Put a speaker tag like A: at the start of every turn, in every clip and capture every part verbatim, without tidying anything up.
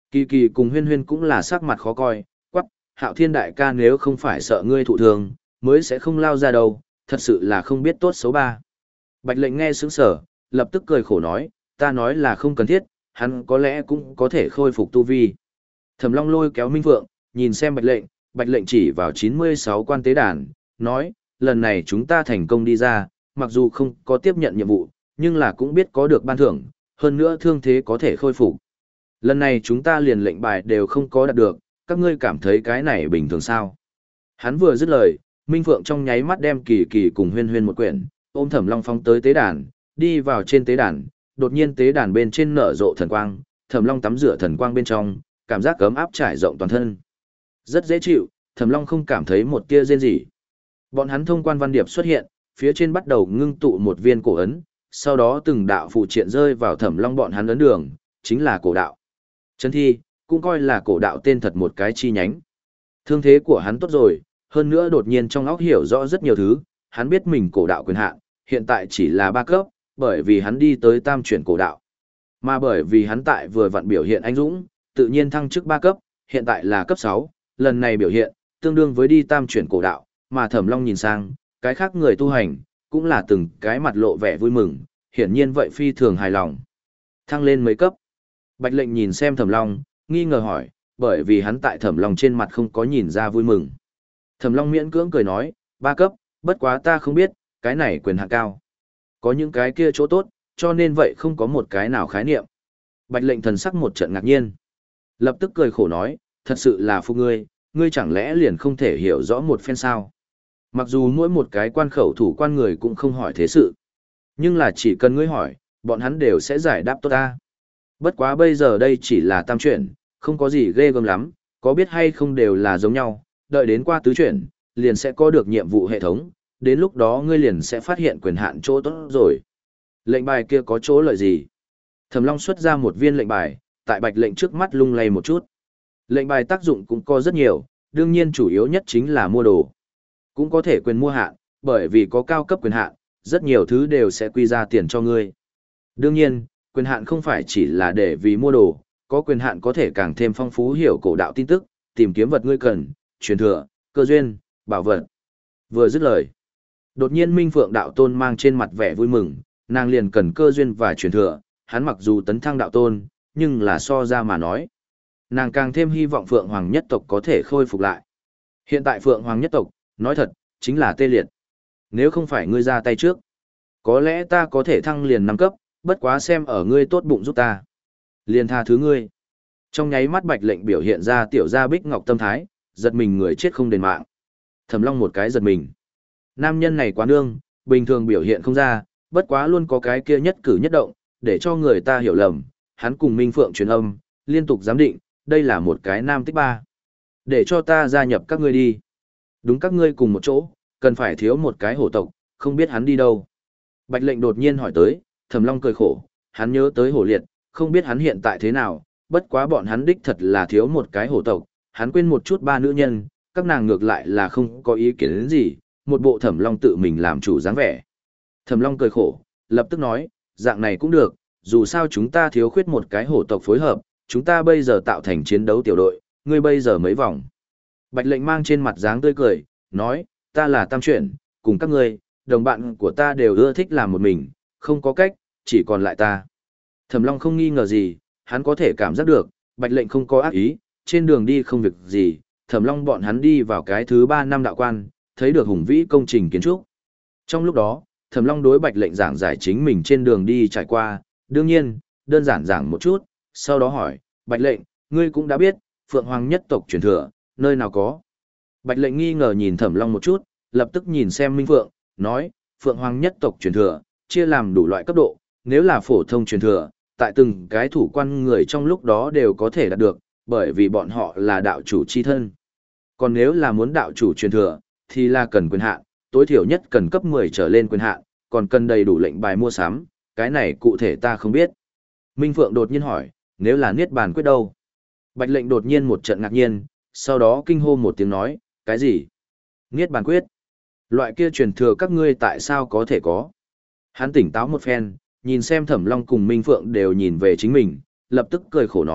A: Kỳ kỳ cùng huyên huyên cũng là sắc mặt khó coi, quắc, Hạo Thiên đại ca nếu không phải sợ ngươi thụ thường, mới sẽ không lao ra đâu, thật sự là không biết tốt xấu ba. Bạch lệnh nghe sướng sở, lập tức cười khổ nói, ta nói là không cần thiết, hắn có lẽ cũng có thể khôi phục tu vi. Thẩm Long lôi kéo Minh Phượng, nhìn xem Bạch lệnh, Bạch lệnh chỉ vào chín mươi sáu quan tế đàn, nói, lần này chúng ta thành công đi ra, mặc dù không có tiếp nhận nhiệm vụ, nhưng là cũng biết có được ban thưởng, hơn nữa thương thế có thể khôi phục. Lần này chúng ta liền lệnh bài đều không có đạt được, các ngươi cảm thấy cái này bình thường sao? Hắn vừa dứt lời, Minh Phượng trong nháy mắt đem kỳ kỳ cùng huyên huyên một quyển, ôm Thẩm Long phóng tới tế đàn, đi vào trên tế đàn, đột nhiên tế đàn bên trên nở rộ thần quang, Thẩm Long tắm rửa thần quang bên trong, cảm giác ấm áp trải rộng toàn thân. Rất dễ chịu, Thẩm Long không cảm thấy một tia rên gì. Bọn hắn thông quan văn điệp xuất hiện, phía trên bắt đầu ngưng tụ một viên cổ ấn, sau đó từng đạo phụ triện rơi vào Thẩm Long bọn hắn ấn đường, chính là cổ đạo. Chân thi, cũng coi là cổ đạo tên thật một cái chi nhánh. Thương thế của hắn tốt rồi, hơn nữa đột nhiên trong óc hiểu rõ rất nhiều thứ, hắn biết mình cổ đạo quyền hạn, hiện tại chỉ là ba cấp, bởi vì hắn đi tới tam chuyển cổ đạo. Mà bởi vì hắn tại vừa vặn biểu hiện anh dũng, tự nhiên thăng chức ba cấp, hiện tại là cấp sáu, lần này biểu hiện, tương đương với đi tam chuyển cổ đạo, mà Thẩm Long nhìn sang, cái khác người tu hành, cũng là từng cái mặt lộ vẻ vui mừng, hiển nhiên vậy phi thường hài lòng. Thăng lên mấy cấp? Bạch lệnh nhìn xem Thẩm Long, nghi ngờ hỏi, bởi vì hắn tại Thẩm Long trên mặt không có nhìn ra vui mừng. Thẩm Long miễn cưỡng cười nói, ba cấp, bất quá ta không biết, cái này quyền hạn cao. Có những cái kia chỗ tốt, cho nên vậy không có một cái nào khái niệm. Bạch lệnh thần sắc một trận ngạc nhiên. Lập tức cười khổ nói, thật sự là phu ngươi, ngươi chẳng lẽ liền không thể hiểu rõ một phen sao. Mặc dù mỗi một cái quan khẩu thủ quan người cũng không hỏi thế sự. Nhưng là chỉ cần ngươi hỏi, bọn hắn đều sẽ giải đáp tốt ta. Bất quá bây giờ đây chỉ là tam chuyển, không có gì ghê gớm lắm, có biết hay không đều là giống nhau, đợi đến qua tứ chuyển, liền sẽ có được nhiệm vụ hệ thống, đến lúc đó ngươi liền sẽ phát hiện quyền hạn chỗ tốt rồi. Lệnh bài kia có chỗ lợi gì? Thẩm Long xuất ra một viên lệnh bài, tại Bạch lệnh trước mắt lung lay một chút. Lệnh bài tác dụng cũng có rất nhiều, đương nhiên chủ yếu nhất chính là mua đồ. Cũng có thể quyền mua hạn, bởi vì có cao cấp quyền hạn, rất nhiều thứ đều sẽ quy ra tiền cho ngươi. Đương nhiên, quyền hạn không phải chỉ là để vì mua đồ, có quyền hạn có thể càng thêm phong phú hiểu cổ đạo tin tức, tìm kiếm vật ngươi cần, truyền thừa, cơ duyên, bảo vật. Vừa dứt lời, đột nhiên Minh Phượng đạo tôn mang trên mặt vẻ vui mừng, nàng liền cần cơ duyên và truyền thừa, hắn mặc dù tấn thăng đạo tôn, nhưng là so ra mà nói. Nàng càng thêm hy vọng Phượng Hoàng nhất tộc có thể khôi phục lại. Hiện tại Phượng Hoàng nhất tộc, nói thật, chính là tê liệt. Nếu không phải ngươi ra tay trước, có lẽ ta có thể thăng liền năm cấp, bất quá xem ở ngươi tốt bụng giúp ta. Liền tha thứ ngươi. Trong nháy mắt Bạch lệnh biểu hiện ra tiểu gia bích ngọc tâm thái, giật mình người chết không đền mạng. Thẩm Long một cái giật mình. Nam nhân này quá nương, bình thường biểu hiện không ra, bất quá luôn có cái kia nhất cử nhất động, để cho người ta hiểu lầm. Hắn cùng Minh Phượng truyền âm, liên tục giám định, đây là một cái nam tích ba. Để cho ta gia nhập các ngươi đi. Đúng các ngươi cùng một chỗ, cần phải thiếu một cái hổ tộc, không biết hắn đi đâu. Bạch lệnh đột nhiên hỏi tới, Thẩm Long cười khổ, hắn nhớ tới hổ liệt, không biết hắn hiện tại thế nào, bất quá bọn hắn đích thật là thiếu một cái hổ tộc, hắn quên một chút ba nữ nhân, các nàng ngược lại là không có ý kiến đến gì, một bộ Thẩm Long tự mình làm chủ dáng vẻ. Thẩm Long cười khổ, lập tức nói, dạng này cũng được, dù sao chúng ta thiếu khuyết một cái hổ tộc phối hợp, chúng ta bây giờ tạo thành chiến đấu tiểu đội, ngươi bây giờ mấy vòng. Bạch lệnh mang trên mặt dáng tươi cười, nói, ta là tam chuyển, cùng các ngươi, đồng bạn của ta đều ưa thích làm một mình, không có cách, chỉ còn lại ta. Thẩm Long không nghi ngờ gì, hắn có thể cảm giác được, Bạch lệnh không có ác ý, trên đường đi không việc gì, Thẩm Long bọn hắn đi vào cái thứ ba năm đạo quan, thấy được hùng vĩ công trình kiến trúc. Trong lúc đó, Thẩm Long đối Bạch lệnh giảng giải chính mình trên đường đi trải qua, đương nhiên, đơn giản giảng một chút, sau đó hỏi, Bạch lệnh, ngươi cũng đã biết, Phượng Hoàng nhất tộc truyền thừa, nơi nào có. Bạch lệnh nghi ngờ nhìn Thẩm Long một chút, lập tức nhìn xem Minh Phượng, nói, Phượng Hoàng nhất tộc truyền thừa, chia làm đủ loại cấp độ, nếu là phổ thông truyền thừa, tại từng cái thủ quan người trong lúc đó đều có thể đạt được, bởi vì bọn họ là đạo chủ chi thân. Còn nếu là muốn đạo chủ truyền thừa, thì là cần quyền hạn, tối thiểu nhất cần cấp mười trở lên quyền hạn, còn cần đầy đủ lệnh bài mua sắm, cái này cụ thể ta không biết. Minh Phượng đột nhiên hỏi, nếu là niết bàn quyết đâu? Bạch lệnh đột nhiên một trận ngạc nhiên, sau đó kinh hô một tiếng nói, cái gì? Niết bàn quyết? Loại kia truyền thừa các ngươi tại sao có thể có? Hắn tỉnh táo một phen, nhìn xem Thẩm Long cùng Minh Phượng đều nhìn về chính mình, lập tức cười khổ nói,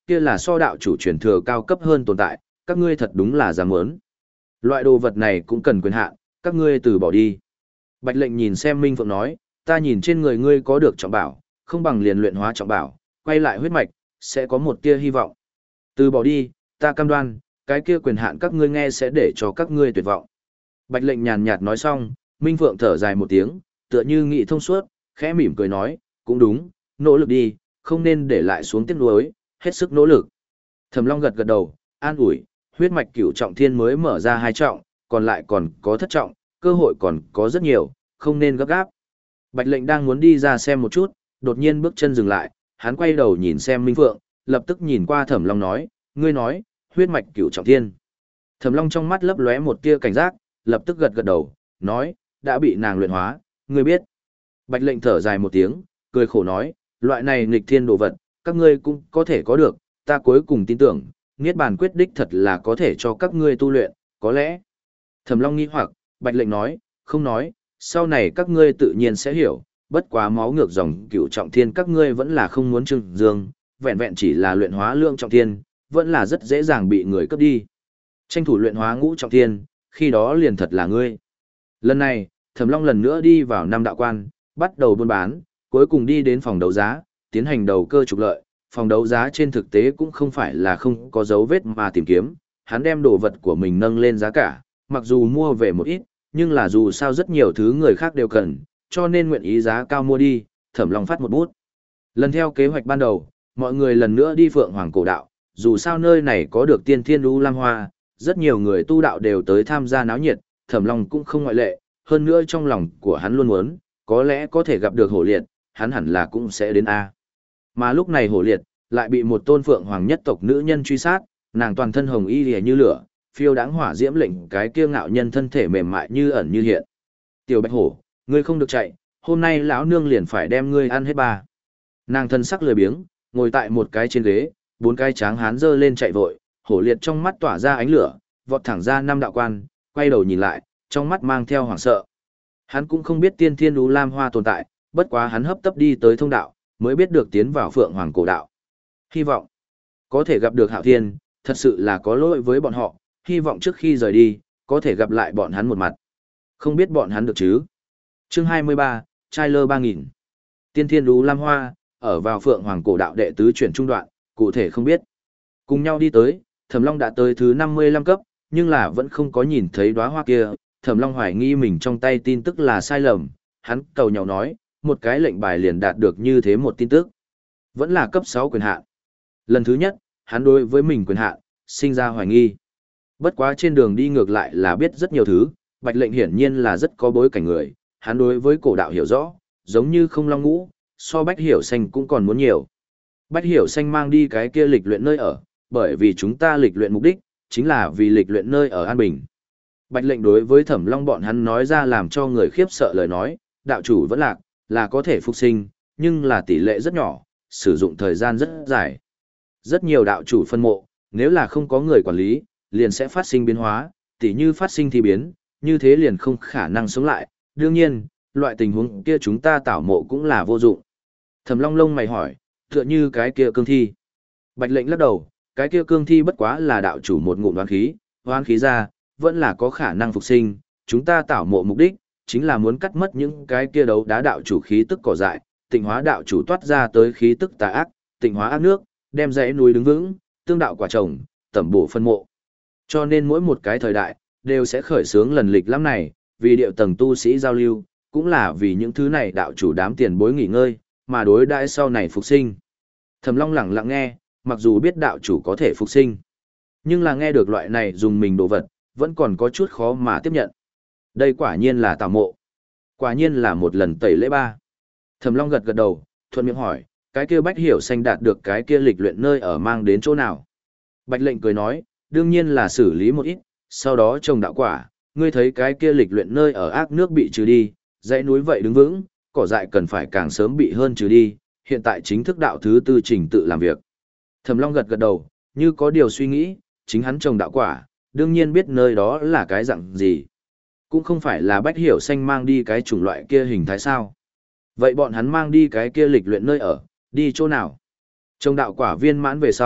A: kia là so đạo chủ truyền thừa cao cấp hơn tồn tại, các ngươi thật đúng là dám muốn. Loại đồ vật này cũng cần quyền hạn, các ngươi từ bỏ đi. Bạch lệnh nhìn xem Minh Phượng nói, ta nhìn trên người ngươi có được trọng bảo, không bằng liền luyện hóa trọng bảo, quay lại huyết mạch, sẽ có một tia hy vọng. Từ bỏ đi, ta cam đoan, cái kia quyền hạn các ngươi nghe sẽ để cho các ngươi tuyệt vọng. Bạch lệnh nhàn nhạt nói xong, Minh Phượng thở dài một tiếng, tựa như nghĩ thông suốt, khẽ mỉm cười nói, cũng đúng, nỗ lực đi, không nên để lại xuống tiếc nuối, hết sức nỗ lực. Thẩm Long gật gật đầu, an ủi, huyết mạch cửu trọng thiên mới mở ra hai trọng, còn lại còn có thất trọng, cơ hội còn có rất nhiều, không nên gấp gáp. Bạch lệnh đang muốn đi ra xem một chút, đột nhiên bước chân dừng lại, hắn quay đầu nhìn xem Minh Phượng, lập tức nhìn qua Thẩm Long nói, ngươi nói, huyết mạch cửu trọng thiên. Thẩm Long trong mắt lấp lóe một tia cảnh giác, lập tức gật gật đầu, nói, đã bị nàng luyện hóa, ngươi biết. Bạch lệnh thở dài một tiếng, cười khổ nói, loại này nghịch thiên đồ vật, các ngươi cũng có thể có được, ta cuối cùng tin tưởng, Niết Bàn quyết đích thật là có thể cho các ngươi tu luyện, có lẽ. Thẩm Long nghi hoặc, Bạch lệnh nói, không nói, sau này các ngươi tự nhiên sẽ hiểu, bất quá máu ngược dòng cửu trọng thiên các ngươi vẫn là không muốn trừng dương, vẹn vẹn chỉ là luyện hóa lượng trọng thiên, vẫn là rất dễ dàng bị người cướp đi. Tranh thủ luyện hóa ngũ trọng thiên, khi đó liền thật là ngươi. Lần này, Thẩm Long lần nữa đi vào năm đạo quan, bắt đầu buôn bán, cuối cùng đi đến phòng đấu giá, tiến hành đầu cơ trục lợi. Phòng đấu giá trên thực tế cũng không phải là không có dấu vết mà tìm kiếm, hắn đem đồ vật của mình nâng lên giá cả, mặc dù mua về một ít, nhưng là dù sao rất nhiều thứ người khác đều cần, cho nên nguyện ý giá cao mua đi, Thẩm Long phát một bút. Lần theo kế hoạch ban đầu, mọi người lần nữa đi Phượng Hoàng Cổ Đạo, dù sao nơi này có được tiên thiên U Lam Hoa, rất nhiều người tu đạo đều tới tham gia náo nhiệt, Thẩm Long cũng không ngoại lệ, hơn nữa trong lòng của hắn luôn muốn, có lẽ có thể gặp được hổ liệt, hắn hẳn là cũng sẽ đến A. Mà lúc này hổ liệt, lại bị một tôn Phượng Hoàng nhất tộc nữ nhân truy sát, nàng toàn thân hồng y lìa như lửa, phiêu đáng hỏa diễm lệnh cái kia ngạo nhân thân thể mềm mại như ẩn như hiện. Tiểu Bạch Hổ, ngươi không được chạy, hôm nay lão nương liền phải đem ngươi ăn hết ba. Nàng thân sắc lười biếng, ngồi tại một cái trên ghế, bốn cái tráng hán dơ lên chạy vội, hổ liệt trong mắt tỏa ra ánh lửa, vọt thẳng ra năm đạo quan, quay đầu nhìn lại, trong mắt mang theo hoảng sợ. Hắn cũng không biết tiên thiên U Lam Hoa tồn tại, bất quá hắn hấp tấp đi tới thông đạo, mới biết được tiến vào Phượng Hoàng Cổ Đạo. Hy vọng có thể gặp được Hạo Thiên, thật sự là có lỗi với bọn họ, hy vọng trước khi rời đi, có thể gặp lại bọn hắn một mặt. Không biết bọn hắn được chứ? Chương hai mươi ba, trai lơ ba nghìn. Tiên thiên U Lam Hoa, ở vào Phượng Hoàng Cổ Đạo đệ tứ chuyển trung đoạn, cụ thể không biết. Cùng nhau đi tới, Thẩm Long đã tới thứ năm mươi lăm cấp, nhưng là vẫn không có nhìn thấy đóa hoa kia. Thẩm Long hoài nghi mình trong tay tin tức là sai lầm, hắn cầu nhau nói, một cái lệnh bài liền đạt được như thế một tin tức. Vẫn là cấp sáu quyền hạn. Lần thứ nhất, hắn đối với mình quyền hạn, sinh ra hoài nghi. Bất quá trên đường đi ngược lại là biết rất nhiều thứ, Bạch lệnh hiển nhiên là rất có bối cảnh người, hắn đối với cổ đạo hiểu rõ, giống như không long ngũ, so Bách Hiểu Xanh cũng còn muốn nhiều. Bách Hiểu Xanh mang đi cái kia lịch luyện nơi ở, bởi vì chúng ta lịch luyện mục đích, chính là vì lịch luyện nơi ở an bình. Bạch lệnh đối với Thẩm Long bọn hắn nói ra làm cho người khiếp sợ lời nói, đạo chủ vẫn lạc, là có thể phục sinh, nhưng là tỷ lệ rất nhỏ, sử dụng thời gian rất dài. Rất nhiều đạo chủ phân mộ, nếu là không có người quản lý, liền sẽ phát sinh biến hóa, tỷ như phát sinh thì biến, như thế liền không khả năng sống lại. Đương nhiên, loại tình huống kia chúng ta tảo mộ cũng là vô dụng. Thẩm Long lông mày hỏi, tựa như cái kia cương thi. Bạch lệnh lắc đầu, cái kia cương thi bất quá là đạo chủ một ngụm oán khí, oán khí ra, vẫn là có khả năng phục sinh, chúng ta tảo mộ mục đích, chính là muốn cắt mất những cái kia đấu đá đạo chủ khí tức cỏ dại, tịnh hóa đạo chủ toát ra tới khí tức tà ác, tịnh hóa ác nước, đem dãy núi đứng vững, tương đạo quả trồng, tẩm bổ phân mộ. Cho nên mỗi một cái thời đại, đều sẽ khởi xướng lần lịch lắm này, vì điệu tầng tu sĩ giao lưu, cũng là vì những thứ này đạo chủ đám tiền bối nghỉ ngơi, mà đối đãi sau này phục sinh. Thẩm Long lặng lặng nghe, mặc dù biết đạo chủ có thể phục sinh, nhưng là nghe được loại này dùng mình đồ vật, vẫn còn có chút khó mà tiếp nhận. Đây quả nhiên là tảo mộ. Quả nhiên là một lần tẩy lễ ba. Thẩm Long gật gật đầu, thuận miệng hỏi, cái kia Bách Hiểu Xanh đạt được cái kia lịch luyện nơi ở mang đến chỗ nào? Bạch lệnh cười nói, đương nhiên là xử lý một ít, sau đó trồng đạo quả, ngươi thấy cái kia lịch luyện nơi ở ác nước bị trừ đi, dãy núi vậy đứng vững, cỏ dại cần phải càng sớm bị hơn trừ đi, hiện tại chính thức đạo thứ tư trình tự làm việc. Thẩm Long gật gật đầu, như có điều suy nghĩ, chính hắn trồng đạo quả, đương nhiên biết nơi đó là cái dạng gì. Cũng không phải là Bách Hiểu Xanh mang đi cái chủng loại kia hình thái sao. Vậy bọn hắn mang đi cái kia lịch luyện nơi ở, đi chỗ nào? Trồng đạo quả viên mãn về sau,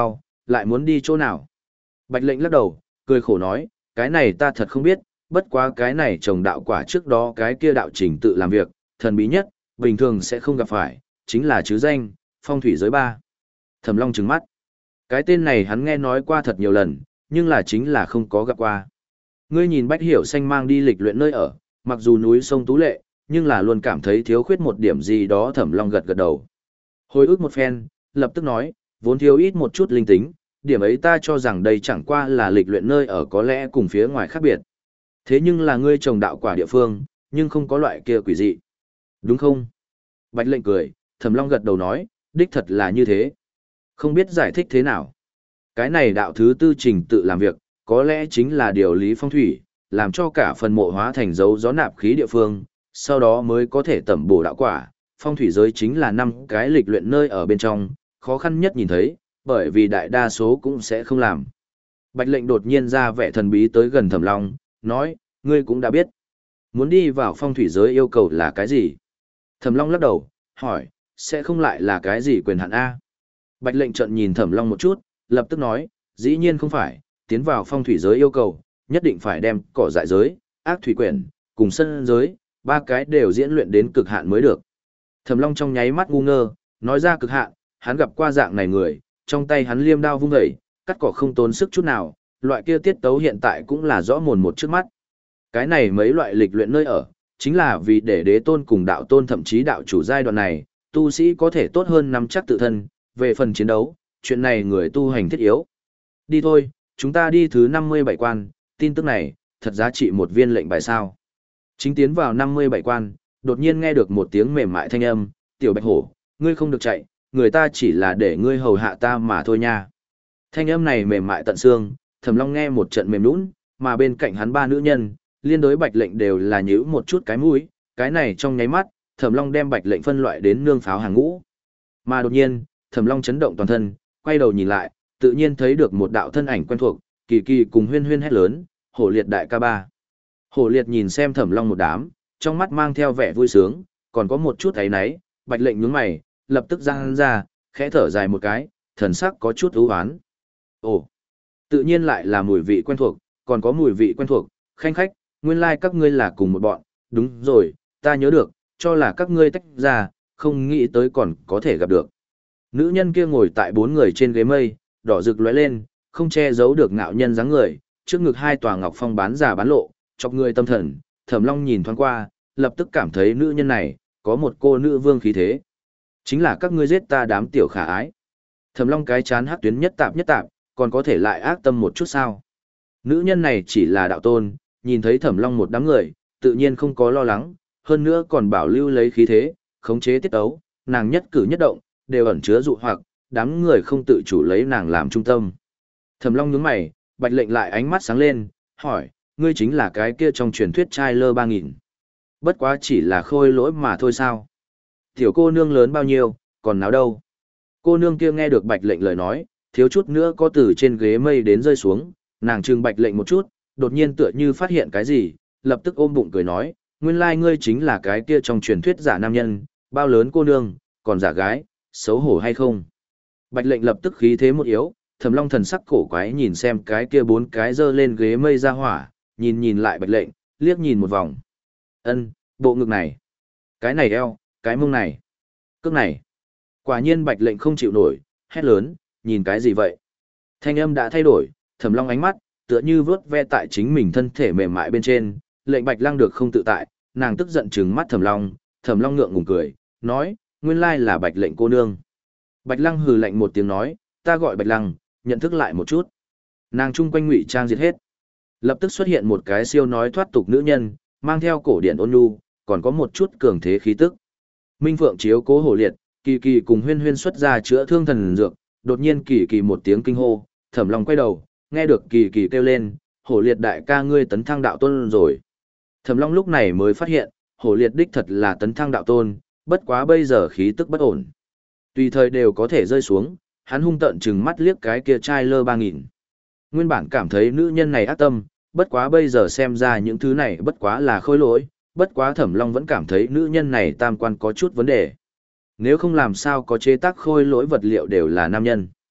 A: Lại muốn đi chỗ nào? Bạch lệnh lắc đầu, cười khổ nói, cái này ta thật không biết, bất quá cái này trồng đạo quả trước đó cái kia đạo trình tự làm việc, thần bí nhất, bình thường sẽ không gặp phải, chính là chứ danh, phong thủy giới ba. Thẩm Long trừng mắt. Cái tên này hắn nghe nói qua thật nhiều lần, nhưng là chính là không có gặp qua. Ngươi nhìn Bách Hiểu Xanh mang đi lịch luyện nơi ở, mặc dù núi sông tú lệ, nhưng là luôn cảm thấy thiếu khuyết một điểm gì đó. Thẩm Long gật gật đầu. Hồi ức một phen, lập tức nói, vốn thiếu ít một chút linh tính, điểm ấy ta cho rằng đây chẳng qua là lịch luyện nơi ở có lẽ cùng phía ngoài khác biệt. Thế nhưng là ngươi trồng đạo quả địa phương, nhưng không có loại kia quỷ dị. Đúng không? Bạch lệnh cười, Thẩm Long gật đầu nói, đích thật là như thế. Không biết giải thích thế nào. Cái này đạo thứ tư trình tự làm việc, có lẽ chính là điều lý phong thủy, làm cho cả phần mộ hóa thành dấu gió nạp khí địa phương, sau đó mới có thể tẩm bổ đạo quả. Phong thủy giới chính là năm cái lịch luyện nơi ở bên trong, khó khăn nhất nhìn thấy, bởi vì đại đa số cũng sẽ không làm. Bạch lệnh đột nhiên ra vẻ thần bí tới gần Thẩm Long, nói, ngươi cũng đã biết. Muốn đi vào phong thủy giới yêu cầu là cái gì? Thẩm Long lắc đầu, hỏi, sẽ không lại là cái gì quyền hạn A? Bạch lệnh trợn nhìn Thẩm Long một chút, lập tức nói, dĩ nhiên không phải, tiến vào phong thủy giới yêu cầu, nhất định phải đem cỏ dại giới, ác thủy quyển, cùng sân giới, ba cái đều diễn luyện đến cực hạn mới được. Thẩm Long trong nháy mắt ngu ngơ, nói ra cực hạn, hắn gặp qua dạng này người, trong tay hắn liêm đao vung dậy, cắt cỏ không tốn sức chút nào, loại kia tiết tấu hiện tại cũng là rõ mồn một trước mắt. Cái này mấy loại lịch luyện nơi ở, chính là vì để đế tôn cùng đạo tôn thậm chí đạo chủ giai đoạn này, tu sĩ có thể tốt hơn nắm chắc tự thân, về phần chiến đấu, chuyện này người tu hành thiết yếu. Đi thôi, chúng ta đi thứ năm mươi bảy quan, tin tức này, thật giá trị một viên lệnh bài sao. Chính tiến vào năm mươi bảy quan, đột nhiên nghe được một tiếng mềm mại thanh âm, tiểu bạch hổ, ngươi không được chạy, người ta chỉ là để ngươi hầu hạ ta mà thôi nha. Thanh âm này mềm mại tận xương, Thẩm Long nghe một trận mềm nũng, mà bên cạnh hắn ba nữ nhân, liên đối Bạch lệnh đều là nhíu một chút cái mũi, cái này trong nháy mắt, Thẩm Long đem Bạch lệnh phân loại đến nương pháo hàng ngũ. Mà đột nhiên, Thẩm Long chấn động toàn thân, quay đầu nhìn lại, tự nhiên thấy được một đạo thân ảnh quen thuộc, Kỳ Kỳ cùng Huyên Huyên hét lớn, Hổ Liệt đại ca ba. Hổ Liệt nhìn xem Thẩm Long một đám, trong mắt mang theo vẻ vui sướng, còn có một chút áy náy, Bạch lệnh nhướng mày, lập tức giang ra, khẽ thở dài một cái, thần sắc có chút u hoán. Ồ, tự nhiên lại là mùi vị quen thuộc, còn có mùi vị quen thuộc, khanh khách, nguyên lai like các ngươi là cùng một bọn, đúng rồi, ta nhớ được, cho là các ngươi tách ra, không nghĩ tới còn có thể gặp được. Nữ nhân kia ngồi tại bốn người trên ghế mây, đỏ rực lóe lên, không che giấu được ngạo nhân dáng người, trước ngực hai tòa ngọc phong bán giả bán lộ, chọc người tâm thần, Thẩm Long nhìn thoáng qua, lập tức cảm thấy nữ nhân này, có một cô nữ vương khí thế. Chính là các ngươi giết ta đám tiểu khả ái. Thẩm Long cái chán hắc tuyến nhất tạp nhất tạp, còn có thể lại ác tâm một chút sao? Nữ nhân này chỉ là đạo tôn, nhìn thấy Thẩm Long một đám người, tự nhiên không có lo lắng, hơn nữa còn bảo lưu lấy khí thế, khống chế tiết tấu, nàng nhất cử nhất động, đều ẩn chứa dụ hoặc, đám người không tự chủ lấy nàng làm trung tâm. Thẩm Long nhướng mày, Bạch lệnh lại ánh mắt sáng lên, hỏi, ngươi chính là cái kia trong truyền thuyết trai lơ ba nghìn. Bất quá chỉ là khôi lỗi mà thôi sao? Tiểu cô nương lớn bao nhiêu, còn nào đâu? Cô nương kia nghe được Bạch lệnh lời nói, thiếu chút nữa có từ trên ghế mây đến rơi xuống, nàng trừng Bạch lệnh một chút, đột nhiên tựa như phát hiện cái gì, lập tức ôm bụng cười nói, nguyên lai ngươi chính là cái kia trong truyền thuyết giả nam nhân, bao lớn cô nương, còn giả gái, xấu hổ hay không? Bạch lệnh lập tức khí thế một yếu, Thẩm Long thần sắc cổ quái nhìn xem cái kia bốn cái dơ lên ghế mây ra hỏa, nhìn nhìn lại Bạch lệnh, liếc nhìn một vòng. Ân, bộ ngực này, cái này eo, cái mông này, cước này. Quả nhiên Bạch lệnh không chịu nổi, hét lớn, nhìn cái gì vậy? Thanh âm đã thay đổi, Thẩm Long ánh mắt, tựa như vớt ve tại chính mình thân thể mềm mại bên trên, lệnh Bạch Lăng được không tự tại, nàng tức giận trừng mắt Thẩm Long, Thẩm Long ngượng ngùng cười, nói, nguyên lai là Bạch lệnh cô nương. Bạch Lăng hừ lạnh một tiếng nói, ta gọi Bạch Lăng, nhận thức lại một chút. Nàng chung quanh ngụy trang diệt hết. Lập tức xuất hiện một cái siêu nói thoát tục nữ nhân, mang theo cổ điển ôn nhu, còn có một chút cường thế khí tức. Minh Phượng chiếu cố Hổ Liệt, Kỳ Kỳ cùng Huyên Huyên xuất ra chữa thương thần dược, đột nhiên Kỳ Kỳ một tiếng kinh hô, Thẩm Long quay đầu, nghe được Kỳ Kỳ kêu lên, Hổ Liệt đại ca ngươi tấn thăng đạo tôn rồi. Thẩm Long lúc này mới phát hiện, Hổ Liệt đích thật là tấn thăng đạo tôn, bất quá bây giờ khí tức bất ổn. Tùy thời đều có thể rơi xuống, hắn hung tợn chừng mắt liếc cái kia trai lơ ba nghìn. Nguyên bản cảm thấy nữ nhân này ác tâm, bất quá bây giờ xem ra những thứ này bất quá là khôi lỗi, bất quá Thẩm Long vẫn cảm thấy nữ nhân này tam quan có chút vấn đề. Nếu không làm sao có chế tác khôi lỗi vật liệu đều là nam nhân.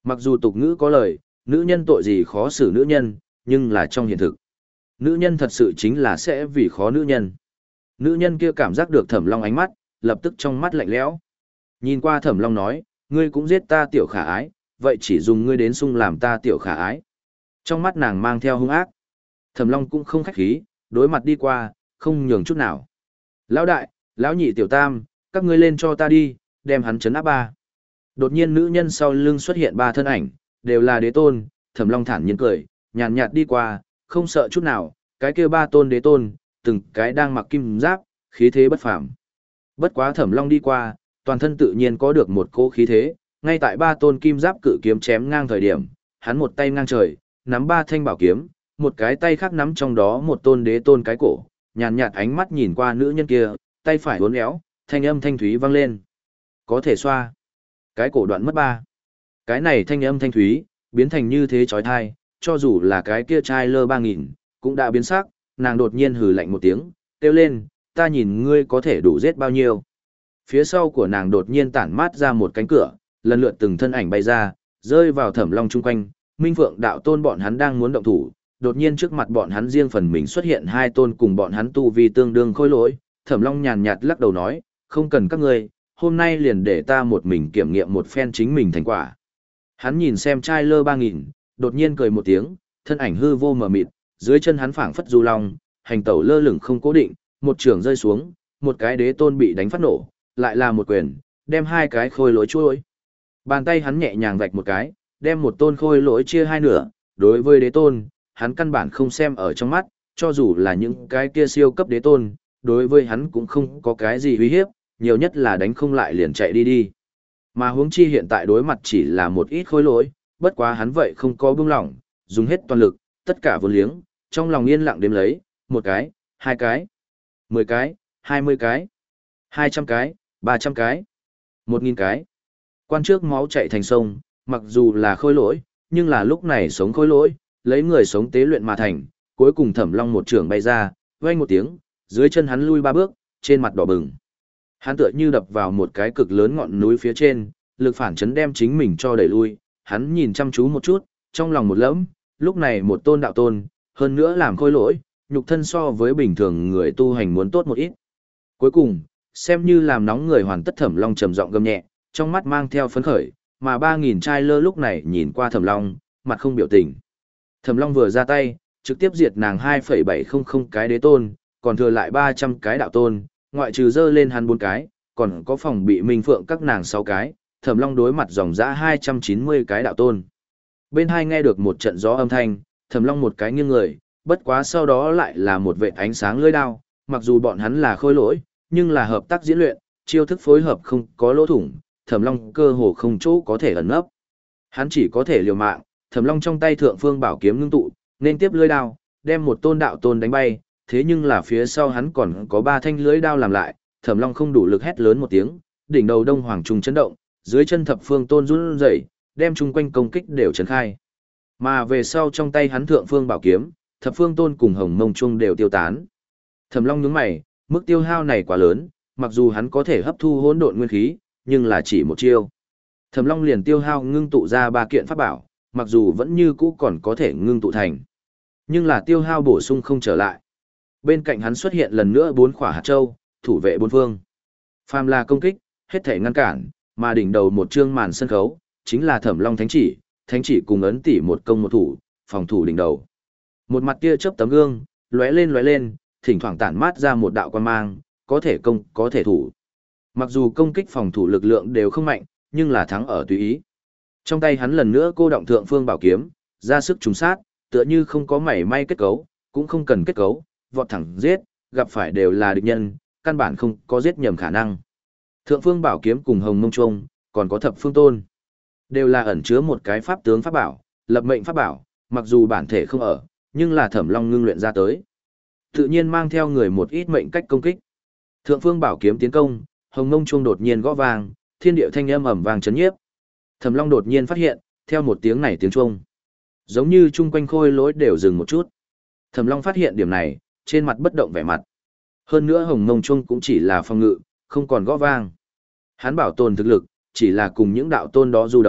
A: Mặc dù tục ngữ có lời, nữ nhân tội gì khó xử nữ nhân, nhưng là trong hiện thực. Nữ nhân thật sự chính là sẽ vì khó nữ nhân. Nữ nhân kia cảm giác được Thẩm Long ánh mắt, lập tức trong mắt lạnh lẽo. Nhìn qua Thẩm Long nói, ngươi cũng giết ta tiểu khả ái, vậy chỉ dùng ngươi đến sung làm ta tiểu khả ái. Trong mắt nàng mang theo hung ác. Thẩm Long cũng không khách khí, đối mặt đi qua, không nhường chút nào. Lão đại, lão nhị tiểu tam, các ngươi lên cho ta đi, đem hắn chấn áp ba. Đột nhiên nữ nhân sau lưng xuất hiện ba thân ảnh, đều là đế tôn, Thẩm Long thản nhiên cười, nhàn nhạt đi qua, không sợ chút nào, cái kia ba tôn đế tôn, từng cái đang mặc kim giáp, khí thế bất phàm. Bất quá Thẩm Long đi qua, toàn thân tự nhiên có được một cỗ khí thế, ngay tại ba tôn kim giáp cự kiếm chém ngang thời điểm, hắn một tay ngang trời, nắm ba thanh bảo kiếm, một cái tay khác nắm trong đó một tôn đế tôn cái cổ, nhàn nhạt ánh mắt nhìn qua nữ nhân kia, tay phải uốn éo, thanh âm thanh thúy vang lên. Có thể xoa. Cái cổ đoạn mất ba. Cái này thanh âm thanh thúy, biến thành như thế chói tai, cho dù là cái kia trai lơ ba nghìn, cũng đã biến sắc, nàng đột nhiên hừ lạnh một tiếng, kêu lên, ta nhìn ngươi có thể đủ giết bao nhiêu. Phía sau của nàng đột nhiên tản mát ra một cánh cửa, lần lượt từng thân ảnh bay ra, rơi vào Thẩm Long chung quanh, Minh Phượng đạo tôn bọn hắn đang muốn động thủ, đột nhiên trước mặt bọn hắn riêng phần mình xuất hiện hai tôn cùng bọn hắn tu vi tương đương khôi lỗi, Thẩm Long nhàn nhạt lắc đầu nói, không cần các ngươi, hôm nay liền để ta một mình kiểm nghiệm một phen chính mình thành quả. Hắn nhìn xem trai lơ ba nghìn, đột nhiên cười một tiếng, thân ảnh hư vô mờ mịt, dưới chân hắn phảng phất du long, hành tẩu lơ lửng không cố định, một trường rơi xuống, một cái đế tôn bị đánh phát nổ, lại là một quyền, đem hai cái khôi lỗi chui. Bàn tay hắn nhẹ nhàng vạch một cái, đem một tôn khôi lỗi chia hai nửa, đối với đế tôn, hắn căn bản không xem ở trong mắt, cho dù là những cái kia siêu cấp đế tôn, đối với hắn cũng không có cái gì uy hiếp, nhiều nhất là đánh không lại liền chạy đi đi. Mà huống chi hiện tại đối mặt chỉ là một ít khôi lỗi, bất quá hắn vậy không có buông lỏng, dùng hết toàn lực, tất cả vốn liếng, trong lòng yên lặng đếm lấy, một cái, hai cái, mười cái, hai mươi cái, hai trăm cái, ba trăm cái, một nghìn cái. Quan trước máu chạy thành sông, mặc dù là khôi lỗi, nhưng là lúc này sống khôi lỗi, lấy người sống tế luyện mà thành, cuối cùng Thẩm Long một trường bay ra, vang một tiếng, dưới chân hắn lui ba bước, trên mặt đỏ bừng. Hắn tựa như đập vào một cái cực lớn ngọn núi phía trên, lực phản chấn đem chính mình cho đẩy lui, hắn nhìn chăm chú một chút, trong lòng một lẫm, lúc này một tôn đạo tôn, hơn nữa làm khôi lỗi, nhục thân so với bình thường người tu hành muốn tốt một ít. Cuối cùng, xem như làm nóng người hoàn tất Thẩm Long trầm giọng gầm nhẹ, trong mắt mang theo phấn khởi, mà ba nghìn trai lơ lúc này nhìn qua Thẩm Long, mặt không biểu tình. Thẩm Long vừa ra tay, trực tiếp diệt nàng hai phẩy bảy không không cái đế tôn, còn thừa lại ba trăm cái đạo tôn, ngoại trừ dơ lên hắn bốn cái, còn có phòng bị Minh Phượng các nàng sáu cái, Thẩm Long đối mặt dòng dã hai trăm chín mươi cái đạo tôn. Bên hai nghe được một trận gió âm thanh, Thẩm Long một cái nghiêng người, bất quá sau đó lại là một vệt ánh sáng lưỡi đao, mặc dù bọn hắn là khôi lỗi, nhưng là hợp tác diễn luyện, chiêu thức phối hợp không có lỗ thủng, Thẩm Long cơ hồ không chỗ có thể ẩn nấp. Hắn chỉ có thể liều mạng, Thẩm Long trong tay thượng phương bảo kiếm ngưng tụ, nên tiếp lưỡi đao, đem một tôn đạo tôn đánh bay, thế nhưng là phía sau hắn còn có ba thanh lưỡi đao làm lại, Thẩm Long không đủ lực hét lớn một tiếng, đỉnh đầu Đông Hoàng trùng chấn động, dưới chân thập phương tôn run rẩy, đem chung quanh công kích đều trấn khai. Mà về sau trong tay hắn thượng phương bảo kiếm, thập phương tôn cùng hồng mông trung đều tiêu tán. Thẩm Long nhướng mày, mức tiêu hao này quá lớn, mặc dù hắn có thể hấp thu hỗn độn nguyên khí, nhưng là chỉ một chiêu. Thẩm Long liền tiêu hao ngưng tụ ra ba kiện pháp bảo, mặc dù vẫn như cũ còn có thể ngưng tụ thành, nhưng là tiêu hao bổ sung không trở lại. Bên cạnh hắn xuất hiện lần nữa bốn khỏa hạt châu, thủ vệ bốn phương. Phàm là công kích, hết thể ngăn cản, mà đỉnh đầu một chương màn sân khấu, chính là Thẩm Long thánh chỉ, thánh chỉ cùng ấn tỷ một công một thủ, phòng thủ đỉnh đầu. Một mặt tia chớp tấm gương, lóe lên lóe lên, thỉnh thoảng tản mát ra một đạo quang mang, có thể công, có thể thủ. Mặc dù công kích phòng thủ lực lượng đều không mạnh, nhưng là thắng ở tùy ý. Trong tay hắn lần nữa cô động thượng phương bảo kiếm, ra sức trùng sát, tựa như không có mảy may kết cấu, cũng không cần kết cấu, vọt thẳng giết, gặp phải đều là địch nhân, căn bản không có giết nhầm khả năng. Thượng phương bảo kiếm cùng hồng mông trung, còn có thập phương tôn, đều là ẩn chứa một cái pháp tướng pháp bảo, lập mệnh pháp bảo, mặc dù bản thể không ở, nhưng là Thẩm Long ngưng luyện ra tới, tự nhiên mang theo người một ít mệnh cách công kích. Thượng phương bảo kiếm tiến công, hồng mông trung đột nhiên gõ vang, thiên địa thanh âm ầm vang chấn nhiếp. Thẩm Long đột nhiên phát hiện, theo một tiếng này tiếng chuông, giống như chung quanh khôi lỗi đều dừng một chút. Thẩm Long phát hiện điểm này, trên mặt bất động vẻ mặt. Hơn nữa hồng mông chuông cũng chỉ là phòng ngự, không còn gõ vang. Hắn bảo tồn thực lực, chỉ là cùng những đạo tôn đó du đấu,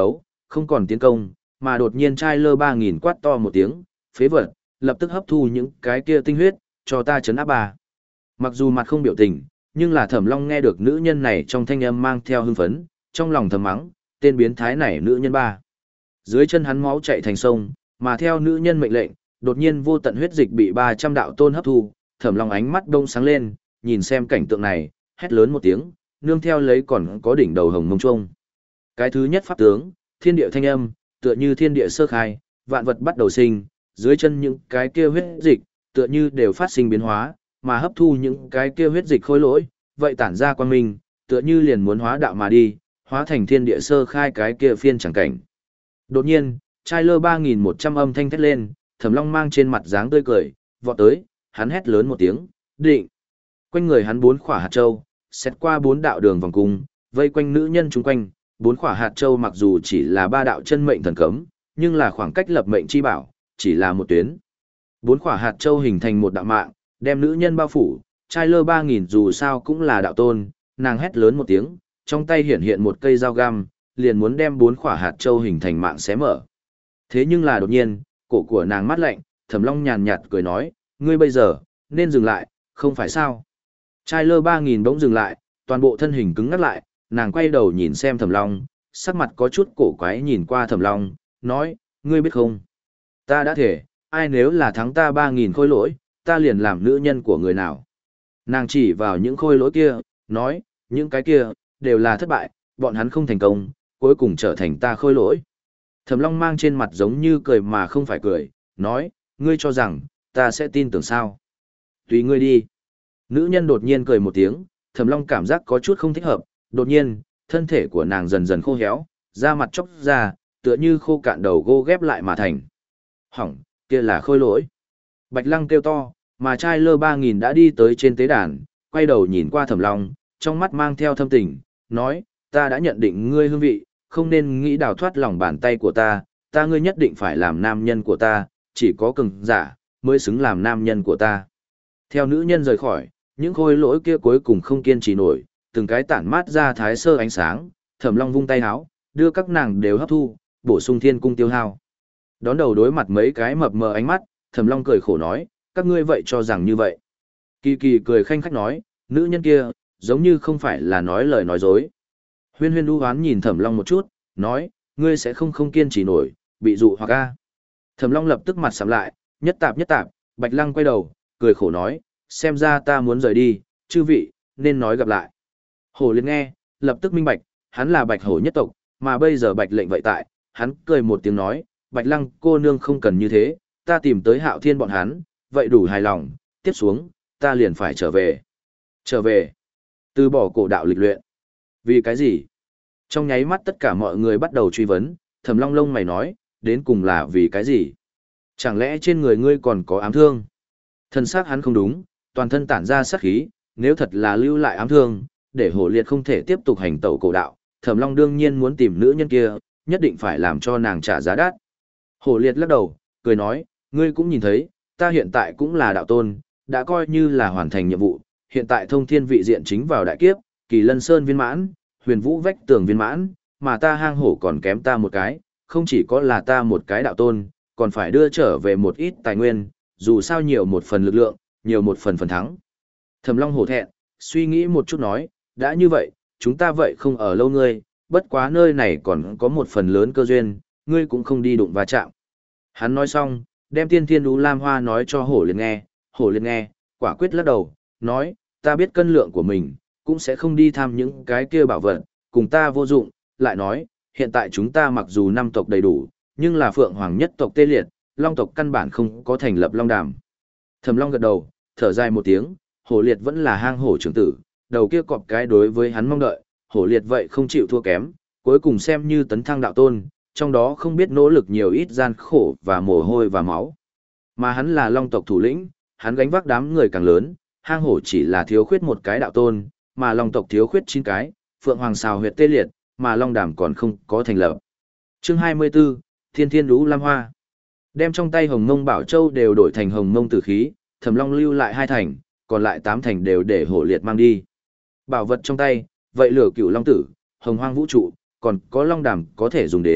A: không còn tiến công, mà đột nhiên trai lơ ba nghìn quát to một tiếng, phế vật, lập tức hấp thu những cái kia tinh huyết, cho ta chấn áp bà. Mặc dù mặt không biểu tình, nhưng là Thẩm Long nghe được nữ nhân này trong thanh âm mang theo hưng phấn, trong lòng thầm mắng, tên biến thái này nữ nhân ba. Dưới chân hắn máu chạy thành sông, mà theo nữ nhân mệnh lệnh, đột nhiên vô tận huyết dịch bị ba trăm đạo tôn hấp thu, Thẩm Long ánh mắt đông sáng lên, nhìn xem cảnh tượng này, hét lớn một tiếng, nương theo lấy còn có đỉnh đầu hồng mông trung. Cái thứ nhất pháp tướng, thiên địa thanh âm, tựa như thiên địa sơ khai, vạn vật bắt đầu sinh, dưới chân những cái kia huyết dịch, tựa như đều phát sinh biến hóa, mà hấp thu những cái kia huyết dịch khôi lỗi, vậy tản ra quang minh, tựa như liền muốn hóa đạo mà đi, hóa thành thiên địa sơ khai cái kia phiên chẳng cảnh. Đột nhiên, trai lơ ba nghìn một trăm âm thanh thét lên, Thẩm Long mang trên mặt dáng tươi cười, vọt tới, hắn hét lớn một tiếng, định. Quanh người hắn bốn khỏa hạt châu, xét qua bốn đạo đường vòng cung, vây quanh nữ nhân chung quanh, bốn khỏa hạt châu mặc dù chỉ là ba đạo chân mệnh thần cấm, nhưng là khoảng cách lập mệnh chi bảo, chỉ là một tuyến. Bốn khỏa hạt châu hình thành một đạo mạng, đem nữ nhân bao phủ, trai lơ ba nghìn dù sao cũng là đạo tôn, nàng hét lớn một tiếng, trong tay hiện hiện một cây dao găm, liền muốn đem bốn khỏa hạt châu hình thành mạng xé mở. Thế nhưng là đột nhiên, cổ của nàng mát lạnh, Thẩm Long nhàn nhạt cười nói, ngươi bây giờ, nên dừng lại, không phải sao. Trai lơ ba nghìn bỗng dừng lại, toàn bộ thân hình cứng ngắt lại, nàng quay đầu nhìn xem Thẩm Long, sắc mặt có chút cổ quái nhìn qua Thẩm Long, nói, ngươi biết không? Ta đã thể, ai nếu là thắng ta ba nghìn khôi lỗi, ta liền làm nữ nhân của người nào. Nàng chỉ vào những khôi lỗi kia, nói, những cái kia, đều là thất bại, bọn hắn không thành công, cuối cùng trở thành ta khôi lỗi. Thẩm Long mang trên mặt giống như cười mà không phải cười, nói, ngươi cho rằng, ta sẽ tin tưởng sao? Tùy ngươi đi. Nữ nhân đột nhiên cười một tiếng, Thẩm Long cảm giác có chút không thích hợp, đột nhiên, thân thể của nàng dần dần khô héo, da mặt chóc ra, tựa như khô cạn đầu gô ghép lại mà thành. Hỏng, kia là khôi lỗi. Bạch Lăng kêu to, mà trai lơ ba nghìn đã đi tới trên tế đàn, quay đầu nhìn qua Thẩm Long, trong mắt mang theo thâm tình, nói, ta đã nhận định ngươi hương vị, không nên nghĩ đào thoát lòng bàn tay của ta, ta ngươi nhất định phải làm nam nhân của ta, chỉ có cường giả mới xứng làm nam nhân của ta. Theo nữ nhân rời khỏi, những khôi lỗi kia cuối cùng không kiên trì nổi, từng cái tản mát ra thái sơ ánh sáng, Thẩm Long vung tay háo, đưa các nàng đều hấp thu, bổ sung thiên cung tiêu hao. Đón đầu đối mặt mấy cái mập mờ ánh mắt, Thẩm Long cười khổ nói, các ngươi vậy cho rằng như vậy. Kỳ Kỳ cười khanh khách nói, nữ nhân kia, giống như không phải là nói lời nói dối. Huyên Huyên đu hoán nhìn Thẩm Long một chút, nói, ngươi sẽ không không kiên trì nổi, bị dụ hoặc a. Thẩm Long lập tức mặt sạm lại, nhất tạp nhất tạp, Bạch Lăng quay đầu, cười khổ nói, xem ra ta muốn rời đi, chư vị, nên nói gặp lại. Hổ Liệt nghe, lập tức minh bạch, hắn là Bạch Hổ nhất tộc, mà bây giờ Bạch lệnh vậy tại, hắn cười một tiếng nói, Bạch Lăng cô nương không cần như thế, ta tìm tới Hạo Thiên bọn hắn, vậy đủ hài lòng, tiếp xuống, ta liền phải trở về. Trở về, từ bỏ cổ đạo lịch luyện. Vì cái gì? Trong nháy mắt tất cả mọi người bắt đầu truy vấn, Thẩm Long lông mày nói, đến cùng là vì cái gì? Chẳng lẽ trên người ngươi còn có ám thương? Thân xác hắn không đúng, toàn thân tản ra sát khí, nếu thật là lưu lại ám thương, để Hổ Liệt không thể tiếp tục hành tẩu cổ đạo, Thẩm Long đương nhiên muốn tìm nữ nhân kia, nhất định phải làm cho nàng trả giá đắt. Hổ Liệt lắc đầu, cười nói, ngươi cũng nhìn thấy, ta hiện tại cũng là đạo tôn, đã coi như là hoàn thành nhiệm vụ, hiện tại thông thiên vị diện chính vào đại kiếp, Kỳ Lân Sơn viên mãn, Huyền Vũ vách tường viên mãn, mà ta hang hổ còn kém ta một cái, không chỉ có là ta một cái đạo tôn, còn phải đưa trở về một ít tài nguyên, dù sao nhiều một phần lực lượng, nhiều một phần phần thắng. Thẩm Long hổ thẹn, suy nghĩ một chút nói, đã như vậy, chúng ta vậy không ở lâu ngươi, bất quá nơi này còn có một phần lớn cơ duyên, ngươi cũng không đi đụng va chạm. Hắn nói xong, đem tiên thiên đú lam hoa nói cho Hổ Liệt nghe, Hổ Liệt nghe, quả quyết lắc đầu, nói, ta biết cân lượng của mình, cũng sẽ không đi tham những cái kia bảo vật, cùng ta vô dụng, lại nói, hiện tại chúng ta mặc dù năm tộc đầy đủ, nhưng là Phượng Hoàng nhất tộc tê liệt, Long tộc căn bản không có thành lập Long Đàm. Thẩm Long gật đầu, thở dài một tiếng, Hổ Liệt vẫn là hang hổ trưởng tử, đầu kia cọp cái đối với hắn mong đợi, Hổ Liệt vậy không chịu thua kém, cuối cùng xem như tấn thăng đạo tôn, trong đó không biết nỗ lực nhiều ít gian khổ và mồ hôi và máu. Mà hắn là Long tộc thủ lĩnh, hắn gánh vác đám người càng lớn, hang hổ chỉ là thiếu khuyết một cái đạo tôn, mà Long tộc thiếu khuyết chín cái, Phượng Hoàng xào huyệt tê liệt, mà Long Đàm còn không có thành lập. Chương hai mươi 24, Thiên Thiên Lũ Lam Hoa. Đem trong tay Hồng Mông Bảo Châu đều đổi thành Hồng Mông Tử khí, Thẩm Long lưu lại hai thành, còn lại tám thành đều để Hổ Liệt mang đi. Bảo vật trong tay, vậy lửa Cửu Long Tử, Hồng Hoang Vũ Trụ, còn có Long Đàm có thể dùng đến,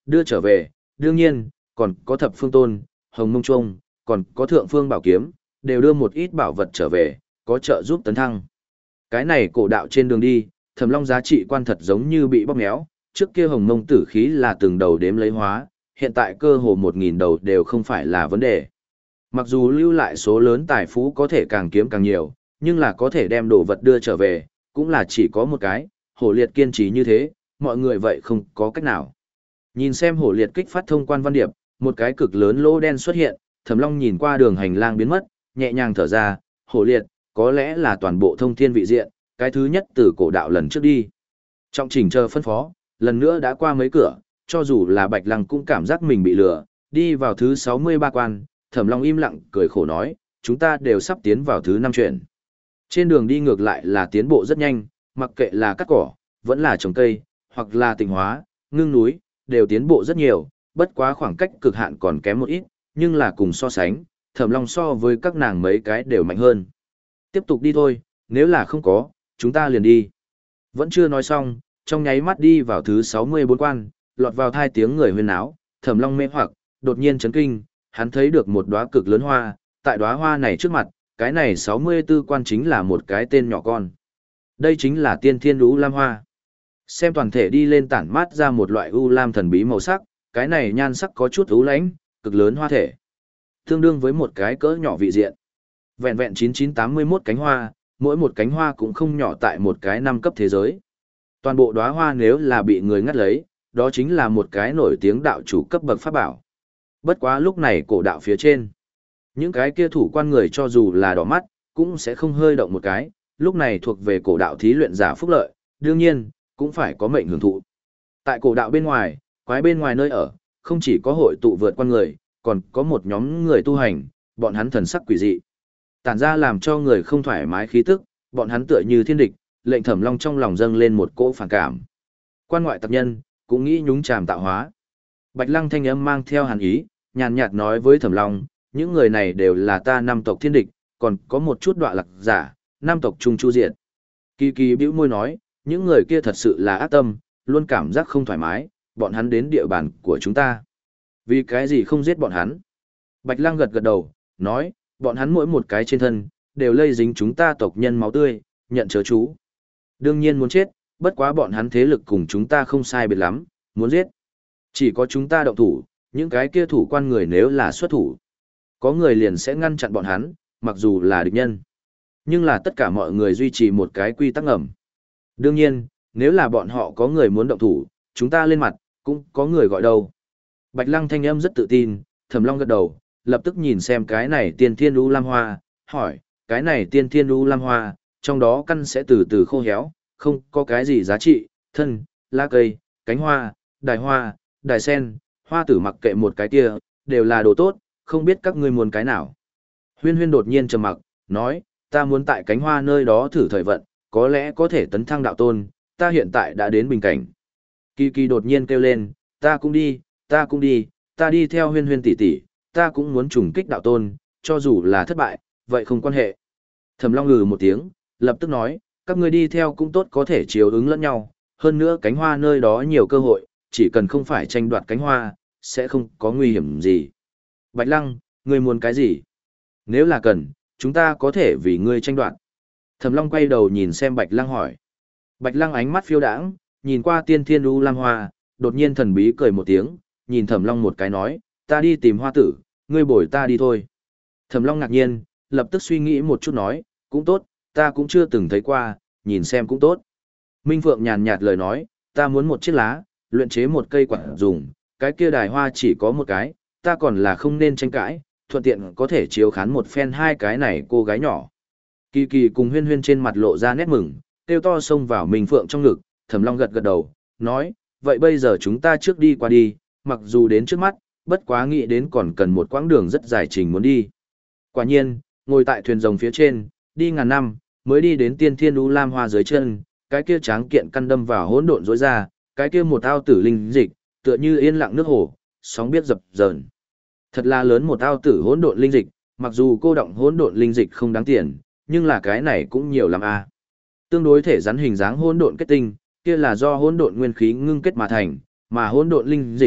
A: đưa trở về, đương nhiên, còn có thập phương tôn, hồng mông trung, còn có thượng phương bảo kiếm, đều đưa một ít bảo vật trở về, có trợ giúp tấn thăng. Cái này cổ đạo trên đường đi, Thẩm Long giá trị quan thật giống như bị bóp méo, trước kia hồng mông tử khí là từng đầu đếm lấy hóa, hiện tại cơ hồ một nghìn đầu đều không phải là vấn đề. Mặc dù lưu lại số lớn tài phú có thể càng kiếm càng nhiều, nhưng là có thể đem đồ vật đưa trở về, cũng là chỉ có một cái, hổ liệt kiên trì như thế, mọi người vậy không có cách nào. Nhìn xem hổ liệt kích phát thông quan văn điệp, một cái cực lớn lỗ đen xuất hiện, Thẩm Long nhìn qua đường hành lang biến mất, nhẹ nhàng thở ra, hổ liệt, có lẽ là toàn bộ thông thiên vị diện, cái thứ nhất từ cổ đạo lần trước đi. Trọng chỉnh chờ phân phó, lần nữa đã qua mấy cửa, cho dù là Bạch Lăng cũng cảm giác mình bị lừa, đi vào thứ sáu mươi ba quan, Thẩm Long im lặng cười khổ nói, chúng ta đều sắp tiến vào thứ năm chuyển. Trên đường đi ngược lại là tiến bộ rất nhanh, mặc kệ là cắt cỏ, vẫn là trồng cây, hoặc là tịnh hóa, ngưng núi, đều tiến bộ rất nhiều, bất quá khoảng cách cực hạn còn kém một ít, nhưng là cùng so sánh, Thẩm Long so với các nàng mấy cái đều mạnh hơn. Tiếp tục đi thôi, nếu là không có, chúng ta liền đi. Vẫn chưa nói xong, trong nháy mắt đi vào thứ sáu mươi bốn quan, lọt vào thai tiếng người huyên náo, Thẩm Long mê hoặc, đột nhiên chấn kinh, hắn thấy được một đóa cực lớn hoa, tại đóa hoa này trước mặt, cái này sáu mươi tư quan chính là một cái tên nhỏ con. Đây chính là tiên thiên u lam hoa. Xem toàn thể đi lên tản mát ra một loại u lam thần bí màu sắc, cái này nhan sắc có chút u lãnh, cực lớn hoa thể. Tương đương với một cái cỡ nhỏ vị diện. Vẹn vẹn chín chín tám mươi mốt cánh hoa, mỗi một cánh hoa cũng không nhỏ tại một cái năm cấp thế giới. Toàn bộ đóa hoa nếu là bị người ngắt lấy, đó chính là một cái nổi tiếng đạo chủ cấp bậc pháp bảo. Bất quá lúc này cổ đạo phía trên, những cái kia thủ quan người cho dù là đỏ mắt, cũng sẽ không hơi động một cái, lúc này thuộc về cổ đạo thí luyện giả phúc lợi, đương nhiên, cũng phải có mệnh hưởng thụ. Tại cổ đạo bên ngoài, quái bên ngoài nơi ở, không chỉ có hội tụ vượt quan người, còn có một nhóm người tu hành, bọn hắn thần sắc quỷ dị. Tản ra làm cho người không thoải mái khí tức, bọn hắn tựa như thiên địch, lệnh Thẩm Long trong lòng dâng lên một cỗ phản cảm. Quan ngoại tập nhân, cũng nghĩ nhúng chàm tạo hóa. Bạch Lăng thanh âm mang theo hàn ý, nhàn nhạt nói với Thẩm Long, những người này đều là ta năm tộc thiên địch, còn có một chút đọa lạc giả, năm tộc trung chu diệt. Kỳ kỳ bĩu môi nói, những người kia thật sự là ác tâm, luôn cảm giác không thoải mái, bọn hắn đến địa bàn của chúng ta. Vì cái gì không giết bọn hắn? Bạch Lăng gật gật đầu, nói, bọn hắn mỗi một cái trên thân, đều lây dính chúng ta tộc nhân máu tươi, nhận chớ chú. Đương nhiên muốn chết, bất quá bọn hắn thế lực cùng chúng ta không sai biệt lắm, muốn giết. Chỉ có chúng ta động thủ, những cái kia thủ quan người nếu là xuất thủ. Có người liền sẽ ngăn chặn bọn hắn, mặc dù là địch nhân. Nhưng là tất cả mọi người duy trì một cái quy tắc ngầm. Đương nhiên, nếu là bọn họ có người muốn động thủ, chúng ta lên mặt, cũng có người gọi đầu. Bạch Lăng thanh âm rất tự tin, Thẩm Long gật đầu, lập tức nhìn xem cái này tiên thiên u lam hoa, hỏi, cái này tiên thiên u lam hoa, trong đó căn sẽ từ từ khô héo, không có cái gì giá trị, thân, lá cây, cánh hoa, đài hoa, đài sen, hoa tử mặc kệ một cái kia, đều là đồ tốt, không biết các ngươi muốn cái nào. Huyên Huyên đột nhiên trầm mặc, nói, ta muốn tại cánh hoa nơi đó thử thời vận, có lẽ có thể tấn thăng đạo tôn, ta hiện tại đã đến bình cảnh. Kỳ Kỳ đột nhiên kêu lên, ta cũng đi, ta cũng đi, ta đi theo Huyên Huyên tỷ tỷ, ta cũng muốn trùng kích đạo tôn, cho dù là thất bại, vậy không quan hệ. Thẩm Long ngừ một tiếng, lập tức nói, các ngươi đi theo cũng tốt có thể chiếu ứng lẫn nhau, hơn nữa cánh hoa nơi đó nhiều cơ hội, chỉ cần không phải tranh đoạt cánh hoa, sẽ không có nguy hiểm gì. Bạch Lăng, ngươi muốn cái gì? Nếu là cần, chúng ta có thể vì ngươi tranh đoạt. Thẩm Long quay đầu nhìn xem Bạch Lăng hỏi. Bạch Lăng ánh mắt phiêu đãng, nhìn qua tiên thiên u lam hoa, đột nhiên thần bí cười một tiếng, nhìn Thẩm Long một cái nói, ta đi tìm hoa tử, ngươi bồi ta đi thôi. Thẩm Long ngạc nhiên, lập tức suy nghĩ một chút nói, cũng tốt, ta cũng chưa từng thấy qua, nhìn xem cũng tốt. Minh Phượng nhàn nhạt lời nói, ta muốn một chiếc lá, luyện chế một cây quạt dùng, cái kia đài hoa chỉ có một cái, ta còn là không nên tranh cãi, thuận tiện có thể chiếu khán một phen hai cái này cô gái nhỏ. Kỳ Kỳ cùng Huyên Huyên trên mặt lộ ra nét mừng, kêu to xông vào Minh Phượng trong ngực, Thẩm Long gật gật đầu, nói, vậy bây giờ chúng ta trước đi qua đi, mặc dù đến trước mắt, bất quá nghĩ đến còn cần một quãng đường rất dài trình muốn đi. Quả nhiên, ngồi tại thuyền rồng phía trên, đi ngàn năm, mới đi đến tiên thiên u lam hoa dưới chân, cái kia tráng kiện căn đâm vào hỗn độn rối ra, cái kia một ao tử linh dịch, tựa như yên lặng nước hồ, sóng biết dập dờn. Thật là lớn một ao tử hỗn độn linh dịch, mặc dù cô động hỗn độn linh dịch không đáng tiền, nhưng là cái này cũng nhiều lắm a. À. Tương đối thể rắn hình dáng hỗn độn kết tinh, kia là do hỗn độn nguyên khí ngưng kết mà thành, mà hỗn độn linh dịch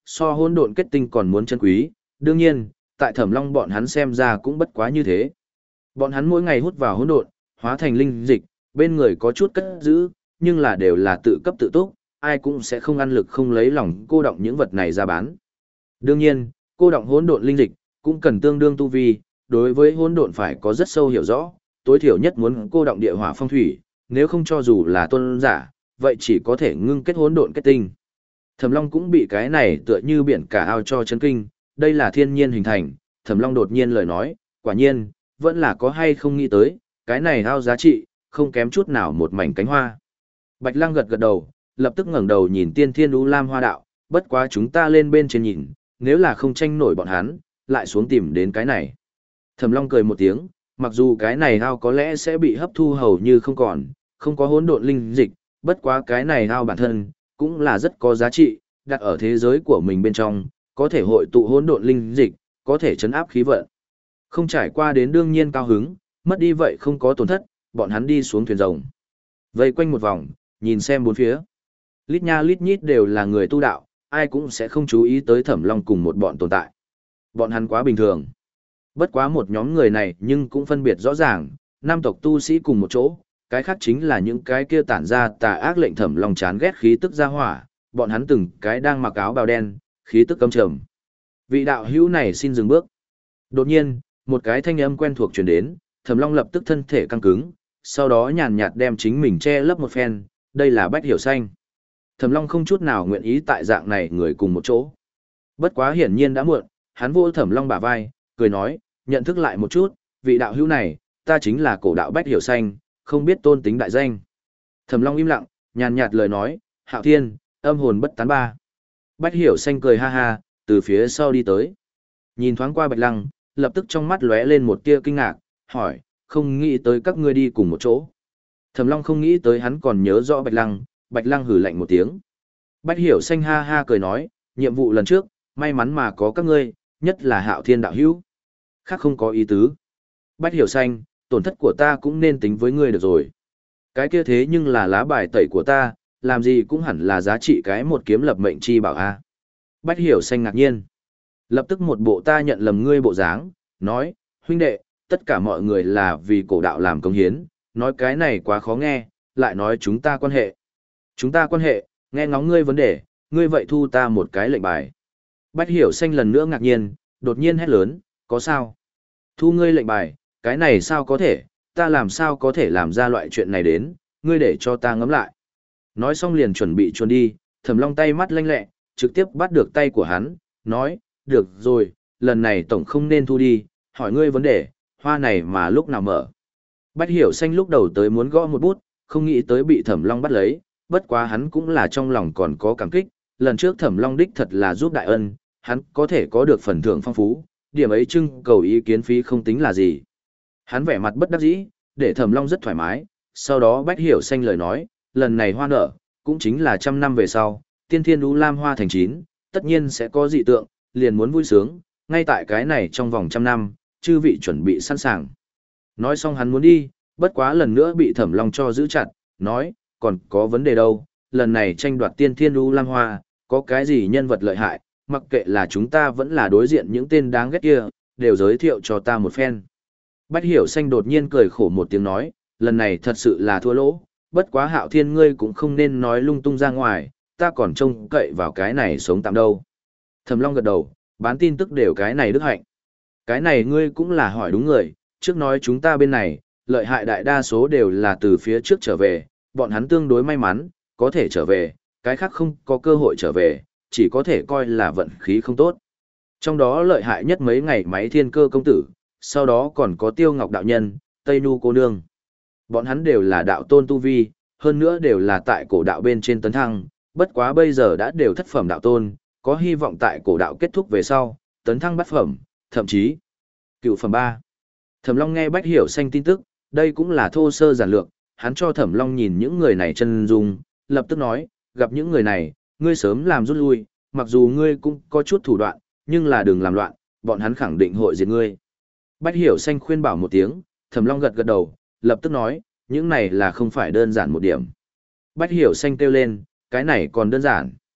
A: so hỗn độn kết tinh còn muốn chân quý, đương nhiên, tại Thẩm Long bọn hắn xem ra cũng bất quá như thế. Bọn hắn mỗi ngày hút vào hỗn độn, hóa thành linh dịch, bên người có chút cất giữ, nhưng là đều là tự cấp tự túc, ai cũng sẽ không ăn lực không lấy lòng cô động những vật này ra bán. Đương nhiên, cô động hỗn độn linh dịch cũng cần tương đương tu vi, đối với hỗn độn phải có rất sâu hiểu rõ, tối thiểu nhất muốn cô động địa hỏa phong thủy, nếu không cho dù là tôn giả, vậy chỉ có thể ngưng kết hỗn độn kết tinh. Thẩm Long cũng bị cái này tựa như biển cả ao cho chấn kinh, đây là thiên nhiên hình thành, Thẩm Long đột nhiên lời nói, quả nhiên, vẫn là có hay không nghĩ tới, cái này ao giá trị, không kém chút nào một mảnh cánh hoa. Bạch Lăng gật gật đầu, lập tức ngẩng đầu nhìn Tiên Thiên U Lam Hoa Đạo, bất quá chúng ta lên bên trên nhìn, nếu là không tranh nổi bọn hắn, lại xuống tìm đến cái này. Thẩm Long cười một tiếng, mặc dù cái này ao có lẽ sẽ bị hấp thu hầu như không còn, không có hỗn độn linh dịch, bất quá cái này ao bản thân cũng là rất có giá trị, đặt ở thế giới của mình bên trong, có thể hội tụ hỗn độn linh dịch, có thể chấn áp khí vận. Không trải qua đến đương nhiên cao hứng, mất đi vậy không có tổn thất, bọn hắn đi xuống thuyền rồng. Vây quanh một vòng, nhìn xem bốn phía. Lít nha lít nhít đều là người tu đạo, ai cũng sẽ không chú ý tới Thẩm Long cùng một bọn tồn tại. Bọn hắn quá bình thường. Bất quá một nhóm người này nhưng cũng phân biệt rõ ràng, nam tộc tu sĩ cùng một chỗ, cái khác chính là những cái kia tản ra tà ác lệnh Thẩm Long chán ghét khí tức ra hỏa, bọn hắn từng cái đang mặc áo bào đen, khí tức căm trầm. Vị đạo hữu này xin dừng bước. Đột nhiên, một cái thanh âm quen thuộc truyền đến, Thẩm Long lập tức thân thể căng cứng, sau đó nhàn nhạt đem chính mình che lấp một phen, đây là Bách Hiểu Xanh. Thẩm Long không chút nào nguyện ý tại dạng này người cùng một chỗ. Bất quá hiển nhiên đã muộn, hắn vô Thẩm Long bả vai, cười nói, nhận thức lại một chút, vị đạo hữu này, ta chính là cổ đạo Bách Hiểu Xanh, không biết tôn tính đại danh. Thẩm Long im lặng, nhàn nhạt lời nói, Hạo Thiên, âm hồn bất tán ba. Bách Hiểu Xanh cười ha ha, từ phía sau đi tới. Nhìn thoáng qua Bạch Lăng, lập tức trong mắt lóe lên một tia kinh ngạc, hỏi, không nghĩ tới các ngươi đi cùng một chỗ. Thẩm Long không nghĩ tới hắn còn nhớ rõ Bạch Lăng, Bạch Lăng hừ lạnh một tiếng. Bách Hiểu Xanh ha ha cười nói, nhiệm vụ lần trước, may mắn mà có các ngươi, nhất là Hạo Thiên đạo hữu. Khác không có ý tứ. Bách Hiểu Xanh, tổn thất của ta cũng nên tính với ngươi được rồi. Cái kia thế nhưng là lá bài tẩy của ta, làm gì cũng hẳn là giá trị cái một kiếm lập mệnh chi bảo a. Bách Hiểu Xanh ngạc nhiên. Lập tức một bộ ta nhận lầm ngươi bộ dáng, nói, huynh đệ, tất cả mọi người là vì cổ đạo làm công hiến, nói cái này quá khó nghe, lại nói chúng ta quan hệ. Chúng ta quan hệ, nghe ngóng ngươi vấn đề, ngươi vậy thu ta một cái lệnh bài. Bách Hiểu Xanh lần nữa ngạc nhiên, đột nhiên hét lớn, có sao? Thu ngươi lệnh bài, cái này sao có thể, ta làm sao có thể làm ra loại chuyện này đến, ngươi để cho ta ngẫm lại. Nói xong liền chuẩn bị chuồn đi, Thẩm Long tay mắt lanh lẹ, trực tiếp bắt được tay của hắn, nói, được rồi, lần này tổng không nên thu đi, hỏi ngươi vấn đề, hoa này mà lúc nào mở. Bách Hiểu Xanh lúc đầu tới muốn gõ một bút, không nghĩ tới bị Thẩm Long bắt lấy, bất quá hắn cũng là trong lòng còn có cảm kích, lần trước Thẩm Long đích thật là giúp đại ân, hắn có thể có được phần thưởng phong phú, điểm ấy trưng cầu ý kiến phí không tính là gì. Hắn vẻ mặt bất đắc dĩ, để Thẩm Long rất thoải mái, sau đó Bách Hiểu Xanh lời nói, lần này hoa nở, cũng chính là trăm năm về sau, Tiên Thiên U Lam hoa thành chín, tất nhiên sẽ có dị tượng, liền muốn vui sướng, ngay tại cái này trong vòng trăm năm, chư vị chuẩn bị sẵn sàng. Nói xong hắn muốn đi, bất quá lần nữa bị Thẩm Long cho giữ chặt, nói, còn có vấn đề đâu, lần này tranh đoạt Tiên Thiên U Lam hoa, có cái gì nhân vật lợi hại, mặc kệ là chúng ta vẫn là đối diện những tên đáng ghét kia, đều giới thiệu cho ta một phen. Bách Hiểu Xanh đột nhiên cười khổ một tiếng nói, lần này thật sự là thua lỗ, bất quá Hạo Thiên ngươi cũng không nên nói lung tung ra ngoài, ta còn trông cậy vào cái này sống tạm đâu. Thẩm Long gật đầu, bán tin tức đều cái này đức hạnh. Cái này ngươi cũng là hỏi đúng người, trước nói chúng ta bên này, lợi hại đại đa số đều là từ phía trước trở về, bọn hắn tương đối may mắn, có thể trở về, cái khác không có cơ hội trở về, chỉ có thể coi là vận khí không tốt. Trong đó lợi hại nhất mấy ngày máy thiên cơ công tử, sau đó còn có Tiêu Ngọc đạo nhân, Tây Nhu cô nương. Bọn hắn đều là đạo tôn tu vi, hơn nữa đều là tại cổ đạo bên trên tấn thăng, bất quá bây giờ đã đều thất phẩm đạo tôn, có hy vọng tại cổ đạo kết thúc về sau, tấn thăng bát phẩm, thậm chí cựu phẩm ba. Thẩm Long nghe Bách Hiểu Xanh tin tức, đây cũng là thô sơ giản lược, hắn cho Thẩm Long nhìn những người này chân dung, lập tức nói, gặp những người này, ngươi sớm làm rút lui, mặc dù ngươi cũng có chút thủ đoạn, nhưng là đừng làm loạn, bọn hắn khẳng định hội diệt ngươi. Bách Hiểu Xanh khuyên bảo một tiếng, Thẩm Long gật gật đầu, lập tức nói, những này là không phải đơn giản một điểm. Bách Hiểu Xanh kêu lên, cái này còn đơn giản.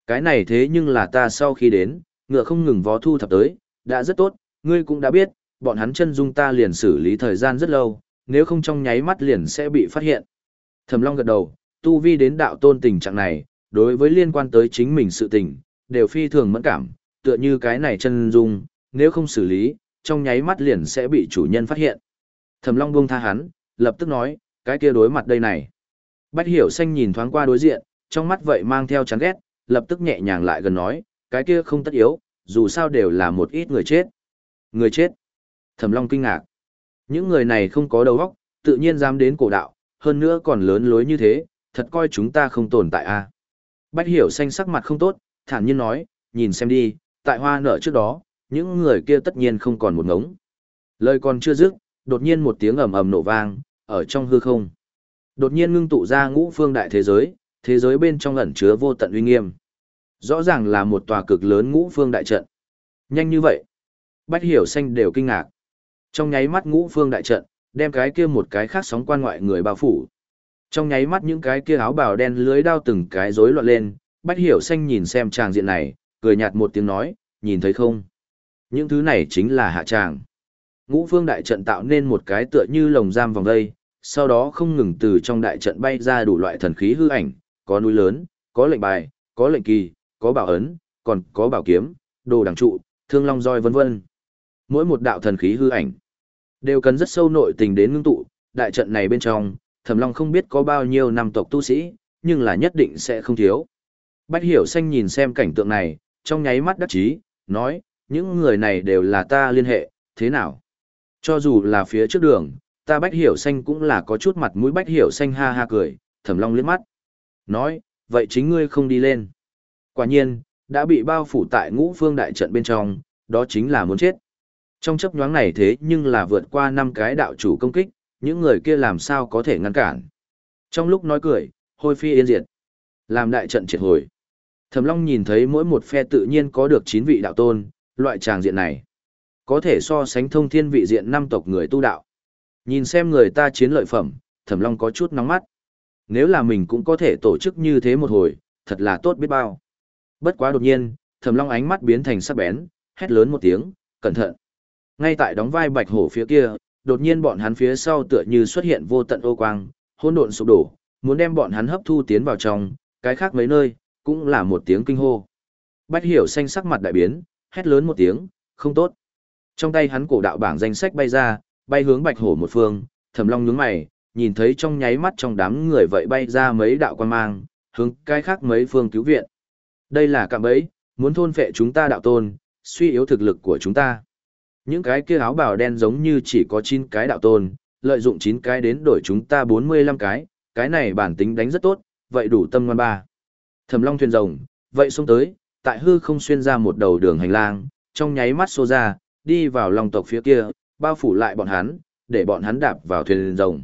A: Cái này thế nhưng là ta sau khi đến, ngựa không ngừng vó thu thập tới, đã rất tốt, ngươi cũng đã biết, bọn hắn chân dung ta liền xử lý thời gian rất lâu, nếu không trong nháy mắt liền sẽ bị phát hiện. Thẩm Long gật đầu, tu vi đến đạo tôn tình trạng này, đối với liên quan tới chính mình sự tình, đều phi thường mẫn cảm, tựa như cái này chân dung, nếu không xử lý, trong nháy mắt liền sẽ bị chủ nhân phát hiện. Thẩm Long buông tha hắn, lập tức nói, cái kia đối mặt đây này. Bách Hiểu Xanh nhìn thoáng qua đối diện, trong mắt vậy mang theo chán ghét, lập tức nhẹ nhàng lại gần nói, cái kia không tất yếu, dù sao đều là một ít người chết. Người chết? Thẩm Long kinh ngạc. Những người này không có đầu óc, tự nhiên dám đến cổ đạo, hơn nữa còn lớn lối như thế, thật coi chúng ta không tồn tại a. À? Bách Hiểu Xanh sắc mặt không tốt, thản nhiên nói, nhìn xem đi, tại hoa nở trước đó, những người kia tất nhiên không còn một ngống. Lời còn chưa dứt, đột nhiên một tiếng ầm ầm nổ vang, ở trong hư không. Đột nhiên ngưng tụ ra ngũ phương đại thế giới, thế giới bên trong ẩn chứa vô tận uy nghiêm. Rõ ràng là một tòa cực lớn ngũ phương đại trận. Nhanh như vậy, Bách Hiểu Xanh đều kinh ngạc. Trong nháy mắt ngũ phương đại trận, đem cái kia một cái khác sóng quan ngoại người bao phủ. Trong nháy mắt những cái kia áo bào đen lưới đao từng cái rối loạn lên, Bách Hiểu Xanh nhìn xem tràng diện này, cười nhạt một tiếng nói, nhìn thấy không? Những thứ này chính là hạ tràng. Ngũ phương đại trận tạo nên một cái tựa như lồng giam vòng dây, sau đó không ngừng từ trong đại trận bay ra đủ loại thần khí hư ảnh, có núi lớn, có lệnh bài, có lệnh kỳ, có bảo ấn, còn có bảo kiếm, đồ đằng trụ, thương long roi vân vân. Mỗi một đạo thần khí hư ảnh đều cần rất sâu nội tình đến ngưng tụ, đại trận này bên trong, Thẩm Long không biết có bao nhiêu năm tộc tu sĩ, nhưng là nhất định sẽ không thiếu. Bách Hiểu Xanh nhìn xem cảnh tượng này, trong nháy mắt đắc chí, nói, những người này đều là ta liên hệ, thế nào? Cho dù là phía trước đường, ta Bách Hiểu Xanh cũng là có chút mặt mũi. Bách Hiểu Xanh ha ha cười, Thẩm Long liếc mắt. Nói, vậy chính ngươi không đi lên. Quả nhiên, đã bị bao phủ tại ngũ phương đại trận bên trong, đó chính là muốn chết. Trong chấp nhoáng này thế nhưng là vượt qua năm cái đạo chủ công kích, những người kia làm sao có thể ngăn cản. Trong lúc nói cười, hôi phi yên diệt. Làm đại trận triệt hồi. Thẩm Long nhìn thấy mỗi một phe tự nhiên có được chín vị đạo tôn, loại tràng diện này. Có thể so sánh thông thiên vị diện năm tộc người tu đạo. Nhìn xem người ta chiến lợi phẩm, Thẩm Long có chút nóng mắt. Nếu là mình cũng có thể tổ chức như thế một hồi, thật là tốt biết bao. Bất quá đột nhiên, Thẩm Long ánh mắt biến thành sắc bén, hét lớn một tiếng, cẩn thận. Ngay tại đóng vai bạch hổ phía kia, đột nhiên bọn hắn phía sau tựa như xuất hiện vô tận ô quang, hỗn độn sụp đổ, muốn đem bọn hắn hấp thu tiến vào trong, cái khác mấy nơi, cũng là một tiếng kinh hô. Bách Hiểu Xanh sắc mặt đại biến, hét lớn một tiếng, không tốt. Trong tay hắn cổ đạo bảng danh sách bay ra, bay hướng bạch hổ một phương, Thẩm Long nhướng mày, nhìn thấy trong nháy mắt trong đám người vậy bay ra mấy đạo quan mang, hướng cái khác mấy phương cứu viện. Đây là cạm bẫy, muốn thôn phệ chúng ta đạo tôn, suy yếu thực lực của chúng ta. Những cái kia áo bào đen giống như chỉ có chín cái đạo tôn, lợi dụng chín cái đến đổi chúng ta bốn mươi lăm cái, cái này bản tính đánh rất tốt, vậy đủ tâm ngoan ba. Thẩm Long thuyền rồng, vậy xuống tới, tại hư không xuyên ra một đầu đường hành lang, trong nháy mắt xô ra, đi vào lòng tộc phía kia, bao phủ lại bọn hắn, để bọn hắn đạp vào thuyền rồng.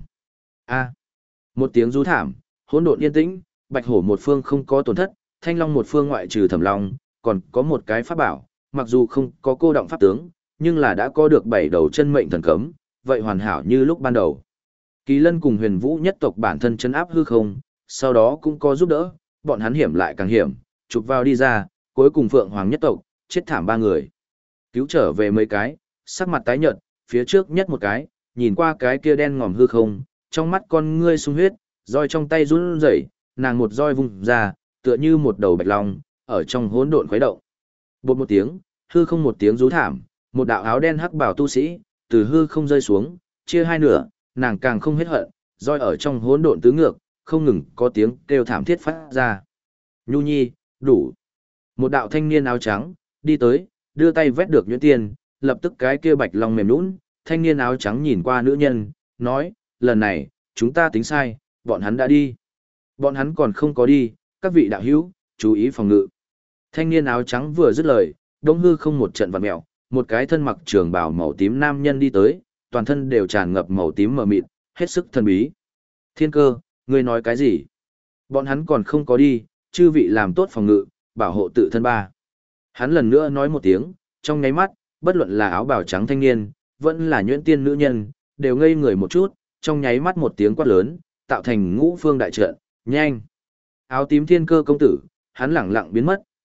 A: A. Một tiếng rú thảm, hỗn độn yên tĩnh, bạch hổ một phương không có tổn thất, thanh long một phương ngoại trừ Thẩm Long, còn có một cái pháp bảo, mặc dù không có cô động pháp tướng, nhưng là đã có được bảy đầu chân mệnh thần cấm, vậy hoàn hảo như lúc ban đầu. Kỳ Lân cùng Huyền Vũ nhất tộc bản thân chấn áp hư không, sau đó cũng có giúp đỡ, bọn hắn hiểm lại càng hiểm, chụp vào đi ra, cuối cùng Phượng Hoàng nhất tộc, chết thảm ba người. Cứu trở về mấy cái, sắc mặt tái nhợt, phía trước nhất một cái, nhìn qua cái kia đen ngòm hư không, trong mắt con ngươi sung huyết, roi trong tay run rẩy, nàng một roi vung ra, tựa như một đầu bạch long, ở trong hỗn độn khuấy động. Bột một tiếng, hư không một tiếng rú thảm, một đạo áo đen hắc bào tu sĩ, từ hư không rơi xuống, chia hai nửa, nàng càng không hết hận, roi ở trong hỗn độn tứ ngược, không ngừng có tiếng kêu thảm thiết phát ra. Nhu nhi, đủ. Một đạo thanh niên áo trắng, đi tới, đưa tay vét được nhuyễn tiền, lập tức cái kia bạch long mềm nhũn, thanh niên áo trắng nhìn qua nữ nhân, nói, lần này, chúng ta tính sai, bọn hắn đã đi. Bọn hắn còn không có đi, các vị đạo hữu, chú ý phòng ngự. Thanh niên áo trắng vừa dứt lời, đông hư không một trận vặn mèo, một cái thân mặc trường bào màu tím nam nhân đi tới, toàn thân đều tràn ngập màu tím mờ mịt, hết sức thần bí. Thiên Cơ, ngươi nói cái gì? Bọn hắn còn không có đi, chư vị làm tốt phòng ngự, bảo hộ tự thân ba. Hắn lần nữa nói một tiếng, trong nháy mắt, bất luận là áo bào trắng thanh niên, vẫn là nhuyễn tiên nữ nhân, đều ngây người một chút, trong nháy mắt một tiếng quát lớn, tạo thành ngũ phương đại trận, nhanh. Áo tím Thiên Cơ công tử, hắn lẳng lặng biến mất,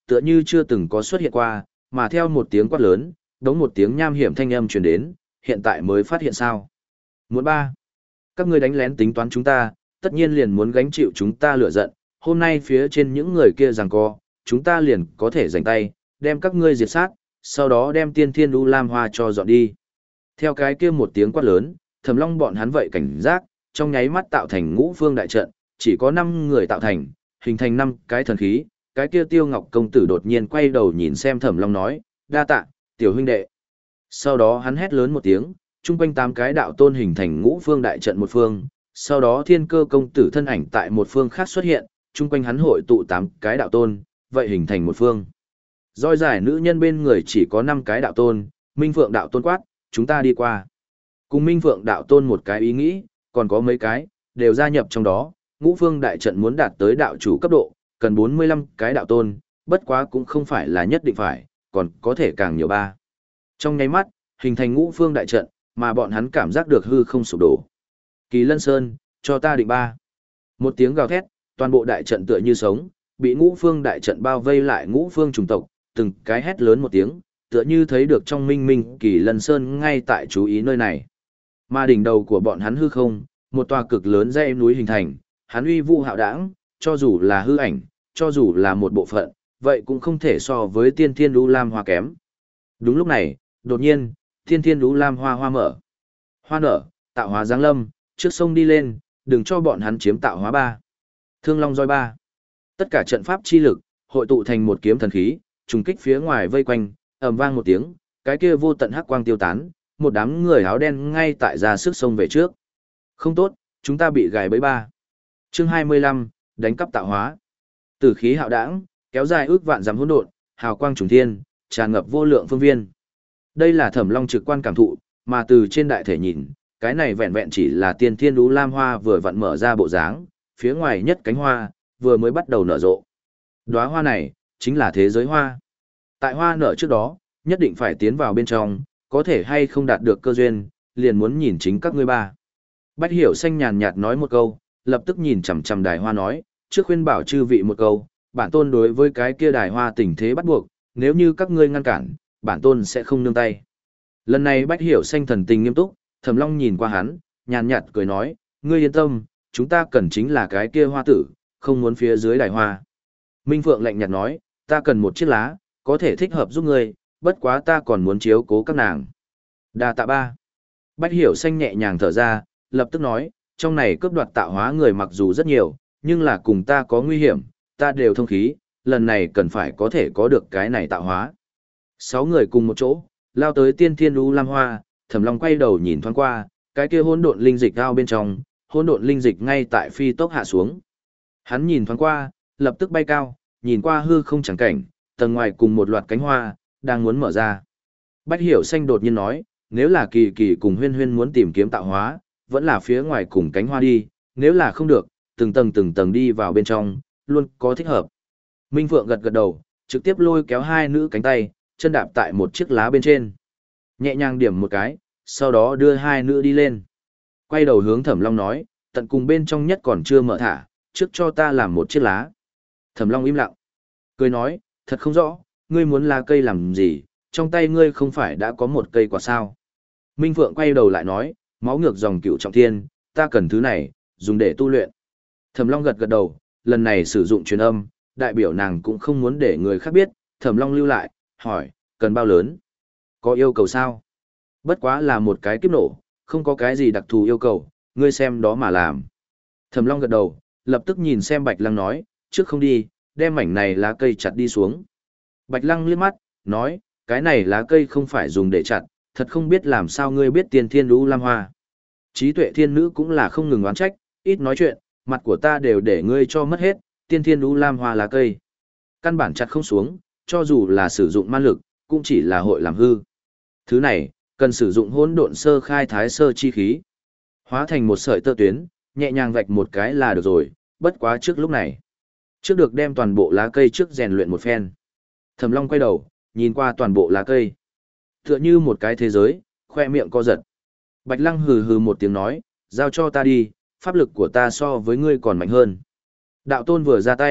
A: tựa như chưa từng có xuất hiện qua, mà theo một tiếng quát lớn, đống một tiếng nham hiểm thanh âm truyền đến, hiện tại mới phát hiện sao. Muốn ba. Các ngươi đánh lén tính toán chúng ta, tất nhiên liền muốn gánh chịu chúng ta lửa giận, hôm nay phía trên những người kia giằng co, chúng ta liền có thể giành tay, đem các ngươi diệt sát, sau đó đem tiên thiên u lam hoa cho dọn đi. Theo cái kia một tiếng quát lớn, Thẩm Long bọn hắn vậy cảnh giác, trong nháy mắt tạo thành ngũ phương đại trận, chỉ có năm người tạo thành, hình thành năm cái thần khí, cái kia Tiêu Ngọc công tử đột nhiên quay đầu nhìn xem Thẩm Long nói, đa tạ, tiểu huynh đệ. Sau đó hắn hét lớn một tiếng, chung quanh tám cái đạo tôn hình thành ngũ phương đại trận một phương, sau đó Thiên Cơ công tử thân ảnh tại một phương khác xuất hiện, chung quanh hắn hội tụ tám cái đạo tôn, vậy hình thành một phương. Roi giải nữ nhân bên người chỉ có năm cái đạo tôn, Minh Phượng đạo tôn quát, chúng ta đi qua. Cùng Minh Phượng đạo tôn một cái ý nghĩ, còn có mấy cái, đều gia nhập trong đó, ngũ phương đại trận muốn đạt tới đạo chủ cấp độ, cần bốn mươi lăm cái đạo tôn, bất quá cũng không phải là nhất định phải, còn có thể càng nhiều ba. Trong nháy mắt, hình thành ngũ phương đại trận, mà bọn hắn cảm giác được hư không sụp đổ. Kỳ Lân Sơn, cho ta định ba. Một tiếng gào thét, toàn bộ đại trận tựa như sống, bị ngũ phương đại trận bao vây lại ngũ phương trùng tộc, từng cái hét lớn một tiếng, tựa như thấy được trong minh minh Kỳ Lân Sơn ngay tại chú ý nơi này. Mà đỉnh đầu của bọn hắn hư không, một tòa cực lớn dãy núi hình thành, hắn uy vũ hạo đảng, cho dù là hư ảnh, cho dù là một bộ phận, vậy cũng không thể so với tiên thiên lũ lam hoa kém. Đúng lúc này, đột nhiên, tiên thiên lũ lam hoa hoa mở. Hoa nở, tạo hóa giáng lâm, trước sông đi lên, đừng cho bọn hắn chiếm tạo hóa ba. Thương Long roi ba. Tất cả trận pháp chi lực, hội tụ thành một kiếm thần khí, trùng kích phía ngoài vây quanh, ầm vang một tiếng, cái kia vô tận hắc quang tiêu tán, một đám người áo đen ngay tại ra sức sông về trước. Không tốt, chúng ta bị gài bẫy ba. Chương hai mươi lăm, đánh cắp tạo hóa. Tử khí hạo đảng, kéo dài ước vạn dặm hỗn độn, hào quang trùng thiên, tràn ngập vô lượng phương viên. Đây là Thẩm Long trực quan cảm thụ, mà từ trên đại thể nhìn, cái này vẹn vẹn chỉ là tiên thiên lũ lam hoa vừa vặn mở ra bộ dáng, phía ngoài nhất cánh hoa vừa mới bắt đầu nở rộ. Đóa hoa này chính là thế giới hoa. Tại hoa nở trước đó, nhất định phải tiến vào bên trong, có thể hay không đạt được cơ duyên, liền muốn nhìn chính các ngươi ba. Bách Hiểu Xanh nhàn nhạt nói một câu, lập tức nhìn chằm chằm đài hoa nói, trước khuyên bảo chư vị một câu, bản tôn đối với cái kia đài hoa tình thế bắt buộc, nếu như các ngươi ngăn cản, bản tôn sẽ không nương tay. Lần này Bách Hiểu Xanh thần tình nghiêm túc, Thẩm Long nhìn qua hắn, nhàn nhạt cười nói, ngươi yên tâm, chúng ta cần chính là cái kia hoa tử, không muốn phía dưới đài hoa. Minh Phượng lạnh nhạt nói, ta cần một chiếc lá, có thể thích hợp giúp ngươi, bất quá ta còn muốn chiếu cố các nàng. Đa tạ ba. Bách Hiểu Xanh nhẹ nhàng thở ra, lập tức nói, trong này cướp đoạt tạo hóa người mặc dù rất nhiều, nhưng là cùng ta có nguy hiểm, ta đều thông khí, lần này cần phải có thể có được cái này tạo hóa. Sáu người cùng một chỗ, lao tới tiên thiên lũ lam hoa, Thẩm Long quay đầu nhìn thoáng qua, cái kia hỗn độn linh dịch ao bên trong, hỗn độn linh dịch ngay tại phi tốc hạ xuống. Hắn nhìn thoáng qua, lập tức bay cao, nhìn qua hư không chẳng cảnh, tầng ngoài cùng một loạt cánh hoa, đang muốn mở ra. Bách Hiểu Xanh đột nhiên nói, nếu là Kỳ Kỳ cùng Huyên Huyên muốn tìm kiếm tạo hóa, vẫn là phía ngoài cùng cánh hoa đi, nếu là không được, từng tầng từng tầng đi vào bên trong, luôn có thích hợp. Minh Phượng gật gật đầu, trực tiếp lôi kéo hai nữ cánh tay, chân đạp tại một chiếc lá bên trên. Nhẹ nhàng điểm một cái, sau đó đưa hai nữ đi lên. Quay đầu hướng Thẩm Long nói, tận cùng bên trong nhất còn chưa mở thả, trước cho ta làm một chiếc lá. Thẩm Long im lặng. Cười nói, thật không rõ, ngươi muốn lá cây làm gì, trong tay ngươi không phải đã có một cây quả sao. Minh Phượng quay đầu lại nói, máu ngược dòng cựu trọng thiên, ta cần thứ này, dùng để tu luyện. Thẩm Long gật gật đầu, lần này sử dụng truyền âm, đại biểu nàng cũng không muốn để người khác biết, Thẩm Long lưu lại, hỏi, cần bao lớn? Có yêu cầu sao? Bất quá là một cái kiếp nổ, không có cái gì đặc thù yêu cầu, ngươi xem đó mà làm. Thẩm Long gật đầu, lập tức nhìn xem Bạch Lăng nói, trước không đi, đem mảnh này lá cây chặt đi xuống. Bạch Lăng liếc mắt, nói, cái này lá cây không phải dùng để chặt, thật không biết làm sao ngươi biết tiên thiên lũ lam hoa. Trí tuệ thiên nữ cũng là không ngừng oán trách, ít nói chuyện, mặt của ta đều để ngươi cho mất hết, tiên thiên lũ lam hoa lá cây. Căn bản chặt không xuống, cho dù là sử dụng man lực, cũng chỉ là hội làm hư. Thứ này, cần sử dụng hỗn độn sơ khai thái sơ chi khí. Hóa thành một sợi tơ tuyến, nhẹ nhàng vạch một cái là được rồi, bất quá trước lúc này. Trước được đem toàn bộ lá cây trước rèn luyện một phen. Thẩm Long quay đầu, nhìn qua toàn bộ lá cây. Tựa như một cái thế giới, khoe miệng co giật. Bạch Lăng hừ hừ một tiếng nói, giao cho ta đi, pháp lực của ta so với ngươi còn mạnh hơn. Đạo tôn vừa ra tay,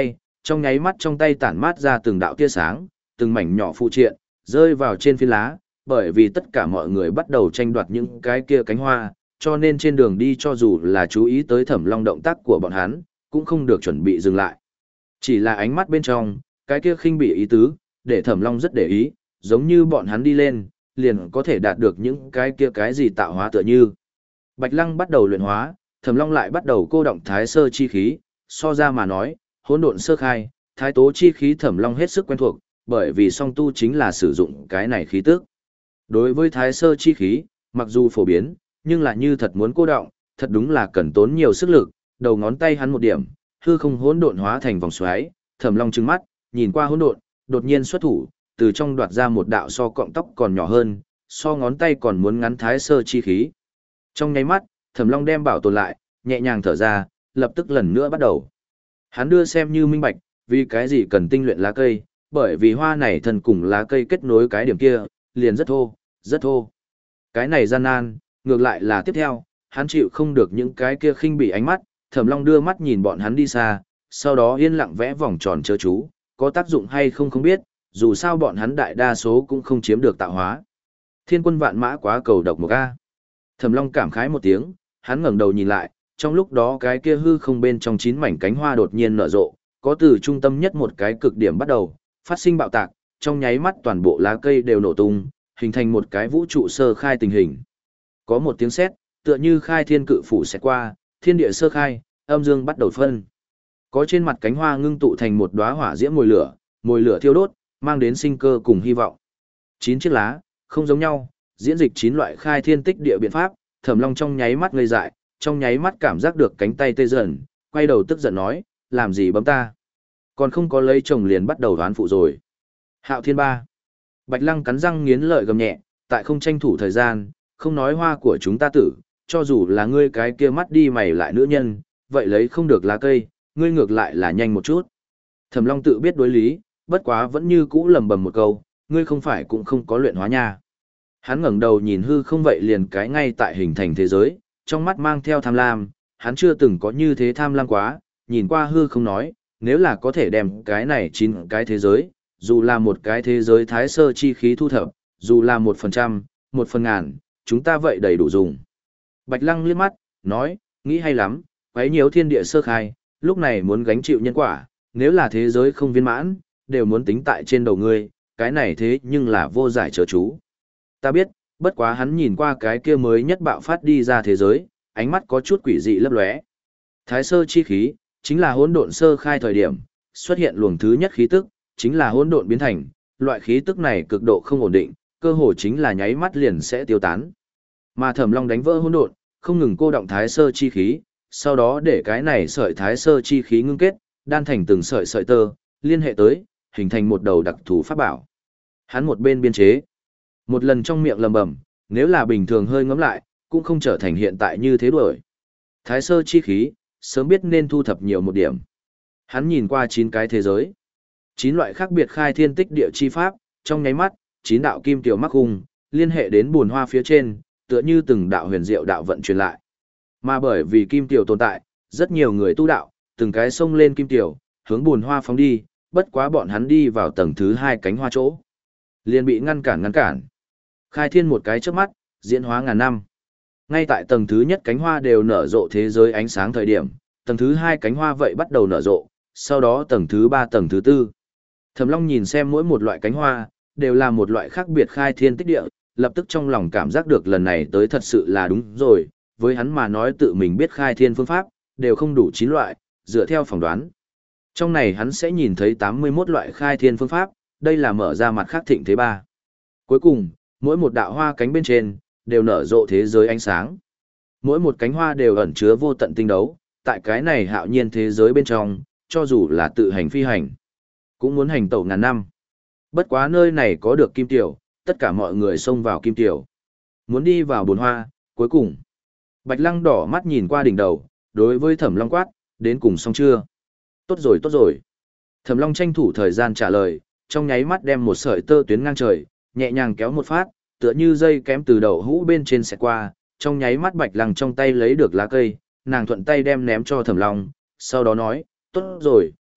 A: trong nháy mắt trong tay tản mát ra từng đạo tia sáng, từng mảnh nhỏ phụ triện, rơi vào trên phiến lá, bởi vì tất cả mọi người bắt đầu tranh đoạt những cái kia cánh hoa, cho nên trên đường đi cho dù là chú ý tới Thẩm Long động tác của bọn hắn, cũng không được chuẩn bị dừng lại. Chỉ là ánh mắt bên trong, cái kia khinh bỉ ý tứ, để Thẩm Long rất để ý, giống như bọn hắn đi lên, liền có thể đạt được những cái kia cái gì tạo hóa tựa như. Bạch Lăng bắt đầu luyện hóa, Thẩm Long lại bắt đầu cô động thái sơ chi khí, so ra mà nói, hỗn độn sơ khai, thái tố chi khí Thẩm Long hết sức quen thuộc, bởi vì song tu chính là sử dụng cái này khí tức. Đối với thái sơ chi khí, mặc dù phổ biến, nhưng là như thật muốn cô động, thật đúng là cần tốn nhiều sức lực, đầu ngón tay hắn một điểm, hư không hỗn độn hóa thành vòng xoáy, Thẩm Long trừng mắt, nhìn qua hỗn độn, đột nhiên xuất thủ, từ trong đoạt ra một đạo so cọng tóc còn nhỏ hơn, so ngón tay còn muốn ngắn thái sơ chi khí. Trong nháy mắt, Thẩm Long đem bảo tồn lại, nhẹ nhàng thở ra, lập tức lần nữa bắt đầu. Hắn đưa xem như minh bạch, vì cái gì cần tinh luyện lá cây, bởi vì hoa này thân cùng lá cây kết nối cái điểm kia, liền rất thô, rất thô. Cái này gian nan, ngược lại là tiếp theo, hắn chịu không được những cái kia khinh bỉ ánh mắt, Thẩm Long đưa mắt nhìn bọn hắn đi xa, sau đó yên lặng vẽ vòng tròn chớ chú, có tác dụng hay không không biết, dù sao bọn hắn đại đa số cũng không chiếm được tạo hóa. Thiên quân vạn mã quá cầu độc một a. Thẩm Long cảm khái một tiếng, hắn ngẩng đầu nhìn lại, trong lúc đó cái kia hư không bên trong chín mảnh cánh hoa đột nhiên nở rộ, có từ trung tâm nhất một cái cực điểm bắt đầu, phát sinh bạo tạc, trong nháy mắt toàn bộ lá cây đều nổ tung, hình thành một cái vũ trụ sơ khai tình hình. Có một tiếng sét, tựa như khai thiên cự phủ sẽ qua, thiên địa sơ khai, âm dương bắt đầu phân. Có trên mặt cánh hoa ngưng tụ thành một đóa hỏa diễm mồi lửa, mồi lửa thiêu đốt, mang đến sinh cơ cùng hy vọng. Chín chiếc lá, không giống nhau, diễn dịch chín loại khai thiên tích địa biện pháp, Thẩm Long trong nháy mắt ngây dại, trong nháy mắt cảm giác được cánh tay tê dần, quay đầu tức giận nói, làm gì bấm ta? Còn không có lấy chồng liền bắt đầu đoán phụ rồi. Hạo Thiên ba. Bạch Lăng cắn răng nghiến lợi gầm nhẹ, tại không tranh thủ thời gian, không nói hoa của chúng ta tử, cho dù là ngươi cái kia mắt đi mày lại nữ nhân, vậy lấy không được lá cây, ngươi ngược lại là nhanh một chút. Thẩm Long tự biết đối lý, bất quá vẫn như cũ lầm bầm một câu, ngươi không phải cũng không có luyện hóa nha. Hắn ngẩng đầu nhìn hư không vậy liền cái ngay tại hình thành thế giới, trong mắt mang theo tham lam, hắn chưa từng có như thế tham lam quá, nhìn qua hư không nói, nếu là có thể đem cái này chín cái thế giới, dù là một cái thế giới thái sơ chi khí thu thập, dù là một phần trăm, một phần ngàn, chúng ta vậy đầy đủ dùng. Bạch Lăng liếc mắt, nói, nghĩ hay lắm, quấy nhiều thiên địa sơ khai, lúc này muốn gánh chịu nhân quả, nếu là thế giới không viên mãn, đều muốn tính tại trên đầu ngươi, cái này thế nhưng là vô giải chớ chú. Ta biết, bất quá hắn nhìn qua cái kia mới nhất bạo phát đi ra thế giới, ánh mắt có chút quỷ dị lấp lóe. Thái sơ chi khí, chính là hỗn độn sơ khai thời điểm, xuất hiện luồng thứ nhất khí tức, chính là hỗn độn biến thành, loại khí tức này cực độ không ổn định, cơ hồ chính là nháy mắt liền sẽ tiêu tán. Mà Thẩm Long đánh vỡ hỗn độn, không ngừng cô động thái sơ chi khí, sau đó để cái này sợi thái sơ chi khí ngưng kết, đan thành từng sợi sợi tơ, liên hệ tới, hình thành một đầu đặc thù pháp bảo. Hắn một bên biên chế, một lần trong miệng lầm bầm, nếu là bình thường hơi ngẫm lại, cũng không trở thành hiện tại như thế đuổi. Thái sơ chi khí, sớm biết nên thu thập nhiều một điểm. Hắn nhìn qua chín cái thế giới, chín loại khác biệt khai thiên tích địa chi pháp, trong nháy mắt, chín đạo kim tiểu mắc hung, liên hệ đến buồn hoa phía trên, tựa như từng đạo huyền diệu đạo vận truyền lại. Mà bởi vì kim tiểu tồn tại, rất nhiều người tu đạo, từng cái xông lên kim tiểu, hướng buồn hoa phóng đi, bất quá bọn hắn đi vào tầng thứ hai cánh hoa chỗ, liền bị ngăn cản ngăn cản. Khai thiên một cái chớp mắt, diễn hóa ngàn năm. Ngay tại tầng thứ nhất cánh hoa đều nở rộ thế giới ánh sáng thời điểm, tầng thứ hai cánh hoa vậy bắt đầu nở rộ, sau đó tầng thứ ba tầng thứ tư. Thẩm Long nhìn xem mỗi một loại cánh hoa, đều là một loại khác biệt khai thiên tích địa, lập tức trong lòng cảm giác được lần này tới thật sự là đúng rồi, với hắn mà nói tự mình biết khai thiên phương pháp, đều không đủ chín loại, dựa theo phỏng đoán. Trong này hắn sẽ nhìn thấy tám mươi mốt loại khai thiên phương pháp, đây là mở ra mặt khác thịnh thế ba. Cuối cùng, mỗi một đạo hoa cánh bên trên, đều nở rộ thế giới ánh sáng. Mỗi một cánh hoa đều ẩn chứa vô tận tinh đấu, tại cái này hạo nhiên thế giới bên trong, cho dù là tự hành phi hành, cũng muốn hành tẩu ngàn năm. Bất quá nơi này có được kim tiểu, tất cả mọi người xông vào kim tiểu. Muốn đi vào bồn hoa, cuối cùng. Bạch Lăng đỏ mắt nhìn qua đỉnh đầu, đối với Thẩm Long quát, đến cùng xong chưa? Tốt rồi tốt rồi. Thẩm Long tranh thủ thời gian trả lời, trong nháy mắt đem một sợi tơ tuyến ngang trời, nhẹ nhàng kéo một phát, tựa như dây kém từ đầu hũ bên trên xẹt qua, trong nháy mắt Bạch Lăng trong tay lấy được lá cây, nàng thuận tay đem ném cho Thẩm Long, sau đó nói, tốt rồi,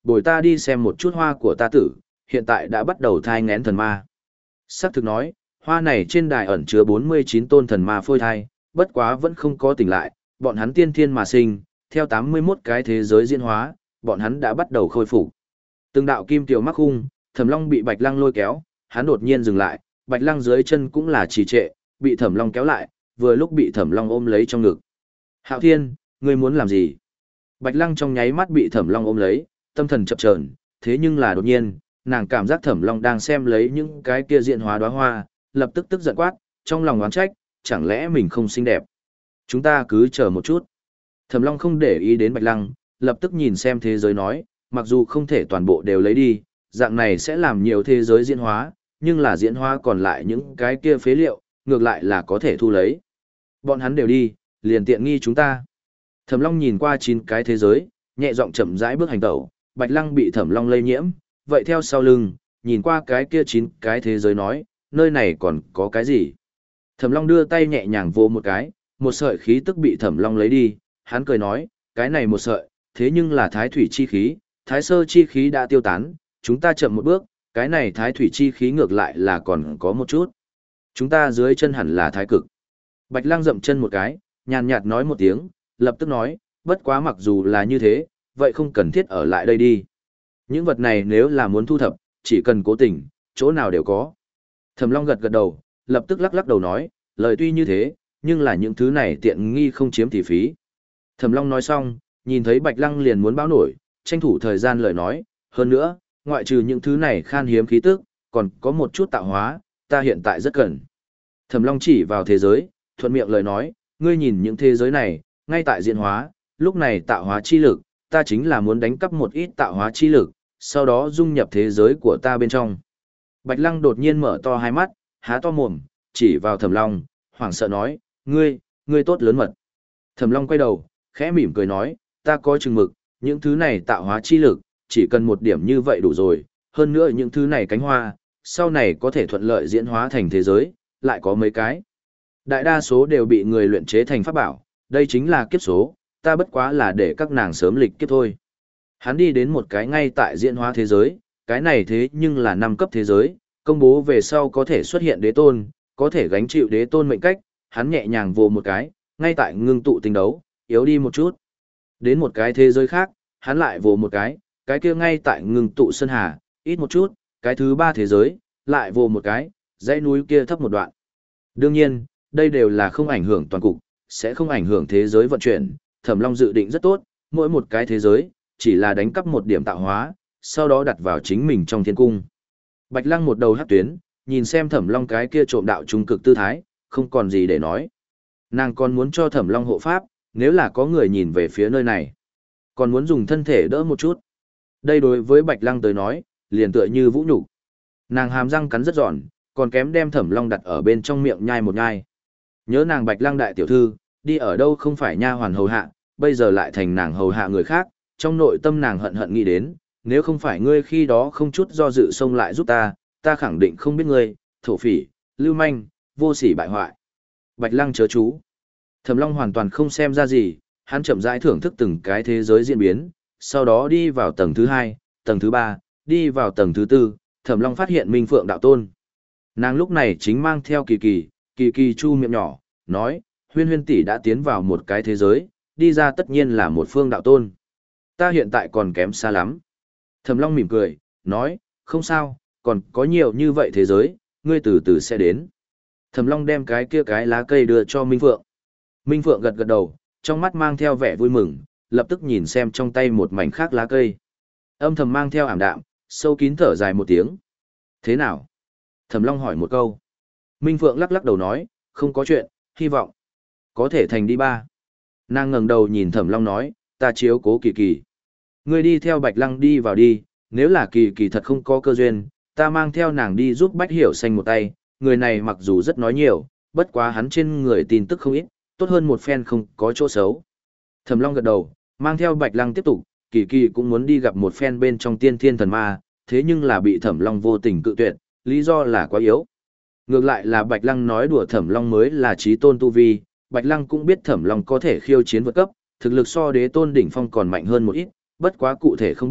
A: bồi ta đi xem một chút hoa của ta tử, hiện tại đã bắt đầu thai ngén thần ma. Sắc thực nói, hoa này trên đài ẩn chứa bốn mươi chín tôn thần ma phôi thai, bất quá vẫn không có tỉnh lại, bọn hắn tiên thiên mà sinh, theo tám mươi mốt cái thế giới diễn hóa, bọn hắn đã bắt đầu khôi phục. Từng đạo kim tiểu mắc hung, Thẩm Long bị Bạch Lăng lôi kéo, hắn đột nhiên dừng lại, Bạch Lăng dưới chân cũng là trì trệ, bị Thẩm Long kéo lại, vừa lúc bị Thẩm Long ôm lấy trong ngực. Hạo Thiên, ngươi muốn làm gì? Bạch Lăng trong nháy mắt bị Thẩm Long ôm lấy, tâm thần chập chờn, thế nhưng là đột nhiên, nàng cảm giác Thẩm Long đang xem lấy những cái kia diện hóa đóa hoa, lập tức tức giận quát, trong lòng oán trách, chẳng lẽ mình không xinh đẹp? Chúng ta cứ chờ một chút. Thẩm Long không để ý đến Bạch Lăng, lập tức nhìn xem thế giới nói, mặc dù không thể toàn bộ đều lấy đi, dạng này sẽ làm nhiều thế giới diễn hóa, nhưng là diễn hóa còn lại những cái kia phế liệu, ngược lại là có thể thu lấy. Bọn hắn đều đi, liền tiện nghi chúng ta. Thẩm Long nhìn qua chín cái thế giới, nhẹ giọng chậm rãi bước hành tẩu, Bạch Lăng bị Thẩm Long lây nhiễm, vậy theo sau lưng, nhìn qua cái kia chín cái thế giới nói, nơi này còn có cái gì? Thẩm Long đưa tay nhẹ nhàng vô một cái, một sợi khí tức bị Thẩm Long lấy đi, hắn cười nói, cái này một sợi, thế nhưng là thái thủy chi khí, thái sơ chi khí đã tiêu tán, chúng ta chậm một bước, cái này thái thủy chi khí ngược lại là còn có một chút. Chúng ta dưới chân hẳn là thái cực. Bạch Lăng dậm chân một cái, nhàn nhạt nói một tiếng, lập tức nói, bất quá mặc dù là như thế, vậy không cần thiết ở lại đây đi. Những vật này nếu là muốn thu thập, chỉ cần cố tình, chỗ nào đều có. Thẩm Long gật gật đầu, lập tức lắc lắc đầu nói, lời tuy như thế, nhưng là những thứ này tiện nghi không chiếm thì phí. Thẩm Long nói xong, nhìn thấy Bạch Lăng liền muốn báo nổi, tranh thủ thời gian lời nói, hơn nữa, ngoại trừ những thứ này khan hiếm khí tức, còn có một chút tạo hóa, ta hiện tại rất cần. Thẩm Long chỉ vào thế giới, thuận miệng lời nói, ngươi nhìn những thế giới này, ngay tại diễn hóa, lúc này tạo hóa chi lực, ta chính là muốn đánh cắp một ít tạo hóa chi lực, sau đó dung nhập thế giới của ta bên trong. Bạch Lăng đột nhiên mở to hai mắt, há to mồm, chỉ vào Thẩm Long, hoảng sợ nói, ngươi, ngươi tốt lớn mật. Thẩm Long quay đầu, khẽ mỉm cười nói, ta có chừng mực, những thứ này tạo hóa chi lực, chỉ cần một điểm như vậy đủ rồi, hơn nữa những thứ này cánh hoa, sau này có thể thuận lợi diễn hóa thành thế giới, lại có mấy cái. Đại đa số đều bị người luyện chế thành pháp bảo, đây chính là kiếp số, ta bất quá là để các nàng sớm lịch kiếp thôi. Hắn đi đến một cái ngay tại diễn hóa thế giới, cái này thế nhưng là năm cấp thế giới, công bố về sau có thể xuất hiện đế tôn, có thể gánh chịu đế tôn mệnh cách, hắn nhẹ nhàng vồ một cái, ngay tại ngưng tụ tinh đấu, yếu đi một chút. Đến một cái thế giới khác, hắn lại vồ một cái, cái kia ngay tại ngưng tụ sơn hà, ít một chút, cái thứ ba thế giới, lại vồ một cái, dãy núi kia thấp một đoạn. Đương nhiên, đây đều là không ảnh hưởng toàn cục, sẽ không ảnh hưởng thế giới vận chuyển, Thẩm Long dự định rất tốt, mỗi một cái thế giới, chỉ là đánh cắp một điểm tạo hóa, sau đó đặt vào chính mình trong thiên cung. Bạch Lăng một đầu hất tuyến, nhìn xem Thẩm Long cái kia trộm đạo trung cực tư thái, không còn gì để nói. Nàng còn muốn cho Thẩm Long hộ pháp, nếu là có người nhìn về phía nơi này, còn muốn dùng thân thể đỡ một chút. Đây đối với Bạch Lăng tới nói, liền tựa như vũ nhục. Nàng hàm răng cắn rất giòn, còn kém đem Thẩm Long đặt ở bên trong miệng nhai một nhai. Nhớ nàng Bạch Lăng đại tiểu thư, đi ở đâu không phải nha hoàn hầu hạ, bây giờ lại thành nàng hầu hạ người khác, trong nội tâm nàng hận hận nghĩ đến, nếu không phải ngươi khi đó không chút do dự xông lại giúp ta, ta khẳng định không biết ngươi, thổ phỉ, lưu manh, vô sỉ bại hoại. Bạch Lăng chớ chú. Thẩm Long hoàn toàn không xem ra gì, hắn chậm rãi thưởng thức từng cái thế giới diễn biến, sau đó đi vào tầng thứ hai, tầng thứ ba, đi vào tầng thứ tư, Thẩm Long phát hiện Minh Phượng đạo tôn. Nàng lúc này chính mang theo Kỳ Kỳ, Kỳ Kỳ chu miệng nhỏ, nói, Huyên Huyên tỷ đã tiến vào một cái thế giới, đi ra tất nhiên là một phương đạo tôn. Ta hiện tại còn kém xa lắm. Thẩm Long mỉm cười, nói, không sao, còn có nhiều như vậy thế giới, ngươi từ từ sẽ đến. Thẩm Long đem cái kia cái lá cây đưa cho Minh Phượng. Minh Phượng gật gật đầu, trong mắt mang theo vẻ vui mừng, lập tức nhìn xem trong tay một mảnh khác lá cây. Âm thầm mang theo ảm đạm, sâu kín thở dài một tiếng. Thế nào? Thẩm Long hỏi một câu. Minh Phượng lắc lắc đầu nói, không có chuyện, hy vọng có thể thành đi ba. Nàng ngẩng đầu nhìn Thẩm Long nói, ta chiếu cố Kỳ Kỳ. Ngươi đi theo Bạch Lăng đi vào đi, nếu là Kỳ Kỳ thật không có cơ duyên, ta mang theo nàng đi giúp Bách Hiểu Xanh một tay, người này mặc dù rất nói nhiều, bất quá hắn trên người tin tức không ít, tốt hơn một phen không có chỗ xấu. Thẩm Long gật đầu, mang theo Bạch Lăng tiếp tục, Kỳ Kỳ cũng muốn đi gặp một phen bên trong tiên thiên thần ma, thế nhưng là bị Thẩm Long vô tình cự tuyệt, lý do là quá yếu. Ngược lại là Bạch Lăng nói đùa Thẩm Long mới là chí tôn tu vi, Bạch Lăng cũng biết Thẩm Long có thể khiêu chiến vượt cấp, thực lực so đế tôn đỉnh phong còn mạnh hơn một ít, bất quá cụ thể không biết,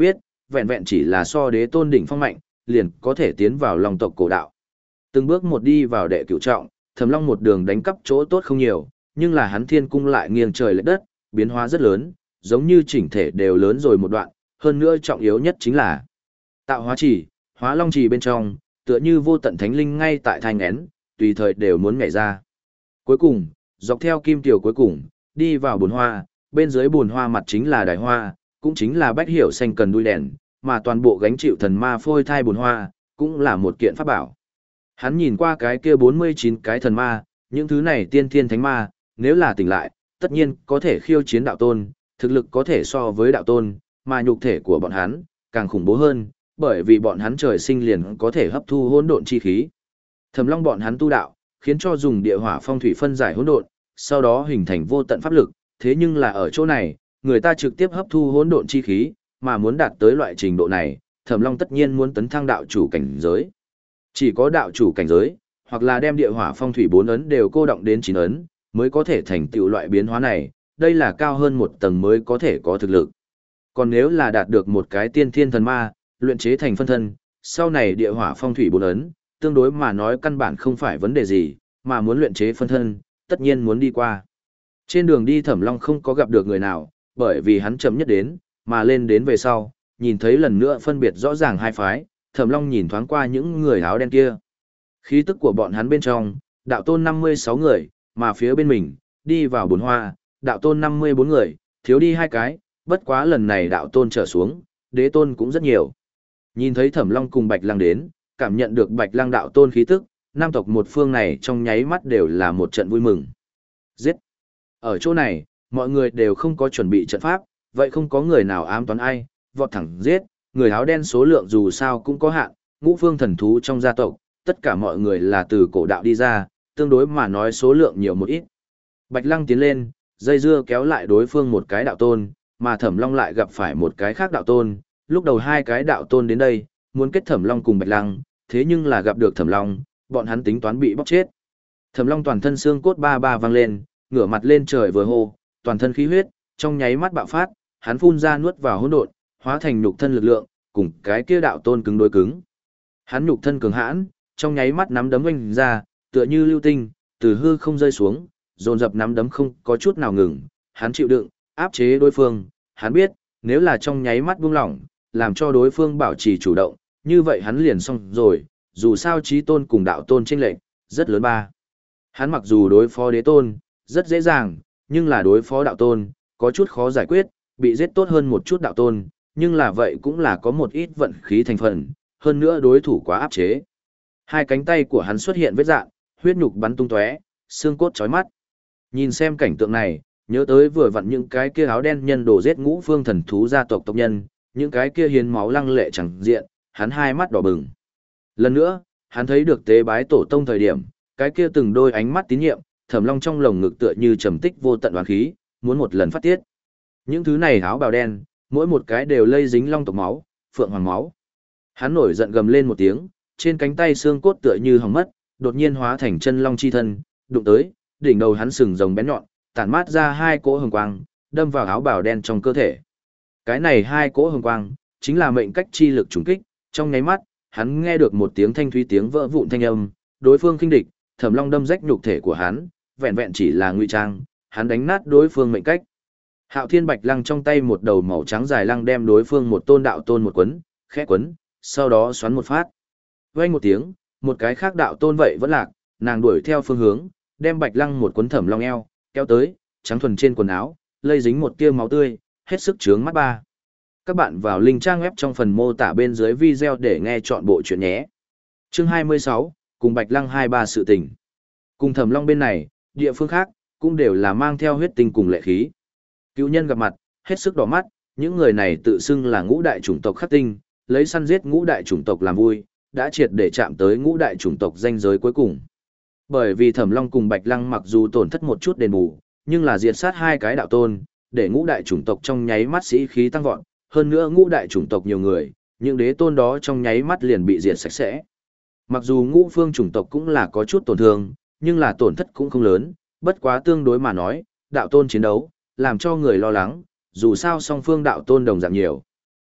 A: vẹn vẹn chỉ là so đế tôn đỉnh phong mạnh, liền có thể tiến vào Long tộc cổ đạo. Từng bước một đi vào đệ cửu trọng, Thẩm Long một đường đánh cắp chỗ tốt không nhiều, nhưng là hắn thiên cung lại nghiêng trời lệch đất, biến hóa rất lớn, giống như chỉnh thể đều lớn rồi một đoạn, hơn nữa trọng yếu nhất chính là tạo hóa chỉ, hóa long chỉ bên trong, tựa như vô tận thánh linh ngay tại thai nghén, tùy thời đều muốn nhảy ra. Cuối cùng, dọc theo kim tiểu cuối cùng, đi vào bồn hoa, bên dưới bồn hoa mặt chính là đài hoa, cũng chính là bách hiểu xanh cần đuôi đèn, mà toàn bộ gánh chịu thần ma phôi thai bồn hoa, cũng là một kiện pháp bảo. Hắn nhìn qua cái kia bốn mươi chín cái thần ma, những thứ này tiên thiên thánh ma, nếu là tỉnh lại, tất nhiên có thể khiêu chiến đạo tôn, thực lực có thể so với đạo tôn, mà nhục thể của bọn hắn càng khủng bố hơn, bởi vì bọn hắn trời sinh liền có thể hấp thu hỗn độn chi khí. Thẩm Long bọn hắn tu đạo, khiến cho dùng địa hỏa phong thủy phân giải hỗn độn, sau đó hình thành vô tận pháp lực, thế nhưng là ở chỗ này, người ta trực tiếp hấp thu hỗn độn chi khí, mà muốn đạt tới loại trình độ này, Thẩm Long tất nhiên muốn tấn thăng đạo chủ cảnh giới. Chỉ có đạo chủ cảnh giới, hoặc là đem địa hỏa phong thủy bốn ấn đều cô động đến chín ấn, mới có thể thành tựu loại biến hóa này, đây là cao hơn một tầng mới có thể có thực lực. Còn nếu là đạt được một cái tiên thiên thần ma, luyện chế thành phân thân, sau này địa hỏa phong thủy bốn ấn, tương đối mà nói căn bản không phải vấn đề gì, mà muốn luyện chế phân thân, tất nhiên muốn đi qua. Trên đường đi Thẩm Long không có gặp được người nào, bởi vì hắn chậm nhất đến, mà lên đến về sau, nhìn thấy lần nữa phân biệt rõ ràng hai phái, Thẩm Long nhìn thoáng qua những người áo đen kia. Khí tức của bọn hắn bên trong, đạo tôn năm mươi sáu người, mà phía bên mình, đi vào bốn hoa, đạo tôn năm mươi bốn người, thiếu đi hai cái, bất quá lần này đạo tôn trở xuống, đế tôn cũng rất nhiều. Nhìn thấy Thẩm Long cùng Bạch Lăng đến, cảm nhận được Bạch Lăng đạo tôn khí tức, nam tộc một phương này trong nháy mắt đều là một trận vui mừng. Giết! Ở chỗ này, mọi người đều không có chuẩn bị trận pháp, vậy không có người nào ám toán ai, vọt thẳng giết, người áo đen số lượng dù sao cũng có hạn, ngũ phương thần thú trong gia tộc, tất cả mọi người là từ cổ đạo đi ra, tương đối mà nói số lượng nhiều một ít. Bạch Lăng tiến lên, dây dưa kéo lại đối phương một cái đạo tôn, mà Thẩm Long lại gặp phải một cái khác đạo tôn, lúc đầu hai cái đạo tôn đến đây, muốn kết Thẩm Long cùng Bạch Lăng, thế nhưng là gặp được Thẩm Long, bọn hắn tính toán bị bóc chết. Thẩm Long toàn thân xương cốt ba ba vang lên, ngửa mặt lên trời vừa hô, toàn thân khí huyết, trong nháy mắt bạo phát, hắn phun ra nuốt vào hỗn độn, hóa thành nhục thân lực lượng, cùng cái kia đạo tôn cứng đối cứng. Hắn nhục thân cường hãn, trong nháy mắt nắm đấm oanh ra, tựa như lưu tinh, từ hư không rơi xuống, dồn dập nắm đấm không có chút nào ngừng, hắn chịu đựng, áp chế đối phương, hắn biết, nếu là trong nháy mắt buông lỏng, làm cho đối phương bảo trì chủ động, như vậy hắn liền xong rồi, dù sao chí tôn cùng đạo tôn chênh lệch rất lớn ba. Hắn mặc dù đối phó đế tôn, rất dễ dàng, nhưng là đối phó đạo tôn, có chút khó giải quyết, bị giết tốt hơn một chút đạo tôn, nhưng là vậy cũng là có một ít vận khí thành phần, hơn nữa đối thủ quá áp chế. Hai cánh tay của hắn xuất hiện vết dạn, huyết nhục bắn tung tóe, xương cốt chói mắt. Nhìn xem cảnh tượng này, nhớ tới vừa vặn những cái kia áo đen nhân đồ giết ngũ phương thần thú gia tộc tộc nhân, những cái kia hiến máu lăng lệ chẳng diện, hắn hai mắt đỏ bừng. Lần nữa, hắn thấy được tế bái tổ tông thời điểm, cái kia từng đôi ánh mắt tín nhiệm, Thẩm Long trong lồng ngực tựa như trầm tích vô tận oán khí, muốn một lần phát tiết. Những thứ này áo bào đen, mỗi một cái đều lây dính long tộc máu, phượng hoàng máu. Hắn nổi giận gầm lên một tiếng, trên cánh tay xương cốt tựa như hỏng mất, đột nhiên hóa thành chân long chi thân, đụng tới, đỉnh đầu hắn sừng rồng bén nhọn, tản mát ra hai cỗ hồng quang, đâm vào áo bào đen trong cơ thể. Cái này hai cỗ hồng quang, chính là mệnh cách chi lực trùng kích, trong nháy mắt, hắn nghe được một tiếng thanh thúy tiếng vỡ vụn thanh âm, đối phương khinh địch, Thẩm Long đâm rách nhục thể của hắn, vẹn vẹn chỉ là ngụy trang, hắn đánh nát đối phương mệnh cách. Hạo Thiên Bạch Lăng trong tay một đầu màu trắng dài lăng đem đối phương một tôn đạo tôn một quấn, khẽ quấn, sau đó xoắn một phát. Vang một tiếng, một cái khác đạo tôn vậy vẫn lạc, nàng đuổi theo phương hướng, đem Bạch Lăng một quấn Thẩm Long eo, kéo tới, trắng thuần trên quần áo, lây dính một tia máu tươi, hết sức chướng mắt ba. Các bạn vào link trang web trong phần mô tả bên dưới video để nghe chọn bộ chuyện nhé. Chương hai mươi sáu, cùng Bạch Lăng hai ba sự tình. Cùng Thẩm Long bên này, địa phương khác, cũng đều là mang theo huyết tinh cùng lệ khí. Cựu nhân gặp mặt, hết sức đỏ mắt, những người này tự xưng là ngũ đại chủng tộc khắc tinh, lấy săn giết ngũ đại chủng tộc làm vui, đã triệt để chạm tới ngũ đại chủng tộc danh giới cuối cùng. Bởi vì Thẩm Long cùng Bạch Lăng mặc dù tổn thất một chút đền bù, nhưng là diệt sát hai cái đạo tôn, để ngũ đại chủng tộc trong nháy mắt sĩ khí tăng vọt, hơn nữa ngũ đại chủng tộc nhiều người, những đế tôn đó trong nháy mắt liền bị diệt sạch sẽ. Mặc dù ngũ phương chủng tộc cũng là có chút tổn thương, nhưng là tổn thất cũng không lớn, bất quá tương đối mà nói, đạo tôn chiến đấu, làm cho người lo lắng, dù sao song phương đạo tôn đồng dạng nhiều.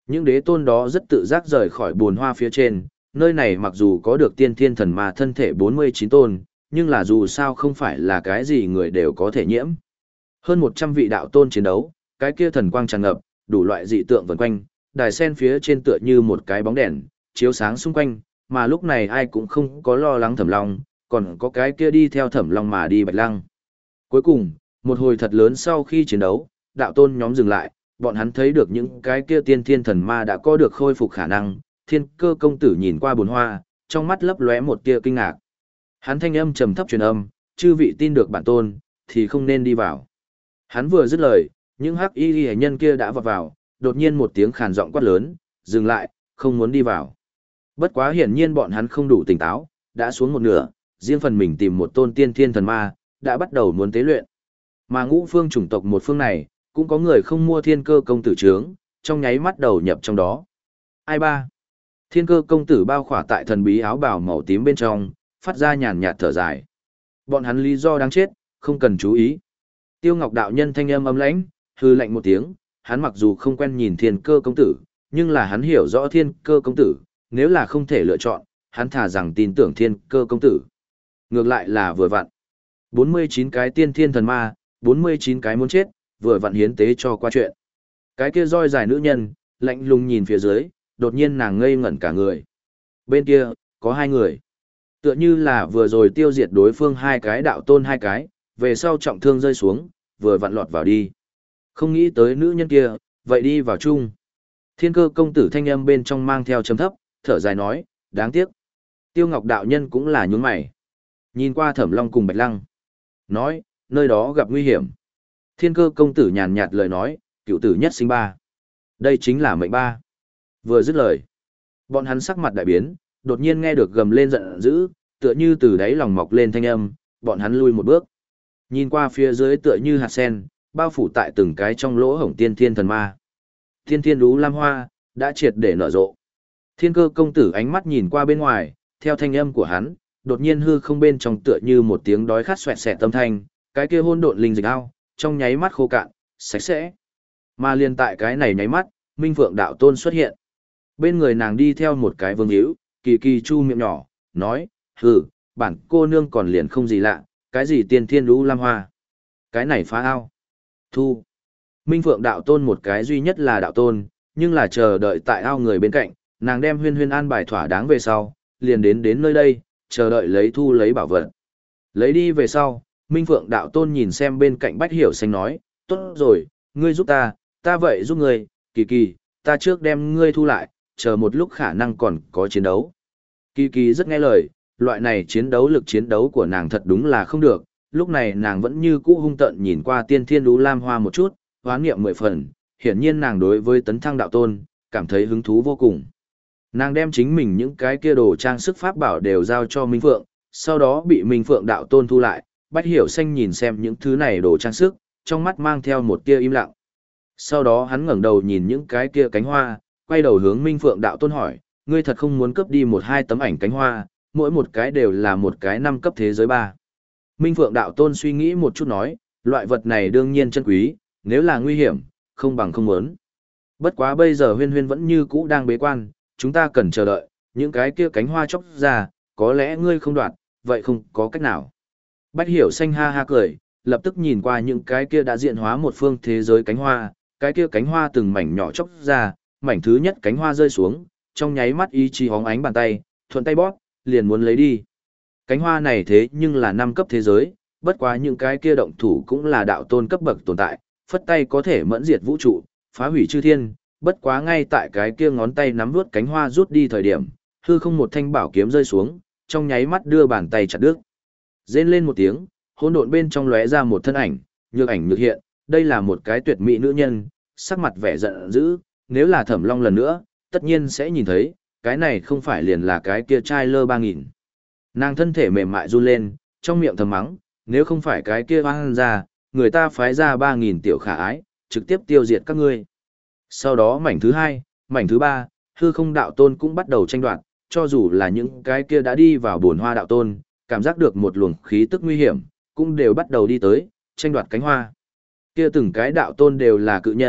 A: Những đế tôn đó rất tự giác rời khỏi bồn hoa phía trên, nơi này mặc dù có được tiên thiên thần ma thân thể bốn mươi chín tôn, nhưng là dù sao không phải là cái gì người đều có thể nhiễm. Hơn một trăm vị đạo tôn chiến đấu, cái kia thần quang tràn ngập, đủ loại dị tượng vần quanh, đài sen phía trên tựa như một cái bóng đèn, chiếu sáng xung quanh, mà lúc này ai cũng không có lo lắng Thẩm Long, còn có cái kia đi theo Thẩm Long mà đi Bạch Lăng. Cuối cùng, một hồi thật lớn sau khi chiến đấu, đạo tôn nhóm dừng lại, bọn hắn thấy được những cái kia tiên thiên thần ma đã có được khôi phục khả năng, Thiên Cơ công tử nhìn qua bồn hoa, trong mắt lấp lóe một tia kinh ngạc. Hắn thanh âm trầm thấp truyền âm, chư vị tin được bản tôn, thì không nên đi vào. Hắn vừa dứt lời, những hắc y hệ nhân kia đã vọt vào, đột nhiên một tiếng khàn giọng quát lớn, dừng lại, không muốn đi vào. Bất quá hiển nhiên bọn hắn không đủ tỉnh táo, đã xuống một nửa, riêng phần mình tìm một tôn tiên thiên thần ma, đã bắt đầu muốn tế luyện. Mà ngũ phương chủng tộc một phương này, cũng có người không mua Thiên Cơ công tử trướng, trong nháy mắt đầu nhập trong đó. Ai ba? Thiên Cơ công tử bao khỏa tại thần bí áo bào màu tím bên trong, phát ra nhàn nhạt thở dài. Bọn hắn lý do đáng chết, không cần chú ý. Tiêu Ngọc đạo nhân thanh âm âm lãnh, hư lạnh một tiếng, hắn mặc dù không quen nhìn Thiên Cơ công tử, nhưng là hắn hiểu rõ Thiên Cơ công tử, nếu là không thể lựa chọn, hắn thà rằng tin tưởng Thiên Cơ công tử. Ngược lại là vừa vặn. bốn mươi chín cái tiên thiên thần ma, bốn mươi chín cái muốn chết, vừa vặn hiến tế cho qua chuyện. Cái kia roi dài nữ nhân, lạnh lùng nhìn phía dưới, đột nhiên nàng ngây ngẩn cả người. Bên kia, có hai người. Tựa như là vừa rồi tiêu diệt đối phương hai cái đạo tôn hai cái, về sau trọng thương rơi xuống, vừa vặn lọt vào đi. Không nghĩ tới nữ nhân kia, vậy đi vào chung. Thiên Cơ công tử thanh âm bên trong mang theo chấm thấp, thở dài nói, đáng tiếc. Tiêu Ngọc đạo nhân cũng là nhún mày. Nhìn qua Thẩm Long cùng Bạch Lăng. Nói, nơi đó gặp nguy hiểm. Thiên Cơ công tử nhàn nhạt lời nói, cựu tử nhất sinh ba. Đây chính là mệnh ba. Vừa dứt lời, bọn hắn sắc mặt đại biến, đột nhiên nghe được gầm lên giận dữ, tựa như từ đáy lòng mọc lên thanh âm, bọn hắn lui một bước. Nhìn qua phía dưới tựa như hạt sen, bao phủ tại từng cái trong lỗ hổng tiên thiên thần ma. Tiên thiên lũ lam hoa, đã triệt để nở rộ. Thiên Cơ công tử ánh mắt nhìn qua bên ngoài, theo thanh âm của hắn, đột nhiên hư không bên trong tựa như một tiếng đói khát xoẹt xẹt tâm thanh, cái kia hôn độn linh dịch ao, trong nháy mắt khô cạn, sạch sẽ. Mà liền tại cái này nháy mắt, Minh Phượng đạo tôn xuất hiện. Bên người nàng đi theo một cái vương hữu, kỳ kỳ chu miệng nhỏ, nói, hừ, bản cô nương còn liền không gì lạ, cái gì tiên thiên lũ lam hoa. Cái này phá ao. Thu. Minh Phượng đạo tôn một cái duy nhất là đạo tôn, nhưng là chờ đợi tại ao người bên cạnh, nàng đem huyên huyên an bài thỏa đáng về sau, liền đến đến nơi đây, chờ đợi lấy thu lấy bảo vật. Lấy đi về sau, Minh Phượng đạo tôn nhìn xem bên cạnh Bách Hiểu Xanh nói, tốt rồi, ngươi giúp ta, ta vậy giúp ngươi, kỳ kỳ, ta trước đem ngươi thu lại, chờ một lúc khả năng còn có chiến đấu. Kỳ kỳ rất nghe lời, loại này chiến đấu lực chiến đấu của nàng thật đúng là không được, lúc này nàng vẫn như cũ hung tợn nhìn qua tiên thiên đú lam hoa một chút, hoán niệm mười phần, hiển nhiên nàng đối với tấn thăng đạo tôn, cảm thấy hứng thú vô cùng. Nàng đem chính mình những cái kia đồ trang sức pháp bảo đều giao cho Minh Phượng, sau đó bị Minh Phượng đạo tôn thu lại, Bách Hiểu Xanh nhìn xem những thứ này đồ trang sức, trong mắt mang theo một tia im lặng. Sau đó hắn ngẩng đầu nhìn những cái kia cánh hoa, quay đầu hướng Minh Phượng đạo tôn hỏi, ngươi thật không muốn cướp đi một hai tấm ảnh cánh hoa, mỗi một cái đều là một cái năm cấp thế giới ba. Minh Phượng đạo tôn suy nghĩ một chút nói, loại vật này đương nhiên chân quý, nếu là nguy hiểm, không bằng không muốn. Bất quá bây giờ huyên huyên vẫn như cũ đang bế quan, chúng ta cần chờ đợi, những cái kia cánh hoa chốc ra, có lẽ ngươi không đoạt, vậy không có cách nào. Bách Hiểu Xanh ha ha cười, lập tức nhìn qua những cái kia đã diện hóa một phương thế giới cánh hoa, cái kia cánh hoa từng mảnh nhỏ chốc ra, mảnh thứ nhất cánh hoa rơi xuống, trong nháy mắt ý chí hóng ánh bàn tay, thuận tay bóp, liền muốn lấy đi. Cánh hoa này thế nhưng là năm cấp thế giới, bất quá những cái kia động thủ cũng là đạo tôn cấp bậc tồn tại, phất tay có thể mẫn diệt vũ trụ, phá hủy chư thiên, bất quá ngay tại cái kia ngón tay nắm vuốt cánh hoa rút đi thời điểm, hư không một thanh bảo kiếm rơi xuống, trong nháy mắt đưa bàn tay chặt đứt. Rên lên một tiếng, hỗn độn bên trong lóe ra một thân ảnh, nhược ảnh nhược hiện, đây là một cái tuyệt mỹ nữ nhân, sắc mặt vẻ giận dữ, nếu là Thẩm Long lần nữa, tất nhiên sẽ nhìn thấy, cái này không phải liền là cái kia trai lơ ba nghìn. Nàng thân thể mềm mại run lên, trong miệng thầm mắng, nếu không phải cái kia hoang ra, người ta phái ra ba nghìn tiểu khả ái, trực tiếp tiêu diệt các ngươi. Sau đó mảnh thứ hai, mảnh thứ ba, hư không đạo tôn cũng bắt đầu tranh đoạt, cho dù là những cái kia đã đi vào bồn hoa đạo tôn, cảm giác được một luồng khí tức nguy hiểm, cũng đều bắt đầu đi tới, tranh đoạt cánh hoa. Kia từng cái đạo tôn đều là cự nhân,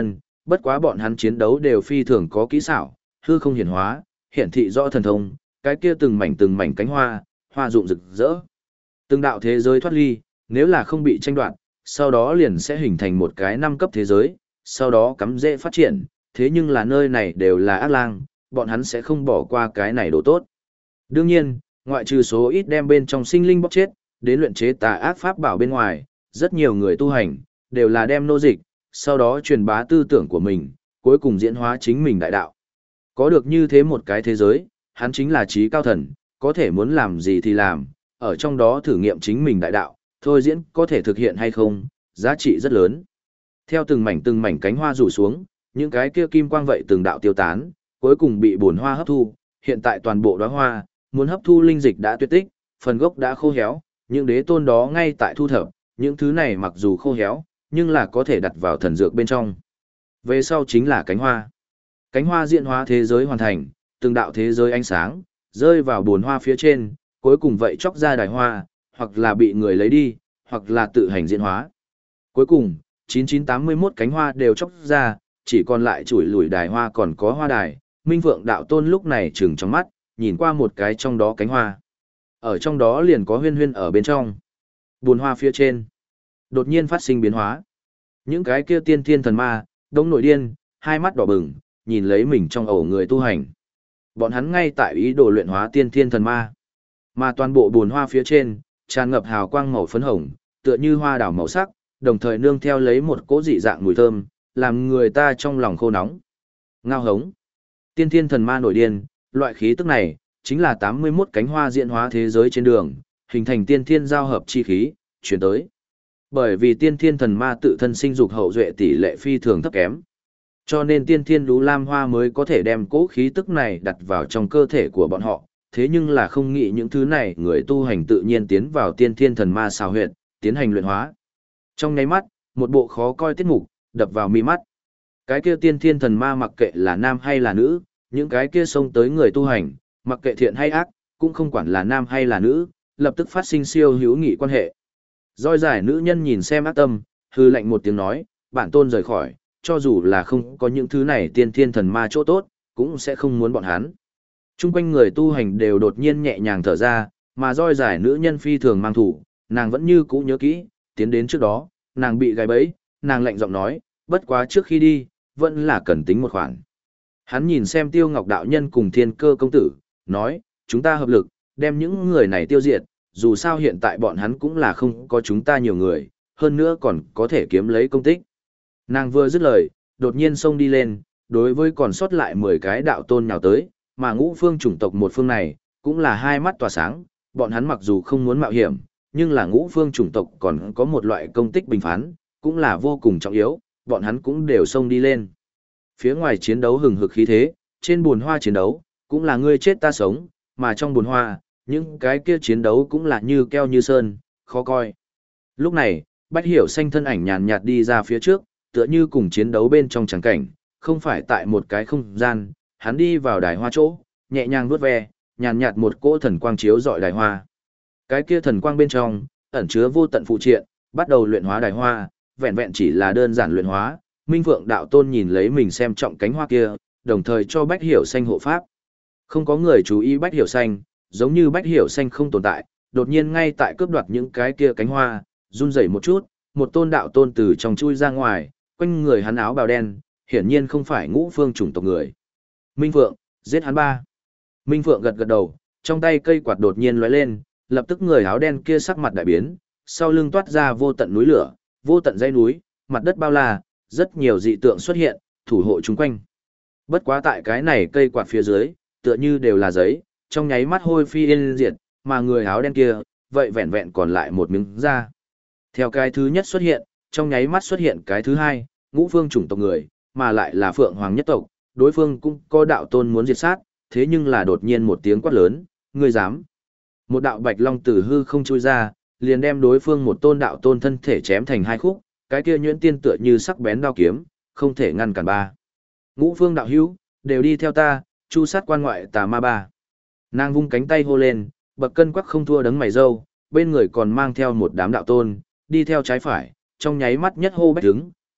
A: Bất quá bọn hắn chiến đấu đều phi thường có kỹ xảo, hư không hiển hóa, hiển thị rõ thần thông, cái kia từng mảnh từng mảnh cánh hoa, hoa rụng rực rỡ. Từng đạo thế giới thoát ly, nếu là không bị tranh đoạt, sau đó liền sẽ hình thành một cái năm cấp thế giới, sau đó cắm rễ phát triển, thế nhưng là nơi này đều là ác lang, bọn hắn sẽ không bỏ qua cái này đồ tốt. Đương nhiên, ngoại trừ số ít đem bên trong sinh linh bóc chết, đến luyện chế tà ác pháp bảo bên ngoài, rất nhiều người tu hành, đều là đem nô dịch, sau đó truyền bá tư tưởng của mình, cuối cùng diễn hóa chính mình đại đạo. Có được như thế một cái thế giới, hắn chính là trí cao thần, có thể muốn làm gì thì làm, ở trong đó thử nghiệm chính mình đại đạo, thôi diễn có thể thực hiện hay không, giá trị rất lớn. Theo từng mảnh từng mảnh cánh hoa rủ xuống, những cái kia kim quang vậy từng đạo tiêu tán, cuối cùng bị bồn hoa hấp thu, hiện tại toàn bộ đóa hoa, muốn hấp thu linh dịch đã tuyệt tích, phần gốc đã khô héo, những đế tôn đó ngay tại thu thập, những thứ này mặc dù khô héo, nhưng là có thể đặt vào thần dược bên trong. Về sau chính là cánh hoa. Cánh hoa diễn hóa thế giới hoàn thành, từng đạo thế giới ánh sáng, rơi vào bồn hoa phía trên, cuối cùng vậy chóc ra đài hoa, hoặc là bị người lấy đi, hoặc là tự hành diễn hóa. Cuối cùng, chín chín tám mươi mốt cánh hoa đều chóc ra, chỉ còn lại chuỗi lùi đài hoa còn có hoa đài. Minh Vượng đạo tôn lúc này trừng trong mắt, nhìn qua một cái trong đó cánh hoa. Ở trong đó liền có huyên huyên ở bên trong. Bồn hoa phía trên, đột nhiên phát sinh biến hóa. Những cái kia tiên thiên thần ma, đông nổi điên, hai mắt đỏ bừng, nhìn lấy mình trong ổ người tu hành. Bọn hắn ngay tại ý đồ luyện hóa tiên thiên thần ma. Mà toàn bộ bồn hoa phía trên, tràn ngập hào quang màu phấn hồng, tựa như hoa đào màu sắc, đồng thời nương theo lấy một cỗ dị dạng mùi thơm, làm người ta trong lòng khô nóng. Ngao hống. Tiên thiên thần ma nổi điên, loại khí tức này, chính là tám mươi mốt cánh hoa diễn hóa thế giới trên đường, hình thành tiên thiên giao hợp chi khí, chuyển tới. Bởi vì tiên thiên thần ma tự thân sinh dục hậu duệ tỷ lệ phi thường thấp kém. Cho nên tiên thiên đú lam hoa mới có thể đem cỗ khí tức này đặt vào trong cơ thể của bọn họ, thế nhưng là không nghĩ những thứ này người tu hành tự nhiên tiến vào tiên thiên thần ma xào huyệt, tiến hành luyện hóa. Trong nháy mắt, một bộ khó coi tiết mục, đập vào mi mắt. Cái kia tiên thiên thần ma mặc kệ là nam hay là nữ, những cái kia xông tới người tu hành, mặc kệ thiện hay ác, cũng không quản là nam hay là nữ, lập tức phát sinh siêu hữu nghị quan hệ. Roi giải nữ nhân nhìn xem ác tâm, hư lạnh một tiếng nói, bản tôn rời khỏi, cho dù là không có những thứ này tiên thiên thần ma chỗ tốt, cũng sẽ không muốn bọn hắn. Trung quanh người tu hành đều đột nhiên nhẹ nhàng thở ra, mà roi giải nữ nhân phi thường mang thủ, nàng vẫn như cũ nhớ kỹ, tiến đến trước đó, nàng bị gài bẫy, nàng lạnh giọng nói, bất quá trước khi đi, vẫn là cần tính một khoản. Hắn nhìn xem Tiêu Ngọc đạo nhân cùng Thiên Cơ công tử, nói, chúng ta hợp lực, đem những người này tiêu diệt, dù sao hiện tại bọn hắn cũng là không có chúng ta nhiều người, hơn nữa còn có thể kiếm lấy công tích. Nàng vừa dứt lời, đột nhiên xông đi lên, đối với còn sót lại mười cái đạo tôn nhào tới, mà ngũ phương chủng tộc một phương này, cũng là hai mắt tỏa sáng, bọn hắn mặc dù không muốn mạo hiểm, nhưng là ngũ phương chủng tộc còn có một loại công tích bình phán, cũng là vô cùng trọng yếu, bọn hắn cũng đều xông đi lên. Phía ngoài chiến đấu hừng hực khí thế, trên bùn hoa chiến đấu, cũng là ngươi chết ta sống, mà trong bùn hoa, những cái kia chiến đấu cũng là như keo như sơn, khó coi. Lúc này, Bách Hiểu Xanh thân ảnh nhàn nhạt đi ra phía trước, tựa như cùng chiến đấu bên trong tràng cảnh, không phải tại một cái không gian, hắn đi vào đài hoa chỗ, nhẹ nhàng vuốt ve, nhàn nhạt một cỗ thần quang chiếu rọi đài hoa. Cái kia thần quang bên trong, ẩn chứa vô tận phụ triện, bắt đầu luyện hóa đài hoa, vẹn vẹn chỉ là đơn giản luyện hóa, Minh Vượng đạo tôn nhìn lấy mình xem trọng cánh hoa kia, đồng thời cho Bách Hiểu Xanh hộ pháp. Không có người chú ý Bách Hiểu Xanh, giống như Bách Hiểu Xanh không tồn tại, đột nhiên ngay tại cướp đoạt những cái kia cánh hoa, run rẩy một chút, một tôn đạo tôn từ trong chui ra ngoài, quanh người hắn áo bào đen, hiển nhiên không phải ngũ phương chủng tộc người. Minh Vượng, giết hắn ba. Minh Vượng gật gật đầu, trong tay cây quạt đột nhiên lóe lên, lập tức người áo đen kia sắc mặt đại biến, sau lưng toát ra vô tận núi lửa, vô tận dãy núi, mặt đất bao la, rất nhiều dị tượng xuất hiện, thủ hộ chung quanh. Bất quá tại cái này cây quạt phía dưới, tựa như đều là giấy, trong nháy mắt hôi phi yên diệt, mà người áo đen kia, vậy vẹn vẹn còn lại một miếng da. Theo cái thứ nhất xuất hiện, trong nháy mắt xuất hiện cái thứ hai, ngũ phương chủng tộc người, mà lại là phượng hoàng nhất tộc, đối phương cũng có đạo tôn muốn diệt sát, thế nhưng là đột nhiên một tiếng quát lớn, ngươi dám. Một đạo bạch long từ hư không chui ra, liền đem đối phương một tôn đạo tôn thân thể chém thành hai khúc, cái kia nhuyễn tiên tựa như sắc bén đao kiếm, không thể ngăn cản ba. Ngũ phương đạo hữu, đều đi theo ta, chu sát quan ngoại tà ma ba. Nàng vung cánh tay hô lên, bậc cân quắc không thua đấng mày râu, bên người còn mang theo một đám đạo tôn, đi theo trái phải, trong nháy mắt nhất hô bách đứng,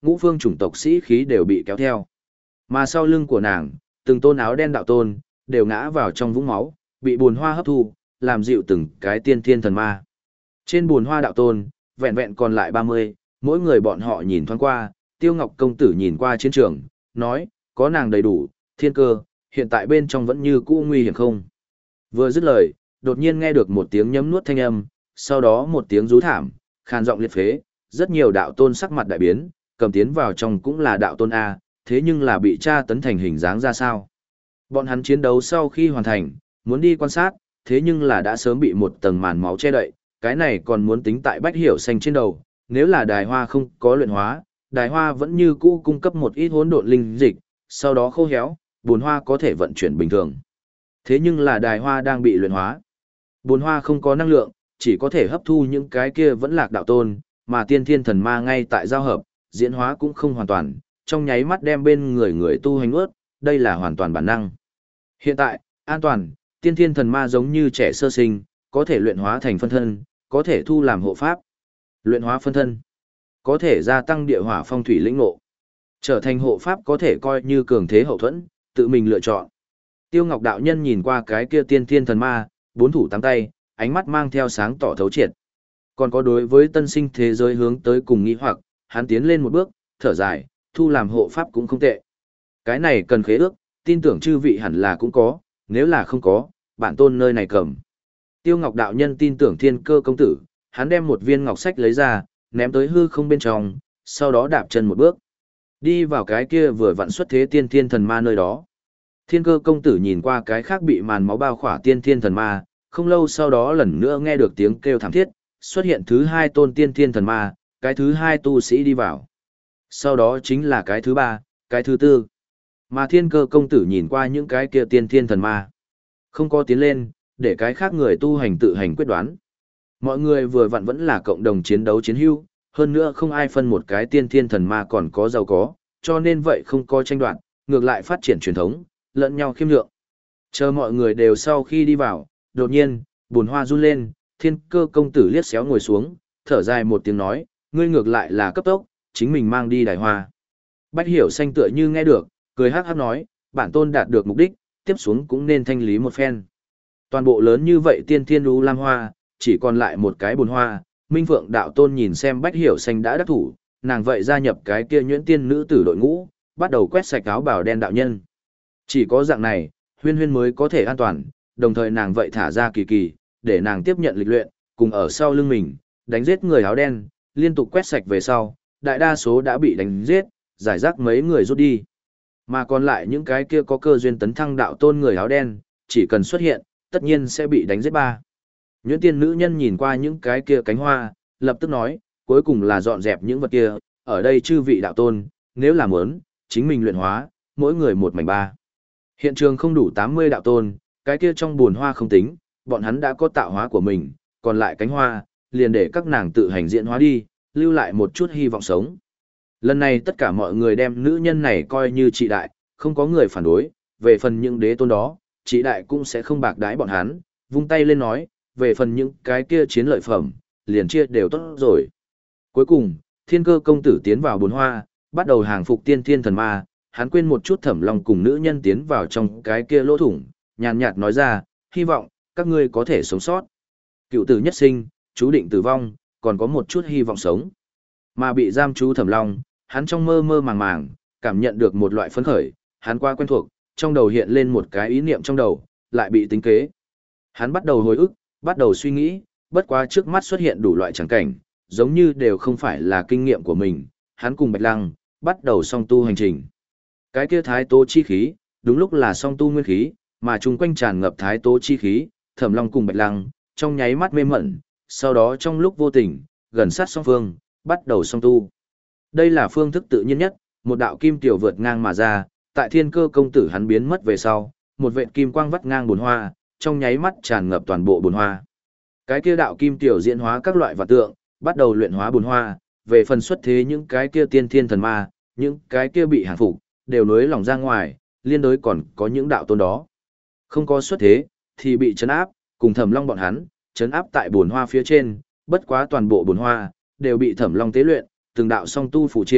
A: ngũ phương chủng tộc sĩ khí đều bị kéo theo. Mà sau lưng của nàng, từng tôn áo đen đạo tôn, đều ngã vào trong vũng máu, bị buồn hoa hấp thu, làm dịu từng cái tiên thiên thần ma. Trên buồn hoa đạo tôn, vẹn vẹn còn lại ba mươi, mỗi người bọn họ nhìn thoáng qua, Tiêu Ngọc công tử nhìn qua chiến trường, nói, có nàng đầy đủ, thiên cơ, hiện tại bên trong vẫn như cũ nguy hiểm không. Vừa dứt lời, đột nhiên nghe được một tiếng nhấm nuốt thanh âm, sau đó một tiếng rú thảm, khan giọng liệt phế, rất nhiều đạo tôn sắc mặt đại biến, cầm tiến vào trong cũng là đạo tôn A, thế nhưng là bị tra tấn thành hình dáng ra sao. Bọn hắn chiến đấu sau khi hoàn thành, muốn đi quan sát, thế nhưng là đã sớm bị một tầng màn máu che đậy, cái này còn muốn tính tại Bách Hiểu Xanh trên đầu, nếu là đài hoa không có luyện hóa, đài hoa vẫn như cũ cung cấp một ít hỗn độn linh dịch, sau đó khô héo, bồn hoa có thể vận chuyển bình thường. Thế nhưng là đài hoa đang bị luyện hóa. Bồn hoa không có năng lượng, chỉ có thể hấp thu những cái kia vẫn lạc đạo tôn, mà tiên thiên thần ma ngay tại giao hợp, diễn hóa cũng không hoàn toàn, trong nháy mắt đem bên người người tu hành ướt, đây là hoàn toàn bản năng. Hiện tại, an toàn, tiên thiên thần ma giống như trẻ sơ sinh, có thể luyện hóa thành phân thân, có thể thu làm hộ pháp. Luyện hóa phân thân, có thể gia tăng địa hỏa phong thủy lĩnh ngộ. Trở thành hộ pháp có thể coi như cường thế hậu thuẫn, tự mình lựa chọn. Tiêu Ngọc đạo nhân nhìn qua cái kia tiên thiên thần ma, bốn thủ tám tay, ánh mắt mang theo sáng tỏ thấu triệt. Còn có đối với tân sinh thế giới hướng tới cùng nghĩ hoặc, hắn tiến lên một bước, thở dài, thu làm hộ pháp cũng không tệ. Cái này cần khế ước, tin tưởng chư vị hẳn là cũng có, nếu là không có, bản tôn nơi này cầm. Tiêu Ngọc đạo nhân tin tưởng Thiên Cơ công tử, hắn đem một viên ngọc sách lấy ra, ném tới hư không bên trong, sau đó đạp chân một bước. Đi vào cái kia vừa vặn xuất thế tiên thiên thần ma nơi đó. Thiên Cơ công tử nhìn qua cái khác bị màn máu bao khỏa tiên thiên thần ma, không lâu sau đó lần nữa nghe được tiếng kêu thảm thiết, xuất hiện thứ hai tôn tiên thiên thần ma, cái thứ hai tu sĩ đi vào. Sau đó chính là cái thứ ba, cái thứ tư. Mà Thiên Cơ công tử nhìn qua những cái kia tiên thiên thần ma. Không có tiến lên, để cái khác người tu hành tự hành quyết đoán. Mọi người vừa vặn vẫn là cộng đồng chiến đấu chiến hữu, hơn nữa không ai phân một cái tiên thiên thần ma còn có giàu có, cho nên vậy không có tranh đoạt, ngược lại phát triển truyền thống, lẫn nhau khiêm lượng. Chờ mọi người đều sau khi đi vào, đột nhiên, bùn hoa run lên, Thiên Cơ công tử liếc xéo ngồi xuống, thở dài một tiếng nói, ngươi ngược lại là cấp tốc, chính mình mang đi đài hoa. Bách Hiểu Xanh tựa như nghe được, cười hắc hắc nói, bản tôn đạt được mục đích, tiếp xuống cũng nên thanh lý một phen. Toàn bộ lớn như vậy tiên thiên lũ lam hoa, chỉ còn lại một cái bùn hoa, Minh Phượng đạo tôn nhìn xem Bách Hiểu Xanh đã đắc thủ, nàng vậy gia nhập cái kia nhuyễn tiên nữ tử đội ngũ, bắt đầu quét sạch áo bào đen đạo nhân. Chỉ có dạng này, Huyên Huyên mới có thể an toàn, đồng thời nàng vậy thả ra Kỳ Kỳ, để nàng tiếp nhận lịch luyện, cùng ở sau lưng mình, đánh giết người áo đen, liên tục quét sạch về sau, đại đa số đã bị đánh giết, giải rác mấy người rút đi. Mà còn lại những cái kia có cơ duyên tấn thăng đạo tôn người áo đen, chỉ cần xuất hiện, tất nhiên sẽ bị đánh giết ba. Nhuyễn tiên nữ nhân nhìn qua những cái kia cánh hoa, lập tức nói, cuối cùng là dọn dẹp những vật kia, ở đây chư vị đạo tôn, nếu là muốn, chính mình luyện hóa, mỗi người một mảnh ba. Hiện trường không đủ tám mươi đạo tôn, cái kia trong buồn hoa không tính, bọn hắn đã có tạo hóa của mình, còn lại cánh hoa, liền để các nàng tự hành diễn hóa đi, lưu lại một chút hy vọng sống. Lần này tất cả mọi người đem nữ nhân này coi như trị đại, không có người phản đối, về phần những đế tôn đó, trị đại cũng sẽ không bạc đái bọn hắn, vung tay lên nói, về phần những cái kia chiến lợi phẩm, liền chia đều tốt rồi. Cuối cùng, Thiên Cơ công tử tiến vào bốn hoa, bắt đầu hàng phục tiên thiên thần ma, hắn quên một chút Thẩm Long cùng nữ nhân tiến vào trong cái kia lỗ thủng, nhàn nhạt nói ra, hy vọng, các ngươi có thể sống sót. Cựu tử nhất sinh, chú định tử vong, còn có một chút hy vọng sống. Mà bị giam chú Thẩm Long, hắn trong mơ mơ màng màng, cảm nhận được một loại phấn khởi, hắn qua quen thuộc, trong đầu hiện lên một cái ý niệm trong đầu, lại bị tính kế. Hắn bắt đầu hồi ức, bắt đầu suy nghĩ, bất quá trước mắt xuất hiện đủ loại tràng cảnh, giống như đều không phải là kinh nghiệm của mình, hắn cùng Bạch Lăng, bắt đầu song tu hành trình. Cái kia thái tố chi khí, đúng lúc là song tu nguyên khí, mà chung quanh tràn ngập thái tố chi khí, Thẩm Long cùng Bạch Lăng, trong nháy mắt mê mẩn, sau đó trong lúc vô tình, gần sát song phương, bắt đầu song tu. Đây là phương thức tự nhiên nhất, một đạo kim tiểu vượt ngang mà ra, tại Thiên Cơ công tử hắn biến mất về sau, một vệt kim quang vắt ngang bồn hoa, trong nháy mắt tràn ngập toàn bộ bồn hoa. Cái kia đạo kim tiểu diễn hóa các loại vật tượng, bắt đầu luyện hóa bồn hoa, về phần xuất thế những cái kia tiên thiên thần ma, những cái kia bị hàng phục, đều nối lỏng ra ngoài, liên đối còn có những đạo tôn đó. Không có xuất thế, thì bị trấn áp, cùng Thẩm Long bọn hắn, trấn áp tại bồn hoa phía trên, bất quá toàn bộ bồn hoa, đều bị Thẩm Long tế luyện, từng đạo song tu phụ triện,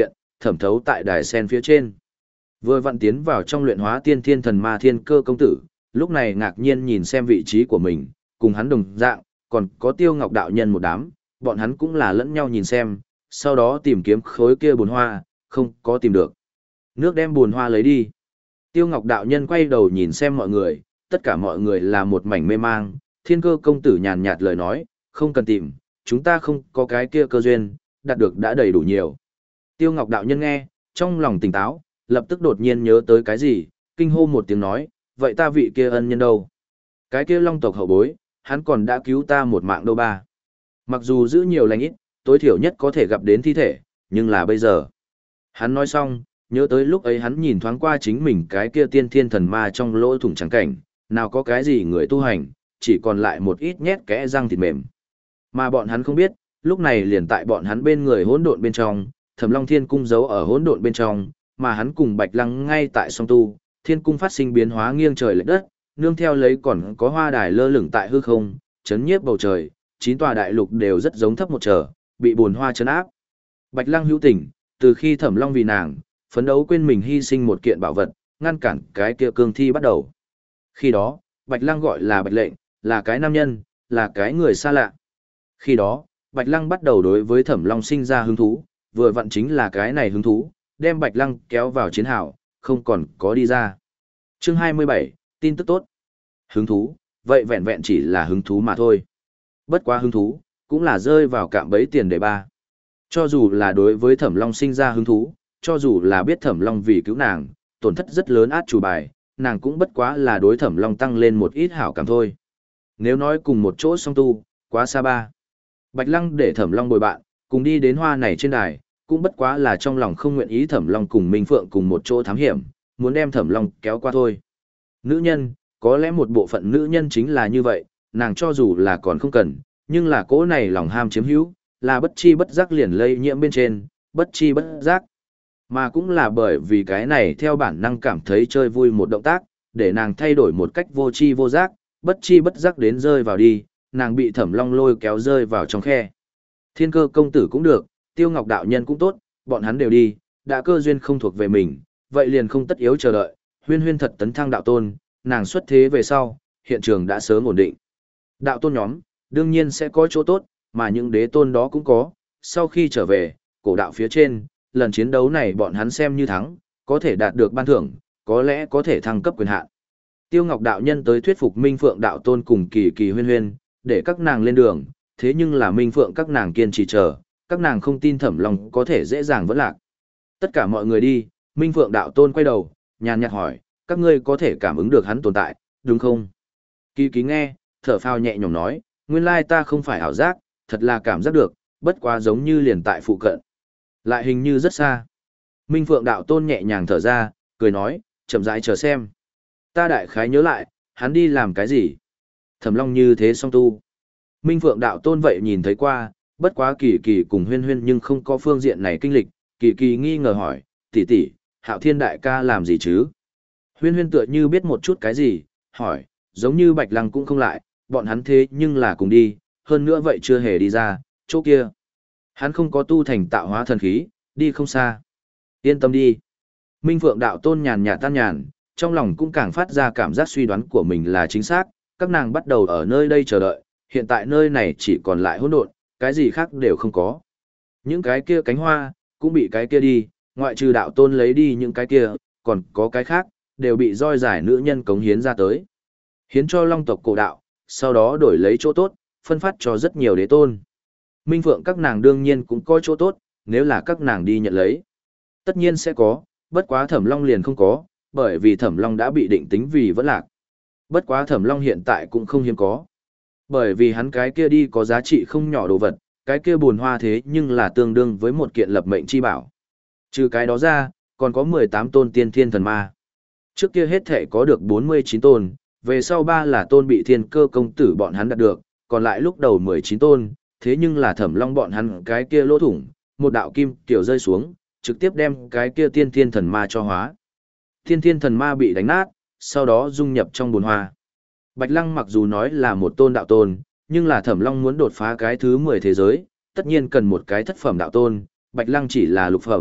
A: thẩm thấu tại đài sen phía trên. Vừa vặn tiến vào trong luyện hóa tiên thiên thần ma thiên cơ công tử, lúc này ngạc nhiên nhìn xem vị trí của mình, cùng hắn đồng dạng, còn có Tiêu Ngọc đạo nhân một đám, bọn hắn cũng là lẫn nhau nhìn xem, sau đó tìm kiếm khối kia bùn hoa, không có tìm được. Nước đem bùn hoa lấy đi. Tiêu Ngọc đạo nhân quay đầu nhìn xem mọi người, tất cả mọi người là một mảnh mê mang, thiên cơ công tử nhàn nhạt lời nói, không cần tìm, chúng ta không có cái kia cơ duyên, đạt được đã đầy đủ nhiều. Tiêu Ngọc đạo nhân nghe, trong lòng tỉnh táo, lập tức đột nhiên nhớ tới cái gì, kinh hô một tiếng nói, vậy ta vị kia ân nhân đâu? Cái kia long tộc hậu bối, hắn còn đã cứu ta một mạng đâu ba. Mặc dù giữ nhiều lành ít, tối thiểu nhất có thể gặp đến thi thể, nhưng là bây giờ. Hắn nói xong, nhớ tới lúc ấy hắn nhìn thoáng qua chính mình cái kia tiên thiên thần ma trong lỗ thủng trắng cảnh, nào có cái gì người tu hành, chỉ còn lại một ít nhét kẽ răng thịt mềm. Mà bọn hắn không biết, lúc này liền tại bọn hắn bên người hỗn độn bên trong, Thẩm Long Thiên Cung giấu ở hỗn độn bên trong, mà hắn cùng Bạch Lăng ngay tại song tu, Thiên Cung phát sinh biến hóa nghiêng trời lệch đất, nương theo lấy còn có hoa đài lơ lửng tại hư không, chấn nhiếp bầu trời, chín tòa đại lục đều rất giống thấp một trở, bị buồn hoa chấn áp. Bạch Lăng hữu tình, từ khi Thẩm Long vì nàng, phấn đấu quên mình hy sinh một kiện bảo vật, ngăn cản cái kia cương thi bắt đầu. Khi đó, Bạch Lăng gọi là Bạch Lệnh, là cái nam nhân, là cái người xa lạ. Khi đó, Bạch Lăng bắt đầu đối với Thẩm Long sinh ra hứng thú, vừa vặn chính là cái này hứng thú, đem Bạch Lăng kéo vào chiến hào, không còn có đi ra. Chương hai mươi bảy, tin tức tốt. Hứng thú, vậy vẹn vẹn chỉ là hứng thú mà thôi. Bất quá hứng thú, cũng là rơi vào cạm bẫy tiền để ba. Cho dù là đối với Thẩm Long sinh ra hứng thú, cho dù là biết Thẩm Long vì cứu nàng, tổn thất rất lớn át chủ bài, nàng cũng bất quá là đối Thẩm Long tăng lên một ít hảo cảm thôi. Nếu nói cùng một chỗ song tu, quá xa ba. Bạch Lăng để Thẩm Long bồi bạn, cùng đi đến hoa này trên đài, cũng bất quá là trong lòng không nguyện ý Thẩm Long cùng Minh Phượng cùng một chỗ thám hiểm, muốn đem Thẩm Long kéo qua thôi. Nữ nhân, có lẽ một bộ phận nữ nhân chính là như vậy, nàng cho dù là còn không cần, nhưng là cỗ này lòng ham chiếm hữu, là bất chi bất giác liền lây nhiễm bên trên, bất chi bất giác. Mà cũng là bởi vì cái này theo bản năng cảm thấy chơi vui một động tác, để nàng thay đổi một cách vô chi vô giác, bất chi bất giác đến rơi vào đi, nàng bị Thẩm Long lôi kéo rơi vào trong khe. Thiên cơ công tử cũng được, Tiêu Ngọc đạo nhân cũng tốt, bọn hắn đều đi, đã cơ duyên không thuộc về mình, vậy liền không tất yếu chờ đợi, huyên huyên thật tấn thăng đạo tôn, nàng xuất thế về sau, hiện trường đã sớm ổn định. Đạo tôn nhóm, đương nhiên sẽ có chỗ tốt, mà những đế tôn đó cũng có, sau khi trở về, cổ đạo phía trên, lần chiến đấu này bọn hắn xem như thắng, có thể đạt được ban thưởng, có lẽ có thể thăng cấp quyền hạn. Tiêu Ngọc đạo nhân tới thuyết phục Minh Phượng đạo tôn cùng Kỳ Kỳ Huyên Huyên, để các nàng lên đường, thế nhưng là Minh Phượng các nàng kiên trì chờ, các nàng không tin Thẩm Long có thể dễ dàng vẫn lạc. Tất cả mọi người đi, Minh Phượng đạo tôn quay đầu, nhàn nhạt hỏi, các ngươi có thể cảm ứng được hắn tồn tại, đúng không? Kỳ Kỳ nghe, thở phào nhẹ nhõm nói, nguyên lai ta không phải ảo giác, thật là cảm giác được, bất quá giống như liền tại phụ cận. Lại hình như rất xa. Minh Phượng đạo tôn nhẹ nhàng thở ra, cười nói, chậm rãi chờ xem. Ta đại khái nhớ lại, hắn đi làm cái gì? Thẩm Long như thế song tu. Minh Phượng đạo tôn vậy nhìn thấy qua, bất quá Kỳ Kỳ cùng Huyên Huyên nhưng không có phương diện này kinh lịch, Kỳ Kỳ nghi ngờ hỏi, tỷ tỷ, Hạo Thiên đại ca làm gì chứ? Huyên Huyên tựa như biết một chút cái gì, hỏi, giống như Bạch Lăng cũng không lại, bọn hắn thế nhưng là cùng đi, hơn nữa vậy chưa hề đi ra, chỗ kia. Hắn không có tu thành tạo hóa thần khí, đi không xa. Yên tâm đi. Minh Phượng đạo tôn nhàn nhạt tan nhàn, trong lòng cũng càng phát ra cảm giác suy đoán của mình là chính xác, các nàng bắt đầu ở nơi đây chờ đợi, hiện tại nơi này chỉ còn lại hỗn độn, cái gì khác đều không có. Những cái kia cánh hoa, cũng bị cái kia đi, ngoại trừ đạo tôn lấy đi những cái kia, còn có cái khác, đều bị roi giải nữ nhân cống hiến ra tới. Hiến cho long tộc cổ đạo, sau đó đổi lấy chỗ tốt, phân phát cho rất nhiều đế tôn. Minh Phượng các nàng đương nhiên cũng có chỗ tốt, nếu là các nàng đi nhận lấy. Tất nhiên sẽ có, bất quá Thẩm Long liền không có, bởi vì Thẩm Long đã bị định tính vì vẫn lạc. Bất quá Thẩm Long hiện tại cũng không hiếm có. Bởi vì hắn cái kia đi có giá trị không nhỏ đồ vật, cái kia buồn hoa thế nhưng là tương đương với một kiện lập mệnh chi bảo. Trừ cái đó ra, còn có mười tám tôn tiên thiên thần ma. Trước kia hết thể có được bốn mươi chín tôn, về sau ba là tôn bị thiên cơ công tử bọn hắn đạt được, còn lại lúc đầu mười chín tôn, thế nhưng là Thẩm Long bọn hắn cái kia lỗ thủng, một đạo kim tiểu rơi xuống, trực tiếp đem cái kia tiên thiên thần ma cho hóa. Tiên thiên thần ma bị đánh nát, sau đó dung nhập trong bồn hoa. Bạch Lăng mặc dù nói là một tôn đạo tôn, nhưng là Thẩm Long muốn đột phá cái thứ mười thế giới, tất nhiên cần một cái thất phẩm đạo tôn, Bạch Lăng chỉ là lục phẩm,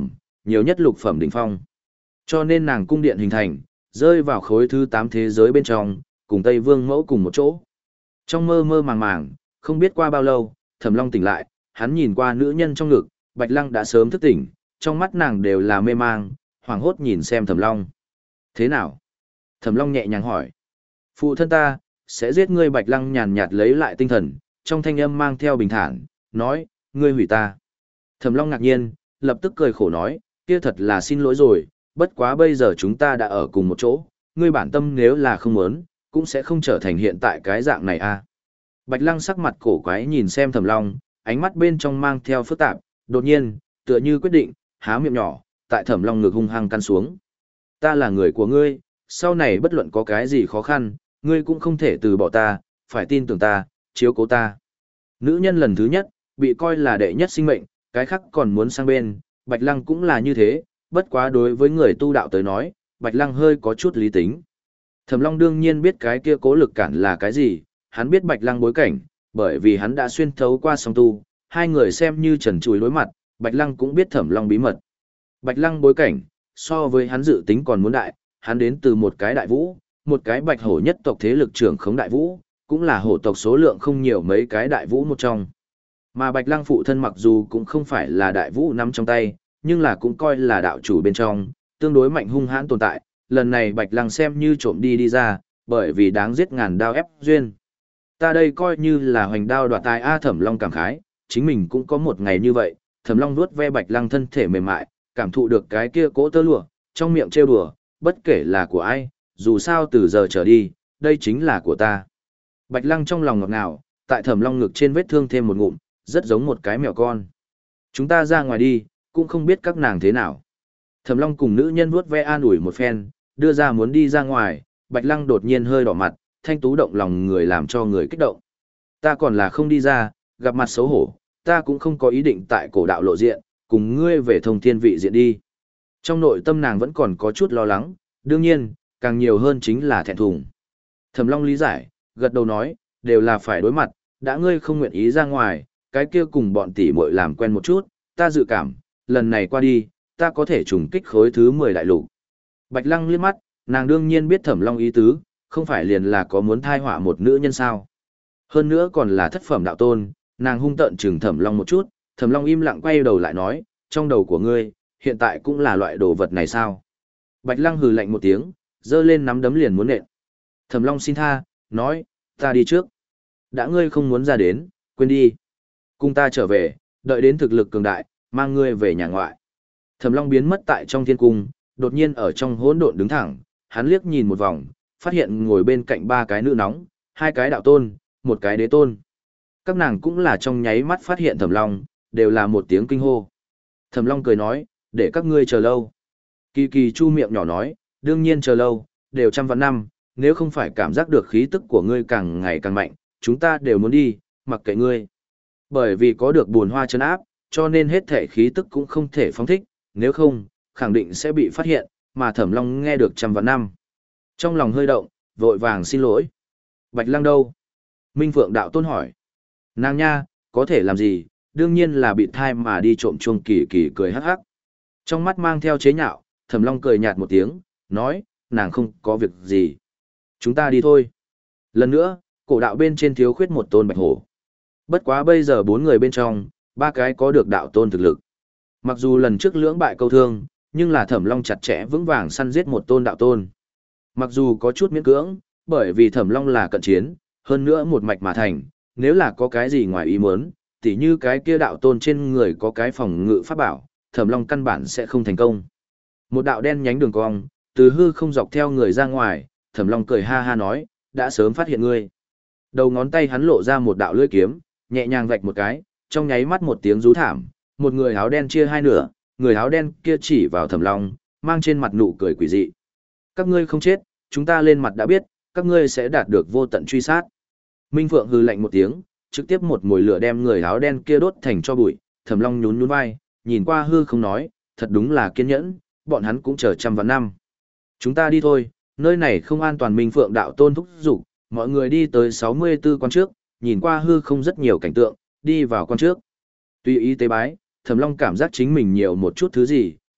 A: nhiều nhất lục phẩm đỉnh phong. Cho nên nàng cung điện hình thành, rơi vào khối thứ tám thế giới bên trong, cùng Tây Vương mẫu cùng một chỗ. Trong mơ mơ màng màng, không biết qua bao lâu, Thẩm Long tỉnh lại, hắn nhìn qua nữ nhân trong ngực, Bạch Lăng đã sớm thức tỉnh, trong mắt nàng đều là mê mang, hoảng hốt nhìn xem Thẩm Long. Thế nào? Thẩm Long nhẹ nhàng hỏi. Phụ thân ta, sẽ giết ngươi. Bạch Lăng nhàn nhạt lấy lại tinh thần, trong thanh âm mang theo bình thản, nói, ngươi hủy ta. Thẩm Long ngạc nhiên, lập tức cười khổ nói, kia thật là xin lỗi rồi, bất quá bây giờ chúng ta đã ở cùng một chỗ, ngươi bản tâm nếu là không muốn, cũng sẽ không trở thành hiện tại cái dạng này a. Bạch Lăng sắc mặt cổ quái nhìn xem Thẩm Long, ánh mắt bên trong mang theo phức tạp, đột nhiên, tựa như quyết định, há miệng nhỏ, tại Thẩm Long ngực hung hăng căn xuống. Ta là người của ngươi, sau này bất luận có cái gì khó khăn, ngươi cũng không thể từ bỏ ta, phải tin tưởng ta, chiếu cố ta. Nữ nhân lần thứ nhất, bị coi là đệ nhất sinh mệnh, cái khác còn muốn sang bên, Bạch Lăng cũng là như thế, bất quá đối với người tu đạo tới nói, Bạch Lăng hơi có chút lý tính. Thẩm Long đương nhiên biết cái kia cố lực cản là cái gì, hắn biết Bạch Lăng bối cảnh, bởi vì hắn đã xuyên thấu qua song tu, hai người xem như trần trùi đối mặt, Bạch Lăng cũng biết Thẩm Long bí mật. Bạch Lăng bối cảnh, so với hắn dự tính còn muốn đại, hắn đến từ một cái đại vũ, một cái bạch hổ nhất tộc thế lực trưởng khống đại vũ, cũng là hổ tộc số lượng không nhiều mấy cái đại vũ một trong. Mà Bạch Lăng phụ thân mặc dù cũng không phải là đại vũ nắm trong tay, nhưng là cũng coi là đạo chủ bên trong, tương đối mạnh hung hãn tồn tại, lần này Bạch Lăng xem như trộm đi đi ra, bởi vì đáng giết ngàn đao ép duyên. Ta đây coi như là hoành đao đoạt tài A. Thẩm Long cảm khái, chính mình cũng có một ngày như vậy, Thẩm Long vuốt ve Bạch Lăng thân thể mềm mại, cảm thụ được cái kia cỗ tơ lụa, trong miệng trêu đùa, bất kể là của ai, dù sao từ giờ trở đi, đây chính là của ta. Bạch Lăng trong lòng ngọt ngào, tại Thẩm Long ngực trên vết thương thêm một ngụm, rất giống một cái mèo con. Chúng ta ra ngoài đi, cũng không biết các nàng thế nào. Thẩm Long cùng nữ nhân vuốt ve an ủi một phen, đưa ra muốn đi ra ngoài, Bạch Lăng đột nhiên hơi đỏ mặt, thanh tú động lòng người làm cho người kích động. Ta còn là không đi ra, gặp mặt xấu hổ, ta cũng không có ý định tại cổ đạo lộ diện, cùng ngươi về thông thiên vị diện đi. Trong nội tâm nàng vẫn còn có chút lo lắng, đương nhiên, càng nhiều hơn chính là thẹn thùng. Thẩm Long lý giải, gật đầu nói, đều là phải đối mặt, đã ngươi không nguyện ý ra ngoài, cái kia cùng bọn tỷ muội làm quen một chút, ta dự cảm, lần này qua đi, ta có thể trùng kích khối thứ mười đại lục. Bạch Lăng liếc mắt, nàng đương nhiên biết Thẩm Long ý tứ, không phải liền là có muốn thai họa một nữ nhân sao. Hơn nữa còn là thất phẩm đạo tôn, nàng hung tợn trừng Thẩm Long một chút, Thẩm Long im lặng quay đầu lại nói, trong đầu của ngươi, hiện tại cũng là loại đồ vật này sao. Bạch Lăng hừ lạnh một tiếng, giơ lên nắm đấm liền muốn nện. Thẩm Long xin tha, nói, ta đi trước. Đã ngươi không muốn ra đến, quên đi. Cùng ta trở về, đợi đến thực lực cường đại, mang ngươi về nhà ngoại. Thẩm Long biến mất tại trong thiên cung, đột nhiên ở trong hỗn độn đứng thẳng, hắn liếc nhìn một vòng, phát hiện ngồi bên cạnh ba cái nữ nóng, hai cái đạo tôn, một cái đế tôn. Các nàng cũng là trong nháy mắt phát hiện Thẩm Long, đều là một tiếng kinh hô. Thẩm Long cười nói, để các ngươi chờ lâu. Kỳ Kỳ chu miệng nhỏ nói, đương nhiên chờ lâu, đều trăm vạn năm, nếu không phải cảm giác được khí tức của ngươi càng ngày càng mạnh, chúng ta đều muốn đi, mặc kệ ngươi. Bởi vì có được buồn hoa chân áp, cho nên hết thể khí tức cũng không thể phóng thích, nếu không, khẳng định sẽ bị phát hiện, mà Thẩm Long nghe được trăm vạn năm. Trong lòng hơi động, vội vàng xin lỗi. Bạch Lăng đâu? Minh Phượng đạo tôn hỏi. Nàng nha, có thể làm gì, đương nhiên là bị thai mà đi trộm chuông. Kỳ Kỳ cười hắc hắc. Trong mắt mang theo chế nhạo, Thẩm Long cười nhạt một tiếng, nói, nàng không có việc gì. Chúng ta đi thôi. Lần nữa, cổ đạo bên trên thiếu khuyết một tôn bạch hổ. Bất quá bây giờ bốn người bên trong, ba cái có được đạo tôn thực lực. Mặc dù lần trước lưỡng bại câu thương, nhưng là Thẩm Long chặt chẽ vững vàng săn giết một tôn đạo tôn. Mặc dù có chút miễn cưỡng, bởi vì Thẩm Long là cận chiến, hơn nữa một mạch mà thành, nếu là có cái gì ngoài ý muốn, tỉ như cái kia đạo tôn trên người có cái phòng ngự pháp bảo, Thẩm Long căn bản sẽ không thành công. Một đạo đen nhánh đường cong, từ hư không dọc theo người ra ngoài, Thẩm Long cười ha ha nói, đã sớm phát hiện ngươi. Đầu ngón tay hắn lộ ra một đạo lưỡi kiếm, nhẹ nhàng vạch một cái, trong nháy mắt một tiếng rú thảm, một người áo đen chia hai nửa, người áo đen kia chỉ vào Thẩm Long, mang trên mặt nụ cười quỷ dị. Các ngươi không chết, chúng ta lên mặt đã biết, các ngươi sẽ đạt được vô tận truy sát. Minh Phượng hừ lạnh một tiếng, trực tiếp một mồi lửa đem người áo đen kia đốt thành cho bụi. Thẩm Long nhún nhún vai, nhìn qua hư không nói, thật đúng là kiên nhẫn, bọn hắn cũng chờ trăm vạn năm. Chúng ta đi thôi, nơi này không an toàn. Minh Phượng đạo tôn thúc giục, mọi người đi tới sáu mươi tư quan trước, nhìn qua hư không rất nhiều cảnh tượng, đi vào quan trước. Tuy ý tế bái, Thẩm Long cảm giác chính mình nhiều một chút thứ gì,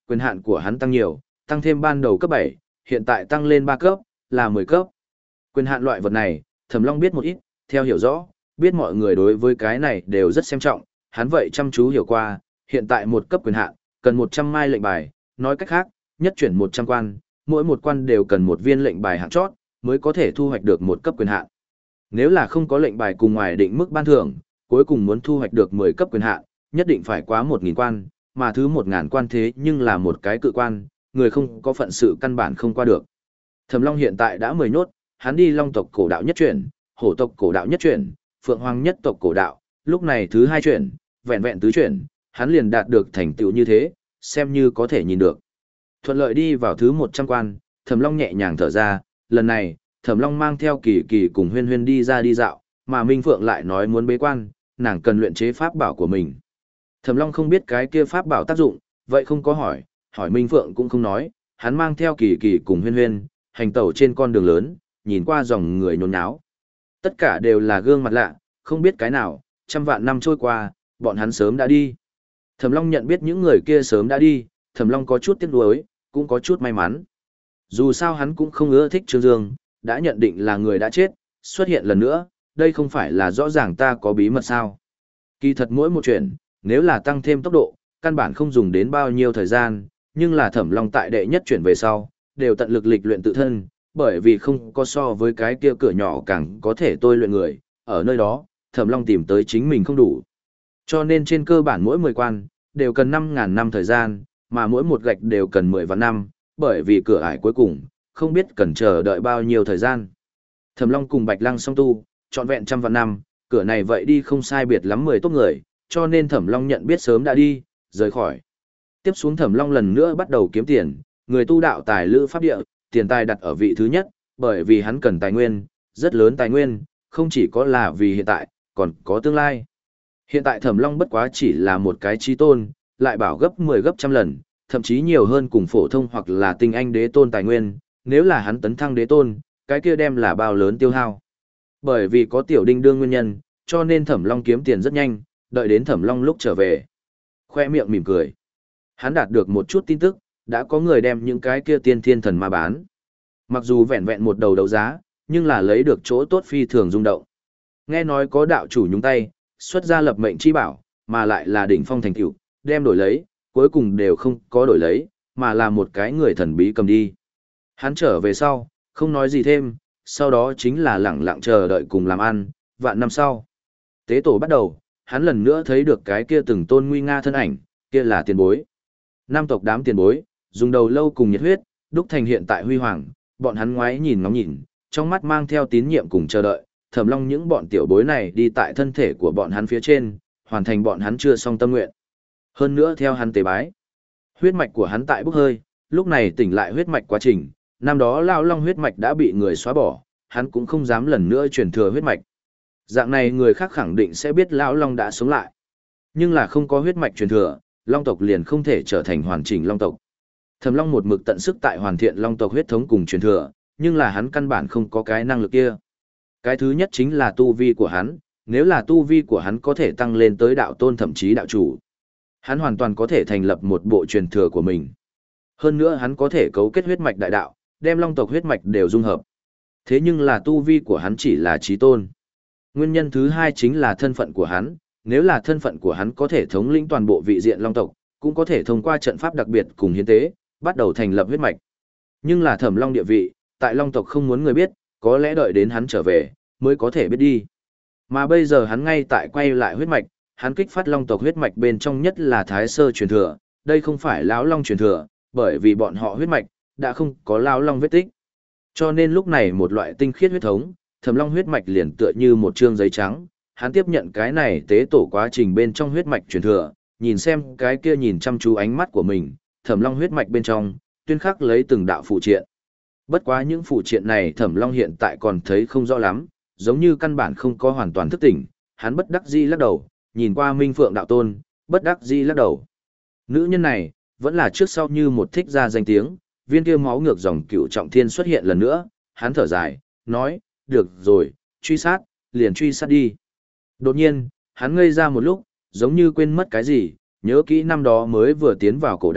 A: quyền hạn của hắn tăng nhiều, tăng thêm ban đầu cấp bảy, hiện tại tăng lên ba cấp, là mười cấp. Quyền hạn loại vật này, Thẩm Long biết một ít, theo hiểu rõ, biết mọi người đối với cái này đều rất xem trọng, hắn vậy chăm chú hiểu qua, hiện tại một cấp quyền hạn, cần một trăm mai lệnh bài, nói cách khác, nhất chuyển một trăm quan, mỗi một quan đều cần một viên lệnh bài hạng chót, mới có thể thu hoạch được một cấp quyền hạn. Nếu là không có lệnh bài cùng ngoài định mức ban thưởng, cuối cùng muốn thu hoạch được mười cấp quyền hạn, nhất định phải quá một nghìn quan, mà thứ một nghìn quan thế nhưng là một cái cự quan, người không có phận sự căn bản không qua được. Thẩm Long hiện tại đã mười nốt, hắn đi Long tộc cổ đạo nhất chuyển, Hổ tộc cổ đạo nhất chuyển, Phượng Hoàng nhất tộc cổ đạo, lúc này thứ hai chuyển, vẹn vẹn tứ chuyển, hắn liền đạt được thành tựu như thế, xem như có thể nhìn được. Thuận lợi đi vào thứ một trăm quan, Thẩm Long nhẹ nhàng thở ra, lần này, Thẩm Long mang theo Kỳ Kỳ cùng Huyên Huyên đi ra đi dạo, mà Minh Phượng lại nói muốn bế quan, nàng cần luyện chế pháp bảo của mình. Thẩm Long không biết cái kia pháp bảo tác dụng, vậy không có hỏi, hỏi Minh Phượng cũng không nói, hắn mang theo Kỳ Kỳ cùng Huyên Huyên, hành tẩu trên con đường lớn, nhìn qua dòng người nhốn nháo. Tất cả đều là gương mặt lạ, không biết cái nào, trăm vạn năm trôi qua, bọn hắn sớm đã đi. Thẩm Long nhận biết những người kia sớm đã đi, Thẩm Long có chút tiếc nuối, cũng có chút may mắn. Dù sao hắn cũng không ưa thích Trương Dương, đã nhận định là người đã chết, xuất hiện lần nữa, đây không phải là rõ ràng ta có bí mật sao. Kỳ thật mỗi một chuyện, nếu là tăng thêm tốc độ, căn bản không dùng đến bao nhiêu thời gian, nhưng là Thẩm Long tại đệ nhất chuyển về sau, đều tận lực lịch luyện tự thân, bởi vì không có so với cái kia cửa nhỏ càng có thể tôi luyện người, ở nơi đó, Thẩm Long tìm tới chính mình không đủ. Cho nên trên cơ bản mỗi mười quan, đều cần năm ngàn năm thời gian, mà mỗi một gạch đều cần mười vạn năm, bởi vì cửa ải cuối cùng, không biết cần chờ đợi bao nhiêu thời gian. Thẩm Long cùng Bạch Lăng song tu, trọn vẹn trăm vạn năm, cửa này vậy đi không sai biệt lắm mười tốt người, cho nên Thẩm Long nhận biết sớm đã đi, rời khỏi. Tiếp xuống Thẩm Long lần nữa bắt đầu kiếm tiền, người tu đạo tài lữ pháp địa, tiền tài đặt ở vị thứ nhất, bởi vì hắn cần tài nguyên, rất lớn tài nguyên, không chỉ có là vì hiện tại, còn có tương lai. Hiện tại Thẩm Long bất quá chỉ là một cái chí tôn, lại bảo gấp mười gấp trăm lần, thậm chí nhiều hơn cùng phổ thông hoặc là tinh anh đế tôn tài nguyên, nếu là hắn tấn thăng đế tôn, cái kia đem là bao lớn tiêu hao. Bởi vì có tiểu đinh đương nguyên nhân, cho nên Thẩm Long kiếm tiền rất nhanh, đợi đến Thẩm Long lúc trở về. Khoe miệng mỉm cười. Hắn đạt được một chút tin tức, đã có người đem những cái kia tiên thiên thần ma bán. Mặc dù vẹn vẹn một đầu đấu giá, nhưng là lấy được chỗ tốt phi thường rung động. Nghe nói có đạo chủ nhúng tay, xuất ra lập mệnh chi bảo, mà lại là đỉnh phong thành tựu, đem đổi lấy, cuối cùng đều không có đổi lấy, mà là một cái người thần bí cầm đi. Hắn trở về sau, không nói gì thêm, sau đó chính là lẳng lặng chờ đợi cùng làm ăn, vạn năm sau. Tế tổ bắt đầu, hắn lần nữa thấy được cái kia từng tôn nguy nga thân ảnh, kia là tiền bối. Nam tộc đám tiền bối, dùng đầu lâu cùng nhiệt huyết, đúc thành hiện tại huy hoàng, bọn hắn ngoái nhìn ngóng nhìn, trong mắt mang theo tín nhiệm cùng chờ đợi, Thẩm Long những bọn tiểu bối này đi tại thân thể của bọn hắn phía trên, hoàn thành bọn hắn chưa xong tâm nguyện. Hơn nữa theo hắn tế bái, huyết mạch của hắn tại bốc hơi, lúc này tỉnh lại huyết mạch quá trình, năm đó Lão Long huyết mạch đã bị người xóa bỏ, hắn cũng không dám lần nữa truyền thừa huyết mạch. Dạng này người khác khẳng định sẽ biết Lão Long đã sống lại. Nhưng là không có huyết mạch truyền thừa, Long tộc liền không thể trở thành hoàn chỉnh Long tộc. Thẩm Long một mực tận sức tại hoàn thiện Long tộc huyết thống cùng truyền thừa, nhưng là hắn căn bản không có cái năng lực kia. Cái thứ nhất chính là tu vi của hắn, nếu là tu vi của hắn có thể tăng lên tới đạo tôn thậm chí đạo chủ, hắn hoàn toàn có thể thành lập một bộ truyền thừa của mình. Hơn nữa hắn có thể cấu kết huyết mạch đại đạo, đem Long tộc huyết mạch đều dung hợp. Thế nhưng là tu vi của hắn chỉ là chí tôn. Nguyên nhân thứ hai chính là thân phận của hắn, nếu là thân phận của hắn có thể thống lĩnh toàn bộ vị diện Long tộc, cũng có thể thông qua trận pháp đặc biệt cùng hiến tế, bắt đầu thành lập huyết mạch. Nhưng là Thẩm Long địa vị, tại Long tộc không muốn người biết, có lẽ đợi đến hắn trở về, mới có thể biết đi. Mà bây giờ hắn ngay tại quay lại huyết mạch, hắn kích phát Long tộc huyết mạch bên trong nhất là Thái Sơ truyền thừa, đây không phải Lão Long truyền thừa, bởi vì bọn họ huyết mạch đã không có Lão Long vết tích. Cho nên lúc này một loại tinh khiết huyết thống, Thẩm Long huyết mạch liền tựa như một trương giấy trắng, hắn tiếp nhận cái này tế tổ quá trình bên trong huyết mạch truyền thừa, nhìn xem cái kia nhìn chăm chú ánh mắt của mình, Thẩm Long huyết mạch bên trong, tuyên khắc lấy từng đạo phụ triện. Bất quá những phụ triện này Thẩm Long hiện tại còn thấy không rõ lắm, giống như căn bản không có hoàn toàn thức tỉnh, hắn bất đắc dĩ lắc đầu, nhìn qua Minh Phượng đạo tôn, bất đắc dĩ lắc đầu. Nữ nhân này, vẫn là trước sau như một thích ra danh tiếng, viên kia máu ngược dòng cựu trọng thiên xuất hiện lần nữa, hắn thở dài, nói, được rồi, truy sát, liền truy sát đi. Đột nhiên, hắn ngây ra một lúc, giống như quên mất cái gì, nhớ kỹ năm đó mới vừa tiến vào cổ đạo,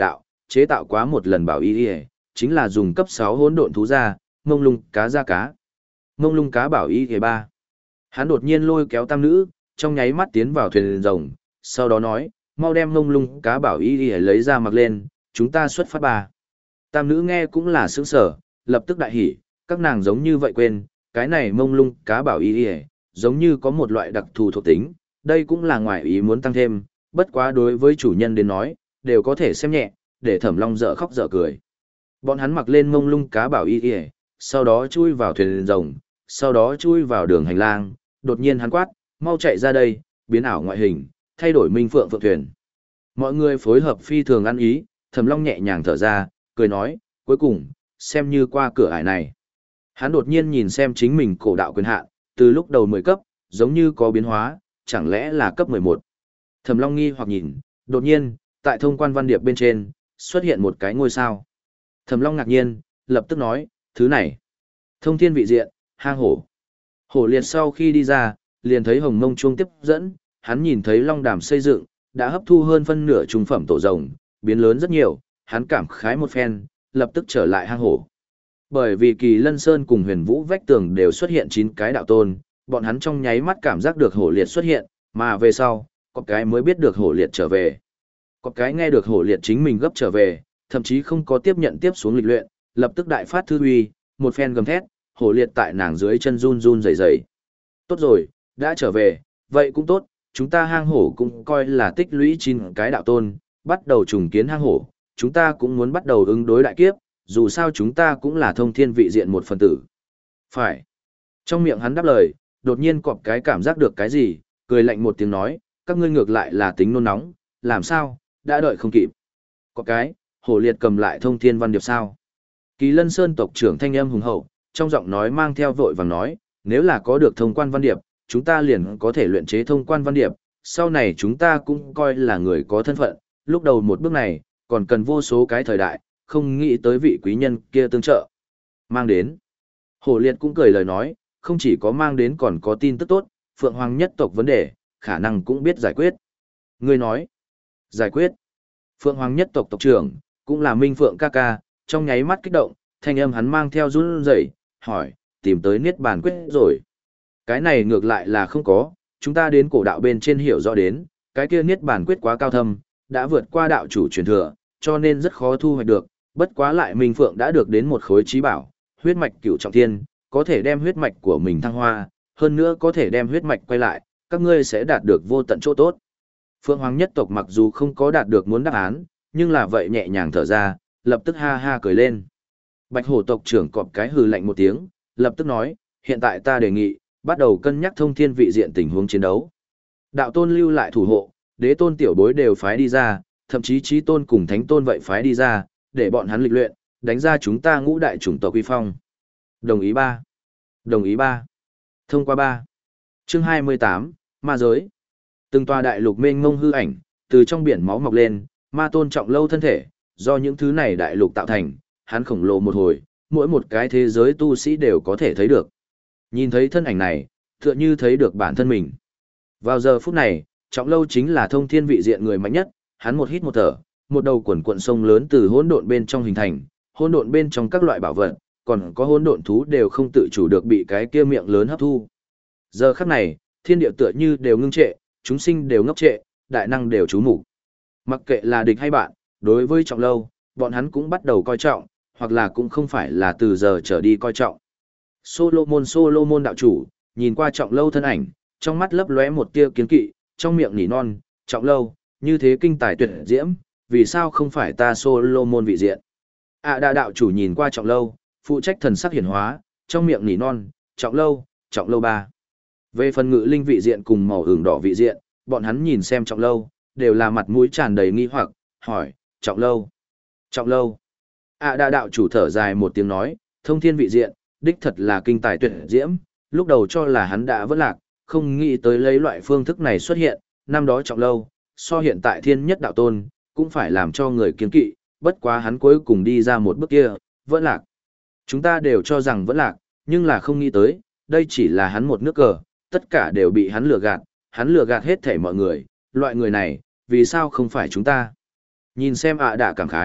A: chế tạo quá một lần bảo y y, chính là dùng cấp sáu hỗn độn thú ra, mông lung cá ra cá. Mông lung cá bảo y y ba. Hắn đột nhiên lôi kéo tam nữ, trong nháy mắt tiến vào thuyền rồng, sau đó nói, mau đem mông lung cá bảo y y lấy ra mặc lên, chúng ta xuất phát ba. Tam nữ nghe cũng là sướng sở, lập tức đại hỉ, các nàng giống như vậy quên, cái này mông lung cá bảo y y, giống như có một loại đặc thù thuộc tính, đây cũng là ngoài ý muốn tăng thêm, bất quá đối với chủ nhân đến nói, đều có thể xem nhẹ, để Thẩm Long dở khóc dở cười. Bọn hắn mặc lên mông lung cá bảo y y, sau đó chui vào thuyền rồng, sau đó chui vào đường hành lang, đột nhiên hắn quát, mau chạy ra đây, biến ảo ngoại hình, thay đổi minh phượng phượng thuyền. Mọi người phối hợp phi thường ăn ý, Thẩm Long nhẹ nhàng thở ra, cười nói, cuối cùng, xem như qua cửa ải này. Hắn đột nhiên nhìn xem chính mình cổ đạo quyền hạn, từ lúc đầu mười cấp, giống như có biến hóa, chẳng lẽ là cấp mười một. Thẩm Long nghi hoặc nhìn, đột nhiên, tại thông quan văn điệp bên trên, xuất hiện một cái ngôi sao. Thẩm Long ngạc nhiên, lập tức nói, thứ này. Thông thiên vị diện, hang hổ. Hổ liệt sau khi đi ra, liền thấy hồng mông chuông tiếp dẫn, hắn nhìn thấy long đàm xây dựng, đã hấp thu hơn phân nửa trung phẩm tổ rồng, biến lớn rất nhiều, hắn cảm khái một phen, lập tức trở lại hang hổ. Bởi vì Kỳ Lân Sơn cùng Huyền Vũ vách tường đều xuất hiện chín cái đạo tôn, bọn hắn trong nháy mắt cảm giác được hổ liệt xuất hiện, mà về sau, có cái mới biết được hổ liệt trở về. Có cái nghe được hổ liệt chính mình gấp trở về, thậm chí không có tiếp nhận tiếp xuống lịch luyện, lập tức đại phát thư uy, một phen gầm thét, hổ liệt tại nàng dưới chân run run rẩy rẩy. Tốt rồi, đã trở về, vậy cũng tốt, chúng ta hang hổ cũng coi là tích lũy chín cái đạo tôn, bắt đầu trùng kiến hang hổ, chúng ta cũng muốn bắt đầu ứng đối đại kiếp, dù sao chúng ta cũng là thông thiên vị diện một phần tử. Phải. Trong miệng hắn đáp lời, đột nhiên cọp cái cảm giác được cái gì, cười lạnh một tiếng nói, các ngươi ngược lại là tính nôn nóng, làm sao, đã đợi không kịp. Có cái, hổ liệt cầm lại thông thiên văn điệp sao. Kỳ Lân Sơn tộc trưởng thanh âm hùng hậu, trong giọng nói mang theo vội vàng nói, nếu là có được thông quan văn điệp, chúng ta liền có thể luyện chế thông quan văn điệp, sau này chúng ta cũng coi là người có thân phận, lúc đầu một bước này, còn cần vô số cái thời đại, không nghĩ tới vị quý nhân kia tương trợ. Mang đến. Hổ liệt cũng cười lời nói, không chỉ có mang đến còn có tin tức tốt, Phượng Hoàng nhất tộc vấn đề, khả năng cũng biết giải quyết. Ngươi nói, giải quyết. Phượng Hoàng nhất tộc tộc trưởng, cũng là Minh Phượng ca ca, trong nháy mắt kích động, thanh âm hắn mang theo run rẩy, hỏi, tìm tới Niết Bàn quyết rồi. Cái này ngược lại là không có, chúng ta đến cổ đạo bên trên hiểu rõ đến, cái kia Niết Bàn quyết quá cao thâm, đã vượt qua đạo chủ truyền thừa, cho nên rất khó thu hoạch được, bất quá lại Minh Phượng đã được đến một khối trí bảo, huyết mạch cửu trọng thiên, có thể đem huyết mạch của mình thăng hoa, hơn nữa có thể đem huyết mạch quay lại, các ngươi sẽ đạt được vô tận chỗ tốt. Phượng Hoàng nhất tộc mặc dù không có đạt được muốn đáp án, nhưng là vậy nhẹ nhàng thở ra, lập tức ha ha cười lên. Bạch hổ tộc trưởng cọp cái hừ lạnh một tiếng, lập tức nói, hiện tại ta đề nghị, bắt đầu cân nhắc thông thiên vị diện tình huống chiến đấu. Đạo tôn lưu lại thủ hộ, đế tôn tiểu bối đều phái đi ra, thậm chí chí tôn cùng thánh tôn vậy phái đi ra, để bọn hắn lịch luyện, đánh ra chúng ta ngũ đại chủng tộc uy phong. Đồng ý ba. Đồng ý ba. Thông qua ba. Chương hai mươi tám, Ma giới. Từng tòa đại lục mênh mông hư ảnh, từ trong biển máu mọc lên, ma tôn trọng lâu thân thể, do những thứ này đại lục tạo thành, hắn khổng lồ một hồi, mỗi một cái thế giới tu sĩ đều có thể thấy được. Nhìn thấy thân ảnh này, tựa như thấy được bản thân mình. Vào giờ phút này, trọng lâu chính là thông thiên vị diện người mạnh nhất, hắn một hít một thở, một đầu quần cuộn sông lớn từ hỗn độn bên trong hình thành, hỗn độn bên trong các loại bảo vật, còn có hỗn độn thú đều không tự chủ được bị cái kia miệng lớn hấp thu. Giờ khắc này, thiên địa tựa như đều ngưng trệ, chúng sinh đều ngốc trệ, đại năng đều chú mục. Mặc kệ là địch hay bạn, đối với trọng lâu, bọn hắn cũng bắt đầu coi trọng, hoặc là cũng không phải là từ giờ trở đi coi trọng. Solomon Solomon đạo chủ, nhìn qua trọng lâu thân ảnh, trong mắt lấp lóe một tia kiến kỵ, trong miệng nỉ non, trọng lâu, như thế kinh tài tuyệt diễm, vì sao không phải ta Solomon vị diện. À đa đạo chủ nhìn qua trọng lâu, phụ trách thần sắc hiển hóa, trong miệng nỉ non, trọng lâu, trọng lâu ba. Về phần ngự linh vị diện cùng màu hưởng đỏ vị diện, bọn hắn nhìn xem trọng lâu, đều là mặt mũi tràn đầy nghi hoặc, hỏi, trọng lâu, trọng lâu. À đa đạo chủ thở dài một tiếng nói, thông thiên vị diện, đích thật là kinh tài tuyệt diễm, lúc đầu cho là hắn đã vỡ lạc, không nghĩ tới lấy loại phương thức này xuất hiện, năm đó trọng lâu, so hiện tại thiên nhất đạo tôn, cũng phải làm cho người kiên kỵ, bất quá hắn cuối cùng đi ra một bước kia, vỡ lạc. Chúng ta đều cho rằng vỡ lạc, nhưng là không nghĩ tới, đây chỉ là hắn một nước cờ, tất cả đều bị hắn lừa gạt, hắn lừa gạt hết thảy mọi người, loại người này, vì sao không phải chúng ta? Nhìn xem ạ à đạ cảm khái,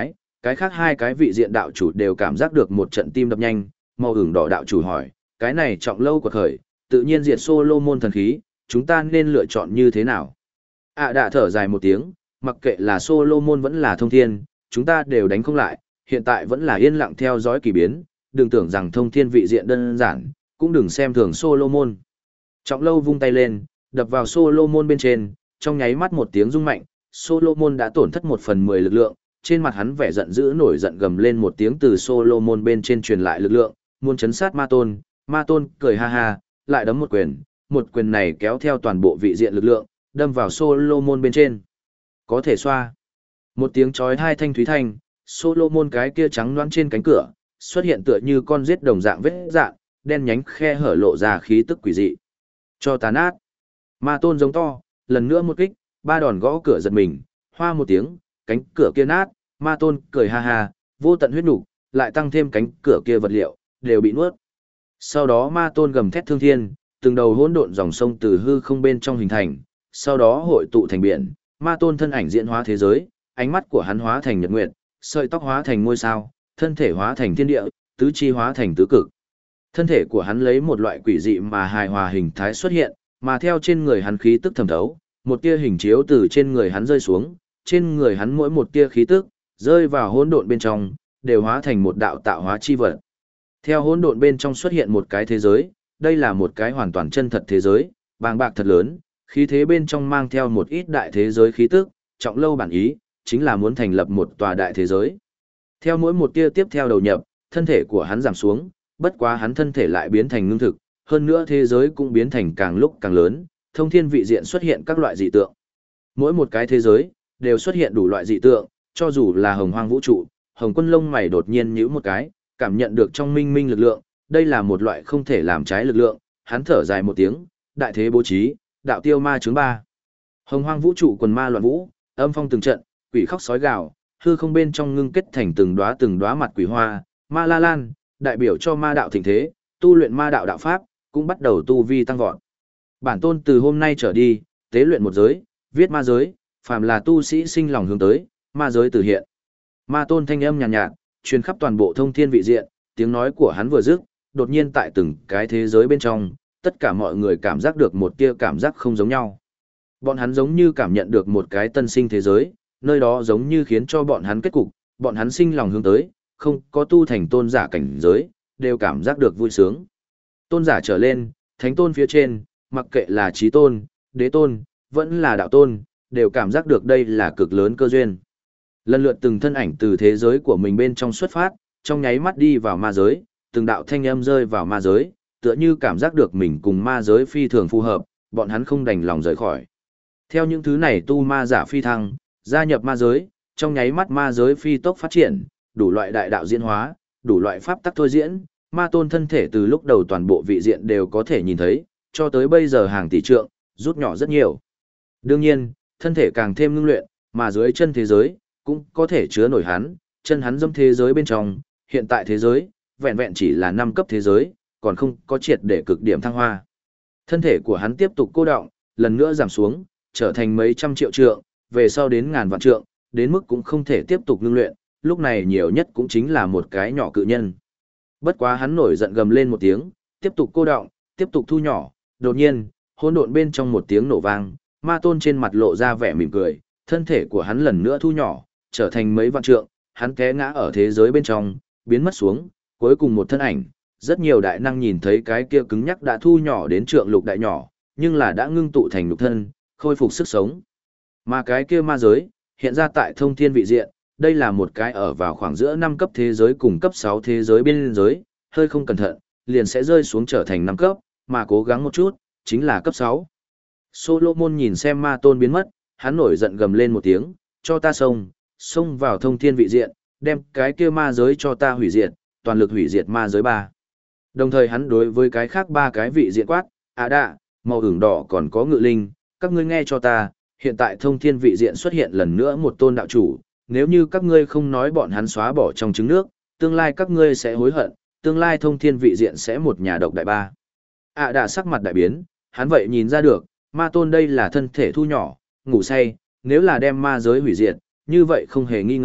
A: Cái khác hai cái vị diện đạo chủ đều cảm giác được một trận tim đập nhanh, màu ửng đỏ đạo chủ hỏi, cái này trọng lâu quật khởi, tự nhiên diệt Solomon thần khí, chúng ta nên lựa chọn như thế nào? À đã thở dài một tiếng, mặc kệ là Solomon vẫn là thông thiên, chúng ta đều đánh không lại, hiện tại vẫn là yên lặng theo dõi kỳ biến, đừng tưởng rằng thông thiên vị diện đơn giản, cũng đừng xem thường Solomon. Trọng lâu vung tay lên, đập vào Solomon bên trên, trong nháy mắt một tiếng rung mạnh, Solomon đã tổn thất một phần mười lực lượng, trên mặt hắn vẻ giận dữ nổi giận gầm lên một tiếng từ Solomon bên trên truyền lại lực lượng, muốn chấn sát Ma Tôn, Ma Tôn cười ha ha, lại đấm một quyền, một quyền này kéo theo toàn bộ vị diện lực lượng, đâm vào Solomon bên trên. Có thể xoa. Một tiếng chói hai thanh thúy thanh, Solomon cái kia trắng loãng trên cánh cửa, xuất hiện tựa như con giết đồng dạng vết dạng, đen nhánh khe hở lộ ra khí tức quỷ dị. Cho tàn át. Ma Tôn giống to, lần nữa một kích, ba đòn gõ cửa giật mình, hoa một tiếng, cánh cửa kia nát, Ma Tôn cười ha ha, vô tận huyết nục, lại tăng thêm cánh cửa kia vật liệu, đều bị nuốt. Sau đó Ma Tôn gầm thét thương thiên, từng đầu hỗn độn dòng sông từ hư không bên trong hình thành, sau đó hội tụ thành biển, Ma Tôn thân ảnh diễn hóa thế giới, ánh mắt của hắn hóa thành nhật nguyệt, sợi tóc hóa thành ngôi sao, thân thể hóa thành thiên địa, tứ chi hóa thành tứ cực. Thân thể của hắn lấy một loại quỷ dị mà hài hòa hình thái xuất hiện, mà theo trên người hắn khí tức thẩm thấu, một tia hình chiếu từ trên người hắn rơi xuống, trên người hắn mỗi một tia khí tức rơi vào hỗn độn bên trong, đều hóa thành một đạo tạo hóa chi vật. Theo hỗn độn bên trong xuất hiện một cái thế giới, đây là một cái hoàn toàn chân thật thế giới, bàng bạc thật lớn, khí thế bên trong mang theo một ít đại thế giới khí tức, trọng lâu bản ý, chính là muốn thành lập một tòa đại thế giới. Theo mỗi một tia tiếp theo đầu nhập, thân thể của hắn giảm xuống, bất quá hắn thân thể lại biến thành ngưng thực, hơn nữa thế giới cũng biến thành càng lúc càng lớn, thông thiên vị diện xuất hiện các loại dị tượng. Mỗi một cái thế giới, đều xuất hiện đủ loại dị tượng, cho dù là hồng hoang vũ trụ, hồng quân lông mày đột nhiên nhíu một cái, cảm nhận được trong minh minh lực lượng, đây là một loại không thể làm trái lực lượng, hắn thở dài một tiếng, đại thế bố trí, đạo tiêu ma chướng ba. Hồng hoang vũ trụ quần ma loạn vũ, âm phong từng trận, quỷ khóc sói gào, hư không bên trong ngưng kết thành từng đóa từng đóa mặt quỷ hoa, ma la lan, đại biểu cho ma đạo thịnh thế, tu luyện ma đạo đạo pháp, cũng bắt đầu tu vi tăng vọt. Bản tôn từ hôm nay trở đi, tế luyện một giới, viết ma giới, phàm là tu sĩ sinh lòng hướng tới, ma giới từ hiện. Ma tôn thanh âm nhàn nhạt, nhạt, truyền khắp toàn bộ thông thiên vị diện, tiếng nói của hắn vừa dứt, đột nhiên tại từng cái thế giới bên trong, tất cả mọi người cảm giác được một tia cảm giác không giống nhau. Bọn hắn giống như cảm nhận được một cái tân sinh thế giới, nơi đó giống như khiến cho bọn hắn kết cục, bọn hắn sinh lòng hướng tới, không có tu thành tôn giả cảnh giới, đều cảm giác được vui sướng. Tôn giả trở lên, thánh tôn phía trên, mặc kệ là trí tôn, đế tôn, vẫn là đạo tôn, đều cảm giác được đây là cực lớn cơ duyên. Lần lượt từng thân ảnh từ thế giới của mình bên trong xuất phát, trong nháy mắt đi vào ma giới, từng đạo thanh âm rơi vào ma giới, tựa như cảm giác được mình cùng ma giới phi thường phù hợp, bọn hắn không đành lòng rời khỏi. Theo những thứ này tu ma giả phi thăng, gia nhập ma giới, trong nháy mắt ma giới phi tốc phát triển, đủ loại đại đạo diễn hóa, đủ loại pháp tắc thôi diễn, ma tôn thân thể từ lúc đầu toàn bộ vị diện đều có thể nhìn thấy, cho tới bây giờ hàng tỷ trượng, rút nhỏ rất nhiều. Đương nhiên, thân thể càng thêm ngưng luyện, mà dưới chân thế giới, cũng có thể chứa nổi hắn, chân hắn dâm thế giới bên trong, hiện tại thế giới, vẹn vẹn chỉ là năm cấp thế giới, còn không có triệt để cực điểm thăng hoa. Thân thể của hắn tiếp tục cô động, lần nữa giảm xuống, trở thành mấy trăm triệu trượng, về sau đến ngàn vạn trượng, đến mức cũng không thể tiếp tục ngưng luyện, lúc này nhiều nhất cũng chính là một cái nhỏ cự nhân. Bất quá hắn nổi giận gầm lên một tiếng, tiếp tục cô động, tiếp tục thu nhỏ, đột nhiên, hỗn độn bên trong một tiếng nổ vang, ma tôn trên mặt lộ ra vẻ mỉm cười, thân thể của hắn lần nữa thu nhỏ, trở thành mấy vạn trượng, hắn té ngã ở thế giới bên trong, biến mất xuống, cuối cùng một thân ảnh, rất nhiều đại năng nhìn thấy cái kia cứng nhắc đã thu nhỏ đến trượng lục đại nhỏ, nhưng là đã ngưng tụ thành lục thân, khôi phục sức sống. Mà cái kia ma giới, hiện ra tại thông thiên vị diện, đây là một cái ở vào khoảng giữa năm cấp thế giới cùng cấp sáu thế giới biên giới, hơi không cẩn thận, liền sẽ rơi xuống trở thành năm cấp, mà cố gắng một chút, chính là cấp sáu. Solomon nhìn xem ma tôn biến mất, hắn nổi giận gầm lên một tiếng, cho ta xông, xông vào thông thiên vị diện, đem cái kia ma giới cho ta hủy diệt, toàn lực hủy diệt ma giới ba. Đồng thời hắn đối với cái khác ba cái vị diện quát, à đạ, màu ửng đỏ còn có ngự linh, các ngươi nghe cho ta, hiện tại thông thiên vị diện xuất hiện lần nữa một tôn đạo chủ, nếu như các ngươi không nói bọn hắn xóa bỏ trong trứng nước, tương lai các ngươi sẽ hối hận, tương lai thông thiên vị diện sẽ một nhà độc đại ba. À đạ sắc mặt đại biến, hắn vậy nhìn ra được, ma tôn đây là thân thể thu nhỏ, ngủ say, nếu là đem ma giới hủy diệt, như vậy không hề nghi ngờ,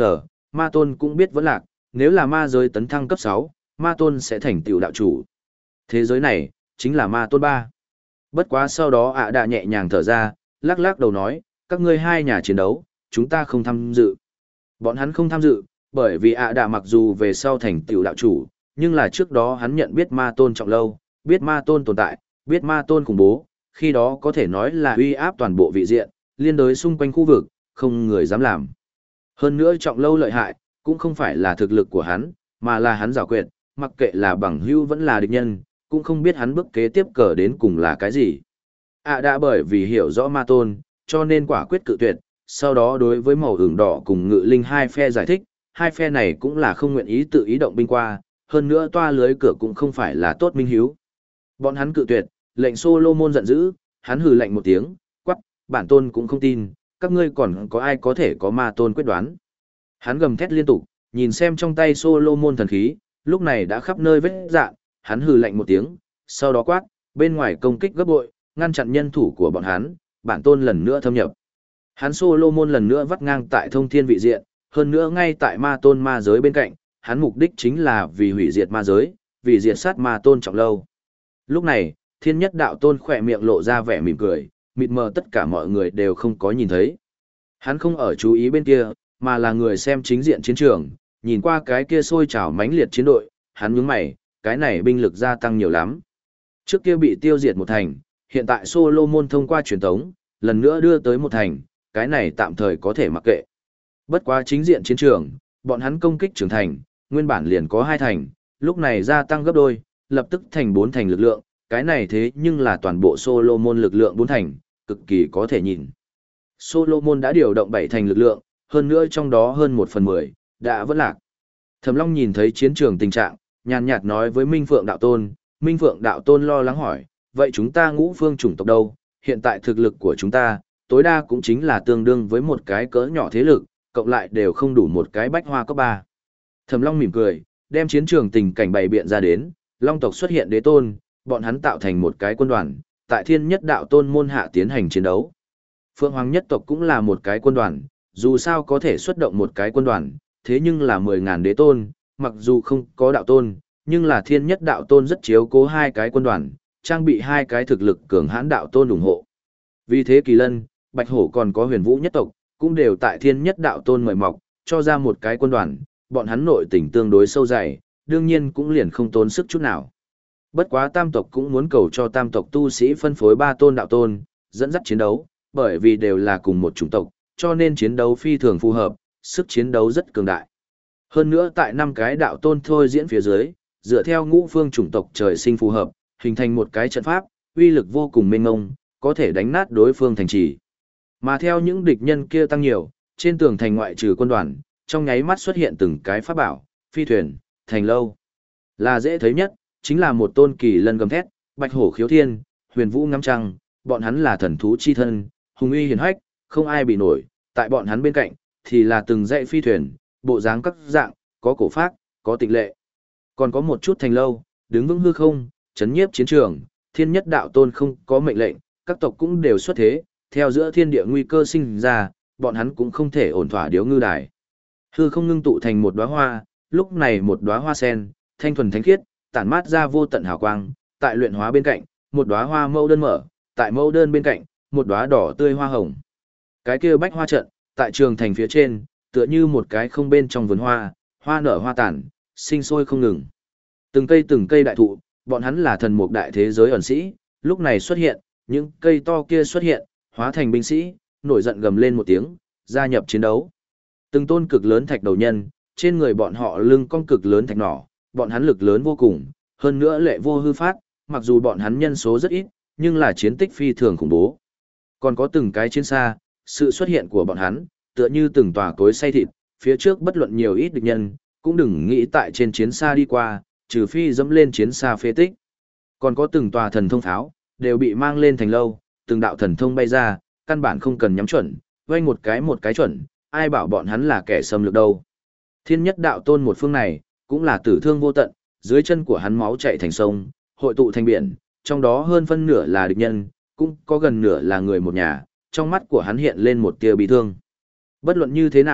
A: ma tôn cũng biết vẫn lạc, nếu là ma giới tấn thăng cấp sáu, ma tôn sẽ thành tựu đạo chủ. Thế giới này, chính là ma tôn ba. Bất quá sau đó ạ đã nhẹ nhàng thở ra, lắc lắc đầu nói, các ngươi hai nhà chiến đấu, chúng ta không tham dự. Bọn hắn không tham dự, bởi vì ạ đã mặc dù về sau thành tựu đạo chủ, nhưng là trước đó hắn nhận biết ma tôn trọng lâu, biết ma tôn tồn tại, biết ma tôn khủng bố, khi đó có thể nói là uy áp toàn bộ vị diện, liên đối xung quanh khu vực, không người dám làm. Hơn nữa trọng lâu lợi hại, cũng không phải là thực lực của hắn, mà là hắn giảo quyệt, mặc kệ là bằng hữu vẫn là địch nhân, cũng không biết hắn bước kế tiếp cờ đến cùng là cái gì. À đã bởi vì hiểu rõ ma tôn, cho nên quả quyết cự tuyệt, sau đó đối với màu hưởng đỏ cùng ngự linh hai phe giải thích, hai phe này cũng là không nguyện ý tự ý động binh qua, hơn nữa toa lưới cửa cũng không phải là tốt minh hiếu. Bọn hắn cự tuyệt, lệnh Solomon giận dữ, hắn hừ lạnh một tiếng, quắc, bản tôn cũng không tin, các ngươi còn có ai có thể có ma tôn quyết đoán. Hắn gầm thét liên tục, nhìn xem trong tay Solomon thần khí, lúc này đã khắp nơi vết dạn, hắn hừ lạnh một tiếng, sau đó quát, bên ngoài công kích gấp bội, ngăn chặn nhân thủ của bọn hắn, bản tôn lần nữa thâm nhập. Hắn Solomon lần nữa vắt ngang tại thông thiên vị diện, hơn nữa ngay tại ma tôn ma giới bên cạnh, hắn mục đích chính là vì hủy diệt ma giới, vì diệt sát ma tôn trọng lâu. Lúc này, thiên nhất đạo tôn khỏe miệng lộ ra vẻ mỉm cười, mịt mờ tất cả mọi người đều không có nhìn thấy. Hắn không ở chú ý bên kia, mà là người xem chính diện chiến trường, nhìn qua cái kia sôi trào mãnh liệt chiến đội, hắn nhướng mày, cái này binh lực gia tăng nhiều lắm. Trước kia bị tiêu diệt một thành, hiện tại Solomon thông qua truyền tống, lần nữa đưa tới một thành, cái này tạm thời có thể mặc kệ. Bất quá chính diện chiến trường, bọn hắn công kích trưởng thành, nguyên bản liền có hai thành, lúc này gia tăng gấp đôi, lập tức thành bốn thành lực lượng, cái này thế nhưng là toàn bộ Solomon lực lượng bốn thành, cực kỳ có thể nhìn. Solomon đã điều động bảy thành lực lượng, hơn nữa trong đó hơn một phần mười, đã vẫn lạc. Thẩm Long nhìn thấy chiến trường tình trạng, nhàn nhạt nói với Minh Phượng Đạo Tôn, Minh Phượng Đạo Tôn lo lắng hỏi, vậy chúng ta ngũ phương chủng tộc đâu, hiện tại thực lực của chúng ta, tối đa cũng chính là tương đương với một cái cỡ nhỏ thế lực, cộng lại đều không đủ một cái bách hoa cấp ba. Thẩm Long mỉm cười, đem chiến trường tình cảnh bày biện ra đến, Long tộc xuất hiện đế tôn, bọn hắn tạo thành một cái quân đoàn, tại Thiên Nhất Đạo Tôn môn hạ tiến hành chiến đấu. Phượng Hoàng nhất tộc cũng là một cái quân đoàn, dù sao có thể xuất động một cái quân đoàn, thế nhưng là mười ngàn đế tôn, mặc dù không có đạo tôn, nhưng là Thiên Nhất Đạo Tôn rất chiếu cố hai cái quân đoàn, trang bị hai cái thực lực cường hãn đạo tôn ủng hộ. Vì thế Kỳ Lân, Bạch Hổ còn có Huyền Vũ nhất tộc, cũng đều tại Thiên Nhất Đạo Tôn mời mọc, cho ra một cái quân đoàn, bọn hắn nội tình tương đối sâu dày, đương nhiên cũng liền không tốn sức chút nào. Bất quá tam tộc cũng muốn cầu cho tam tộc tu sĩ phân phối ba tôn đạo tôn, dẫn dắt chiến đấu, bởi vì đều là cùng một chủng tộc, cho nên chiến đấu phi thường phù hợp, sức chiến đấu rất cường đại. Hơn nữa tại năm cái đạo tôn thôi diễn phía dưới, dựa theo ngũ phương chủng tộc trời sinh phù hợp, hình thành một cái trận pháp, uy lực vô cùng mênh mông, có thể đánh nát đối phương thành trì. Mà theo những địch nhân kia tăng nhiều, trên tường thành ngoại trừ quân đoàn, trong nháy mắt xuất hiện từng cái pháp bảo, phi thuyền, thành lâu. Là dễ thấy nhất, chính là một tôn kỳ lân gầm thét, bạch hổ khiếu thiên, huyền vũ ngắm trăng, bọn hắn là thần thú chi thân, hùng uy hiển hách, không ai bị nổi, tại bọn hắn bên cạnh, thì là từng dãy phi thuyền, bộ dáng các dạng, có cổ phác, có tịch lệ. Còn có một chút thành lâu, đứng vững hư không, chấn nhiếp chiến trường, thiên nhất đạo tôn không có mệnh lệnh, các tộc cũng đều xuất thế, theo giữa thiên địa nguy cơ sinh ra, bọn hắn cũng không thể ổn thỏa điếu ngư đài. Hư không ngưng tụ thành một đóa hoa, lúc này một đóa hoa sen, thanh thuần thánh khiết, tản mát ra vô tận hào quang, tại luyện hóa bên cạnh, một đóa hoa mẫu đơn mở, tại mẫu đơn bên cạnh, một đóa đỏ tươi hoa hồng. Cái kia bách hoa trận, tại trường thành phía trên, tựa như một cái không bên trong vườn hoa, hoa nở hoa tản, sinh sôi không ngừng. Từng cây từng cây đại thụ, bọn hắn là thần mục đại thế giới ẩn sĩ, lúc này xuất hiện, những cây to kia xuất hiện, hóa thành binh sĩ, nổi giận gầm lên một tiếng, gia nhập chiến đấu. Từng tôn cực lớn thạch đầu nhân, trên người bọn họ lưng cong cực lớn thạch nỏ, bọn hắn lực lớn vô cùng, hơn nữa lệ vô hư phát, mặc dù bọn hắn nhân số rất ít, nhưng là chiến tích phi thường khủng bố. Còn có từng cái chiến xa, sự xuất hiện của bọn hắn, tựa như từng tòa cối xay thịt, phía trước bất luận nhiều ít địch nhân, cũng đừng nghĩ tại trên chiến xa đi qua, trừ phi dẫm lên chiến xa phế tích. Còn có từng tòa thần thông pháo, đều bị mang lên thành lâu, từng đạo thần thông bay ra, căn bản không cần nhắm chuẩn, vây một cái một cái chuẩn, ai bảo bọn hắn là kẻ xâm lược đâu. Thiên nhất đạo tôn một phương này, cũng là tử thương vô tận, dưới chân của hắn máu chảy thành sông, hội tụ thành biển, trong đó hơn phân nửa là địch nhân, cũng có gần nửa là người một nhà, trong mắt của hắn hiện lên một tia bi thương. Bất luận như thế nào,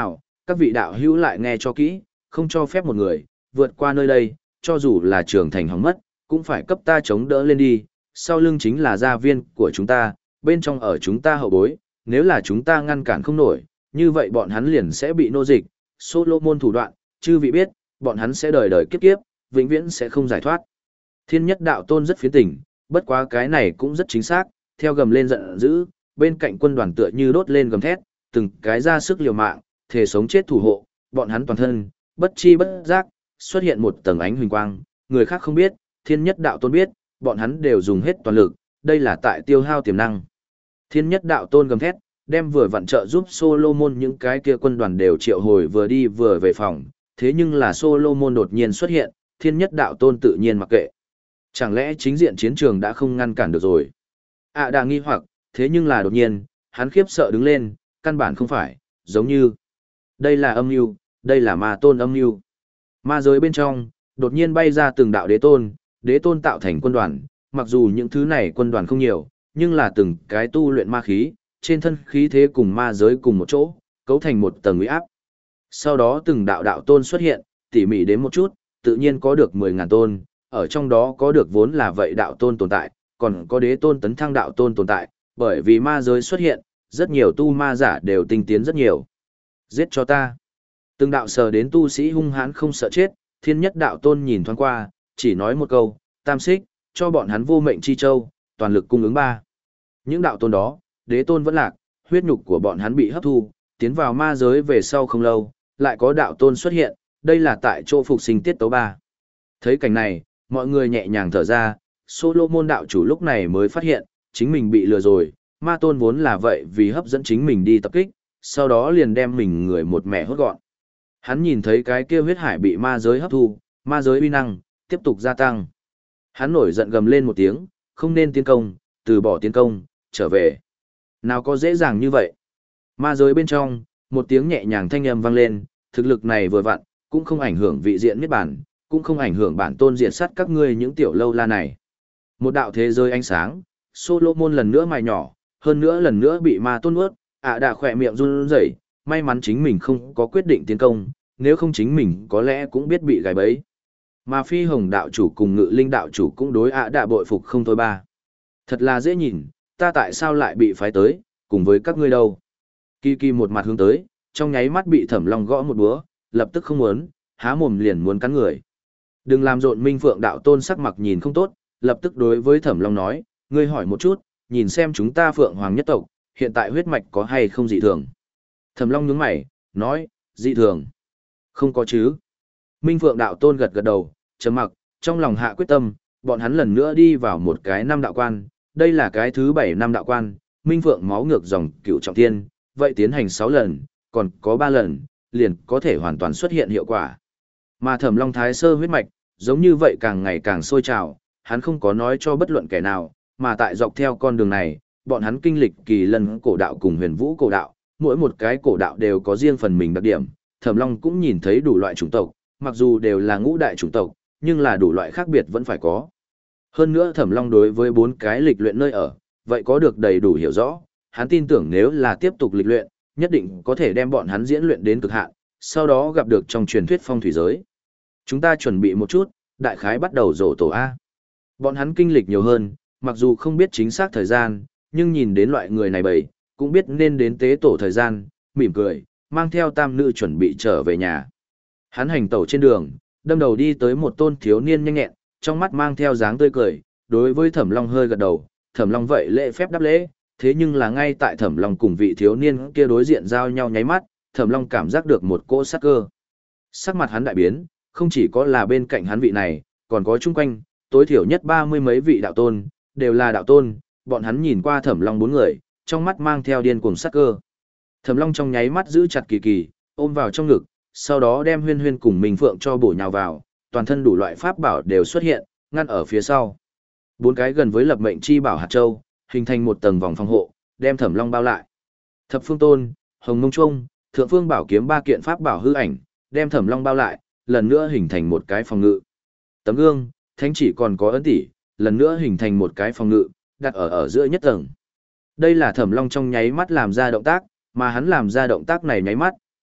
A: các vị đạo hữu lại nghe cho kỹ, không cho phép một người, vượt qua nơi đây, cho dù là trường thành hỏng mất, cũng phải cấp ta chống đỡ lên đi, sau lưng chính là gia viên của chúng ta, bên trong ở chúng ta hậu bối, nếu là chúng ta ngăn cản không nổi, như vậy bọn hắn liền sẽ bị nô dịch, Solomon thủ đoạn, chư vị biết, bọn hắn sẽ đời đời kiếp kiếp, vĩnh viễn sẽ không giải thoát. Thiên nhất đạo tôn rất phiến tỉnh, bất quá cái này cũng rất chính xác, theo gầm lên giận dữ, bên cạnh quân đoàn tựa như đốt lên gầm thét, từng cái ra sức liều mạng, thể sống chết thủ hộ, bọn hắn toàn thân, bất chi bất giác, xuất hiện một tầng ánh huỳnh quang, người khác không biết, thiên nhất đạo tôn biết, bọn hắn đều dùng hết toàn lực, đây là tại tiêu hao tiềm năng. Thiên nhất đạo tôn gầm thét, đem vừa vặn trợ giúp Solomon những cái kia quân đoàn đều triệu hồi vừa đi vừa về phòng, thế nhưng là Solomon đột nhiên xuất hiện, thiên nhất đạo tôn tự nhiên mặc kệ. Chẳng lẽ chính diện chiến trường đã không ngăn cản được rồi? À đã nghi hoặc, thế nhưng là đột nhiên, hắn khiếp sợ đứng lên, căn bản không phải, giống như đây là âm mưu, đây là ma tôn âm mưu. Ma giới bên trong, đột nhiên bay ra từng đạo đế tôn, đế tôn tạo thành quân đoàn, mặc dù những thứ này quân đoàn không nhiều, nhưng là từng cái tu luyện ma khí, trên thân khí thế cùng ma giới cùng một chỗ, cấu thành một tầng uy áp. Sau đó từng đạo đạo tôn xuất hiện, tỉ mỉ đến một chút, tự nhiên có được mười ngàn tôn, ở trong đó có được vốn là vậy đạo tôn tồn tại, còn có đế tôn tấn thăng đạo tôn tồn tại, bởi vì ma giới xuất hiện, rất nhiều tu ma giả đều tinh tiến rất nhiều. Giết cho ta. Từng đạo sờ đến tu sĩ hung hãn không sợ chết, thiên nhất đạo tôn nhìn thoáng qua, chỉ nói một câu, tam xích, cho bọn hắn vô mệnh chi châu, toàn lực cung ứng ba. Những đạo tôn đó, đế tôn vẫn lạc, huyết nhục của bọn hắn bị hấp thu, tiến vào ma giới về sau không lâu, lại có đạo tôn xuất hiện, đây là tại chỗ phục sinh tiết tấu ba. Thấy cảnh này, mọi người nhẹ nhàng thở ra, Solomon đạo chủ lúc này mới phát hiện, chính mình bị lừa rồi, ma tôn vốn là vậy vì hấp dẫn chính mình đi tập kích, sau đó liền đem mình người một mẹ hốt gọn. Hắn nhìn thấy cái kia huyết hải bị ma giới hấp thu, ma giới uy năng, tiếp tục gia tăng. Hắn nổi giận gầm lên một tiếng, không nên tiến công, từ bỏ tiến công, trở về. Nào có dễ dàng như vậy. Ma giới bên trong, một tiếng nhẹ nhàng thanh âm vang lên, thực lực này vừa vặn, cũng không ảnh hưởng vị diện miết bản, cũng không ảnh hưởng bản tôn diện sát các ngươi những tiểu lâu la này. Một đạo thế giới ánh sáng, Solomon lần nữa mài nhỏ, hơn nữa lần nữa bị ma tôn nuốt, ạ đã khỏe miệng run rẩy, may mắn chính mình không có quyết định tiến công, nếu không chính mình có lẽ cũng biết bị gài bẫy. Mà phi hồng đạo chủ cùng ngự linh đạo chủ cũng đối ạ đã bội phục không thôi ba. Thật là dễ nhìn, ta tại sao lại bị phái tới, cùng với các ngươi đâu. Kỳ kỳ một mặt hướng tới, trong nháy mắt bị thẩm long gõ một búa, lập tức không muốn, há mồm liền muốn cắn người. Đừng làm rộn minh phượng đạo tôn sắc mặt nhìn không tốt, lập tức đối với thẩm long nói, ngươi hỏi một chút, nhìn xem chúng ta phượng hoàng nhất tộc, hiện tại huyết mạch có hay không dị thường. Thẩm long nhướng mày, nói, dị thường. Không có chứ. Minh phượng đạo tôn gật gật đầu, trầm mặc, trong lòng hạ quyết tâm, bọn hắn lần nữa đi vào một cái năm đạo quan, đây là cái thứ bảy năm đạo quan, minh phượng máu ngược dòng cựu trọng thiên, vậy tiến hành sáu lần, còn có ba lần, liền có thể hoàn toàn xuất hiện hiệu quả. Mà thẩm long thái sơ huyết mạch, giống như vậy càng ngày càng sôi trào, hắn không có nói cho bất luận kẻ nào, mà tại dọc theo con đường này, bọn hắn kinh lịch kỳ lân cổ đạo cùng huyền vũ cổ đạo, mỗi một cái cổ đạo đều có riêng phần mình đặc điểm, thẩm long cũng nhìn thấy đủ loại chủng tộc, mặc dù đều là ngũ đại chủng tộc, nhưng là đủ loại khác biệt vẫn phải có. Hơn nữa thẩm long đối với bốn cái lịch luyện nơi ở, vậy có được đầy đủ hiểu rõ, hắn tin tưởng nếu là tiếp tục lịch luyện, nhất định có thể đem bọn hắn diễn luyện đến cực hạn, sau đó gặp được trong truyền thuyết phong thủy giới. Chúng ta chuẩn bị một chút, đại khái bắt đầu rổ tổ A. Bọn hắn kinh lịch nhiều hơn, mặc dù không biết chính xác thời gian, nhưng nhìn đến loại người này bầy, cũng biết nên đến tế tổ thời gian, mỉm cười, mang theo tam nữ chuẩn bị trở về nhà. Hắn hành tẩu trên đường, đâm đầu đi tới một tôn thiếu niên nhanh nhẹn, trong mắt mang theo dáng tươi cười, đối với Thẩm Long hơi gật đầu, Thẩm Long vậy lễ phép đáp lễ, thế nhưng là ngay tại Thẩm Long cùng vị thiếu niên kia đối diện giao nhau nháy mắt, Thẩm Long cảm giác được một cỗ sát cơ. Sắc mặt hắn đại biến, không chỉ có là bên cạnh hắn vị này, còn có chung quanh, tối thiểu nhất ba mươi mấy vị đạo tôn, đều là đạo tôn, bọn hắn nhìn qua Thẩm Long bốn người, trong mắt mang theo điên cuồng sát cơ. Thẩm Long trong nháy mắt giữ chặt Kỳ Kỳ, ôm vào trong ngực, sau đó đem Huyên Huyên cùng Minh Phượng cho bổ nhào vào, toàn thân đủ loại pháp bảo đều xuất hiện, ngăn ở phía sau. Bốn cái gần với lập mệnh chi bảo hạt châu, hình thành một tầng vòng phòng hộ, đem Thẩm Long bao lại. Thập Phương Tôn, Hồng Mông Trung, Thượng Phương Bảo Kiếm ba kiện pháp bảo hư ảnh, đem Thẩm Long bao lại, lần nữa hình thành một cái phòng ngự. Tấm gương, thánh chỉ còn có ấn tỷ, lần nữa hình thành một cái phòng ngự, đặt ở ở giữa nhất tầng. Đây là Thẩm Long trong nháy mắt làm ra động tác, mà hắn làm ra động tác này nháy mắt,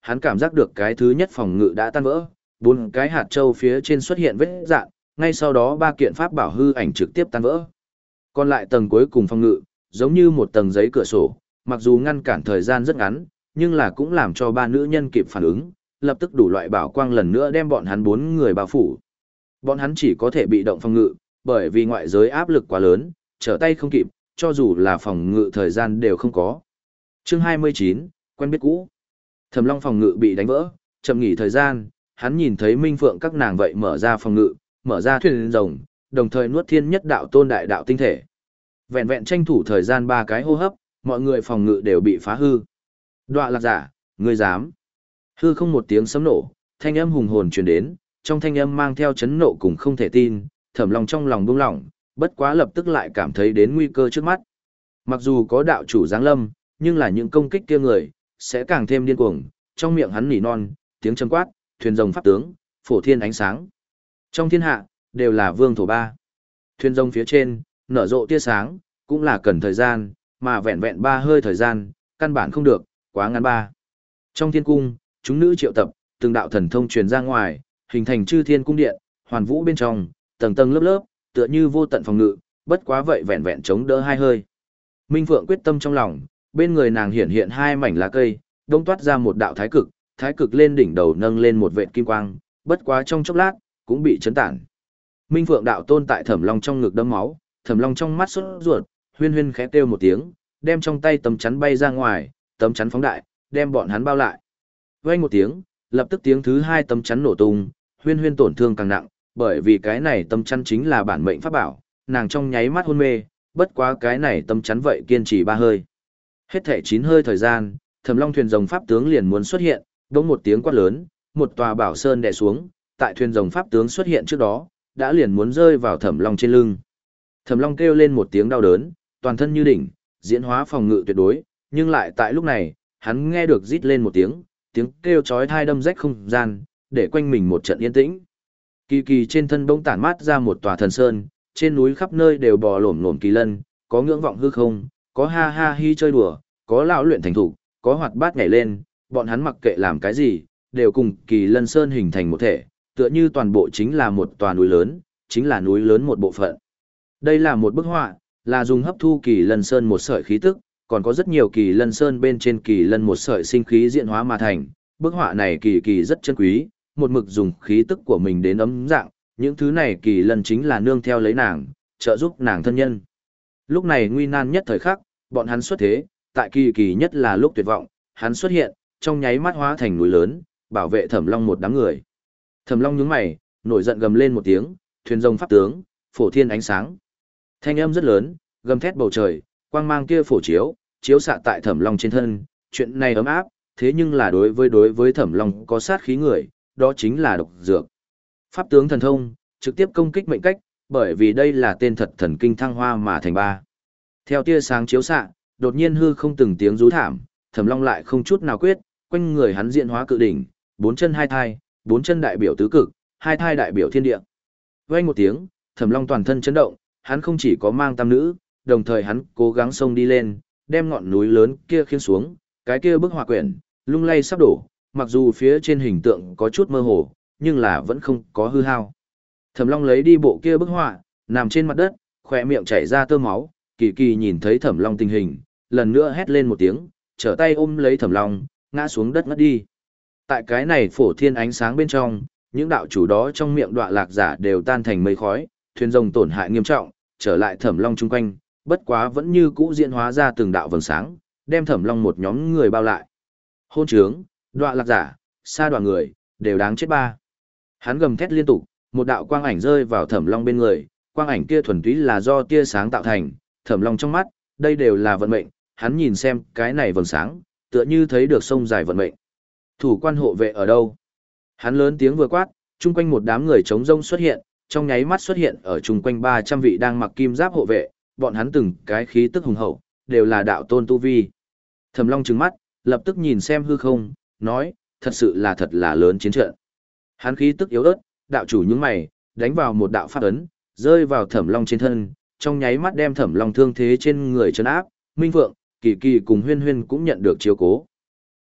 A: hắn cảm giác được cái thứ nhất phòng ngự đã tan vỡ, bốn cái hạt châu phía trên xuất hiện vết rạn, ngay sau đó ba kiện pháp bảo hư ảnh trực tiếp tan vỡ. Còn lại tầng cuối cùng phòng ngự, giống như một tầng giấy cửa sổ, mặc dù ngăn cản thời gian rất ngắn, nhưng là cũng làm cho ba nữ nhân kịp phản ứng, lập tức đủ loại bảo quang lần nữa đem bọn hắn bốn người bao phủ. Bọn hắn chỉ có thể bị động phòng ngự, bởi vì ngoại giới áp lực quá lớn, trở tay không kịp, cho dù là phòng ngự thời gian đều không có. Chương hai mươi chín, quen biết cũ. Thẩm Long phòng ngự bị đánh vỡ, chậm nghỉ thời gian, hắn nhìn thấy Minh Phượng các nàng vậy mở ra phòng ngự, mở ra thuyền rồng, đồng thời nuốt thiên nhất đạo tôn đại đạo tinh thể. Vẹn vẹn tranh thủ thời gian ba cái hô hấp, mọi người phòng ngự đều bị phá hư. Đoạ lạc giả, ngươi dám? Hư không một tiếng sấm nổ, thanh âm hùng hồn truyền đến, trong thanh âm mang theo chấn nộ cùng không thể tin, Thẩm Long trong lòng buông lỏng, bất quá lập tức lại cảm thấy đến nguy cơ trước mắt. Mặc dù có đạo chủ giáng lâm, nhưng là những công kích kia người sẽ càng thêm điên cuồng, trong miệng hắn nỉ non, tiếng châm quát, thuyền rồng pháp tướng, phổ thiên ánh sáng. Trong thiên hạ đều là vương thổ ba. Thuyền rồng phía trên nở rộ tia sáng, cũng là cần thời gian, mà vẹn vẹn ba hơi thời gian, căn bản không được, quá ngắn ba. Trong thiên cung, chúng nữ triệu tập, từng đạo thần thông truyền ra ngoài, hình thành chư thiên cung điện, hoàn vũ bên trong, tầng tầng lớp lớp, tựa như vô tận phòng ngự, bất quá vậy vẹn vẹn chống đỡ hai hơi. Minh Phượng quyết tâm trong lòng, bên người nàng hiện hiện hai mảnh lá cây, đông toát ra một đạo thái cực, thái cực lên đỉnh đầu nâng lên một vệt kim quang, bất quá trong chốc lát, cũng bị chấn tản. Minh Phượng đạo tôn tại Thẩm Long trong ngực đấm máu, Thẩm Long trong mắt sốt ruột, huyên huyên khẽ kêu một tiếng, đem trong tay tấm chắn bay ra ngoài, tấm chắn phóng đại, đem bọn hắn bao lại. Vang một tiếng, lập tức tiếng thứ hai tấm chắn nổ tung, huyên huyên tổn thương càng nặng, bởi vì cái này tấm chắn chính là bản mệnh pháp bảo, nàng trong nháy mắt hôn mê, bất quá cái này tấm chắn vậy kiên trì ba hơi. Hết thể chín hơi thời gian, Thẩm Long thuyền rồng pháp tướng liền muốn xuất hiện, đống một tiếng quát lớn, một tòa bảo sơn đè xuống, tại thuyền rồng pháp tướng xuất hiện trước đó, đã liền muốn rơi vào Thẩm Long trên lưng. Thẩm Long kêu lên một tiếng đau đớn, toàn thân như đỉnh, diễn hóa phòng ngự tuyệt đối, nhưng lại tại lúc này, hắn nghe được rít lên một tiếng, tiếng kêu chói tai đâm rách không gian, để quanh mình một trận yên tĩnh. Kỳ kỳ trên thân bỗng tản mát ra một tòa thần sơn, trên núi khắp nơi đều bò lổm lổm kỳ lân, có ngưỡng vọng hư không, có ha ha hi chơi đùa, có lão luyện thành thủ, có hoạt bát nhảy lên, bọn hắn mặc kệ làm cái gì, đều cùng kỳ lân sơn hình thành một thể, tựa như toàn bộ chính là một tòa núi lớn, chính là núi lớn một bộ phận. Đây là một bức họa, là dùng hấp thu kỳ lân sơn một sợi khí tức, còn có rất nhiều kỳ lân sơn bên trên kỳ lân một sợi sinh khí diễn hóa mà thành. Bức họa này kỳ kỳ rất chân quý, một mực dùng khí tức của mình đến ấm dạng, những thứ này kỳ lân chính là nương theo lấy nàng, trợ giúp nàng thân nhân. Lúc này nguy nan nhất thời khắc, bọn hắn xuất thế, tại kỳ kỳ nhất là lúc tuyệt vọng, hắn xuất hiện, trong nháy mắt hóa thành núi lớn, bảo vệ Thẩm Long một đám người. Thẩm Long nhướng mày, nổi giận gầm lên một tiếng, thuyền rồng pháp tướng, phổ thiên ánh sáng. Thanh âm rất lớn, gầm thét bầu trời, quang mang kia phổ chiếu, chiếu xạ tại Thẩm Long trên thân, chuyện này ấm áp, thế nhưng là đối với đối với Thẩm Long có sát khí người, đó chính là độc dược. Pháp tướng thần thông, trực tiếp công kích mệnh cách, bởi vì đây là tên thật thần kinh thăng hoa mà thành ba. Theo tia sáng chiếu xạ, đột nhiên hư không từng tiếng rú thảm, Thẩm Long lại không chút nào quyết, quanh người hắn diện hóa cự đỉnh, bốn chân hai thai, bốn chân đại biểu tứ cực, hai thai đại biểu thiên địa. Vang một tiếng, Thẩm Long toàn thân chấn động, hắn không chỉ có mang tam nữ, đồng thời hắn cố gắng xông đi lên, đem ngọn núi lớn kia khiêng xuống, cái kia bức họa quyển, lung lay sắp đổ, mặc dù phía trên hình tượng có chút mơ hồ, nhưng là vẫn không có hư hao. Thẩm Long lấy đi bộ kia bức họa, nằm trên mặt đất, khỏe miệng chảy ra tơ máu, Kỳ Kỳ nhìn thấy Thẩm Long tình hình, lần nữa hét lên một tiếng, trở tay ôm lấy Thẩm Long, ngã xuống đất ngất đi. Tại cái này phổ thiên ánh sáng bên trong, những đạo chủ đó trong miệng đọa lạc giả đều tan thành mây khói, thuyền rồng tổn hại nghiêm trọng, trở lại Thẩm Long chung quanh, bất quá vẫn như cũ diễn hóa ra từng đạo vầng sáng, đem Thẩm Long một nhóm người bao lại. Hôn trướng, đọa lạc giả, sa đoàn người, đều đáng chết ba. Hắn gầm thét liên tục, một đạo quang ảnh rơi vào Thẩm Long bên người, quang ảnh kia thuần túy là do tia sáng tạo thành, Thẩm Long trong mắt, đây đều là vận mệnh, hắn nhìn xem cái này vầng sáng, tựa như thấy được sông dài vận mệnh. Thủ quan hộ vệ ở đâu? Hắn lớn tiếng vừa quát, chung quanh một đám người chống rông xuất hiện, trong nháy mắt xuất hiện ở chung quanh ba trăm vị đang mặc kim giáp hộ vệ, bọn hắn từng cái khí tức hùng hậu, đều là đạo tôn tu vi. Thẩm Long trừng mắt, lập tức nhìn xem hư không, nói, thật sự là thật là lớn chiến trận. Hắn khí tức yếu ớt, đạo chủ nhướng mày, đánh vào một đạo pháp ấn, rơi vào Thẩm Long trên thân, trong nháy mắt đem Thẩm Long thương thế trên người trấn áp, Minh Vượng, Kỳ Kỳ cùng Huyên Huyên cũng nhận được chiếu cố.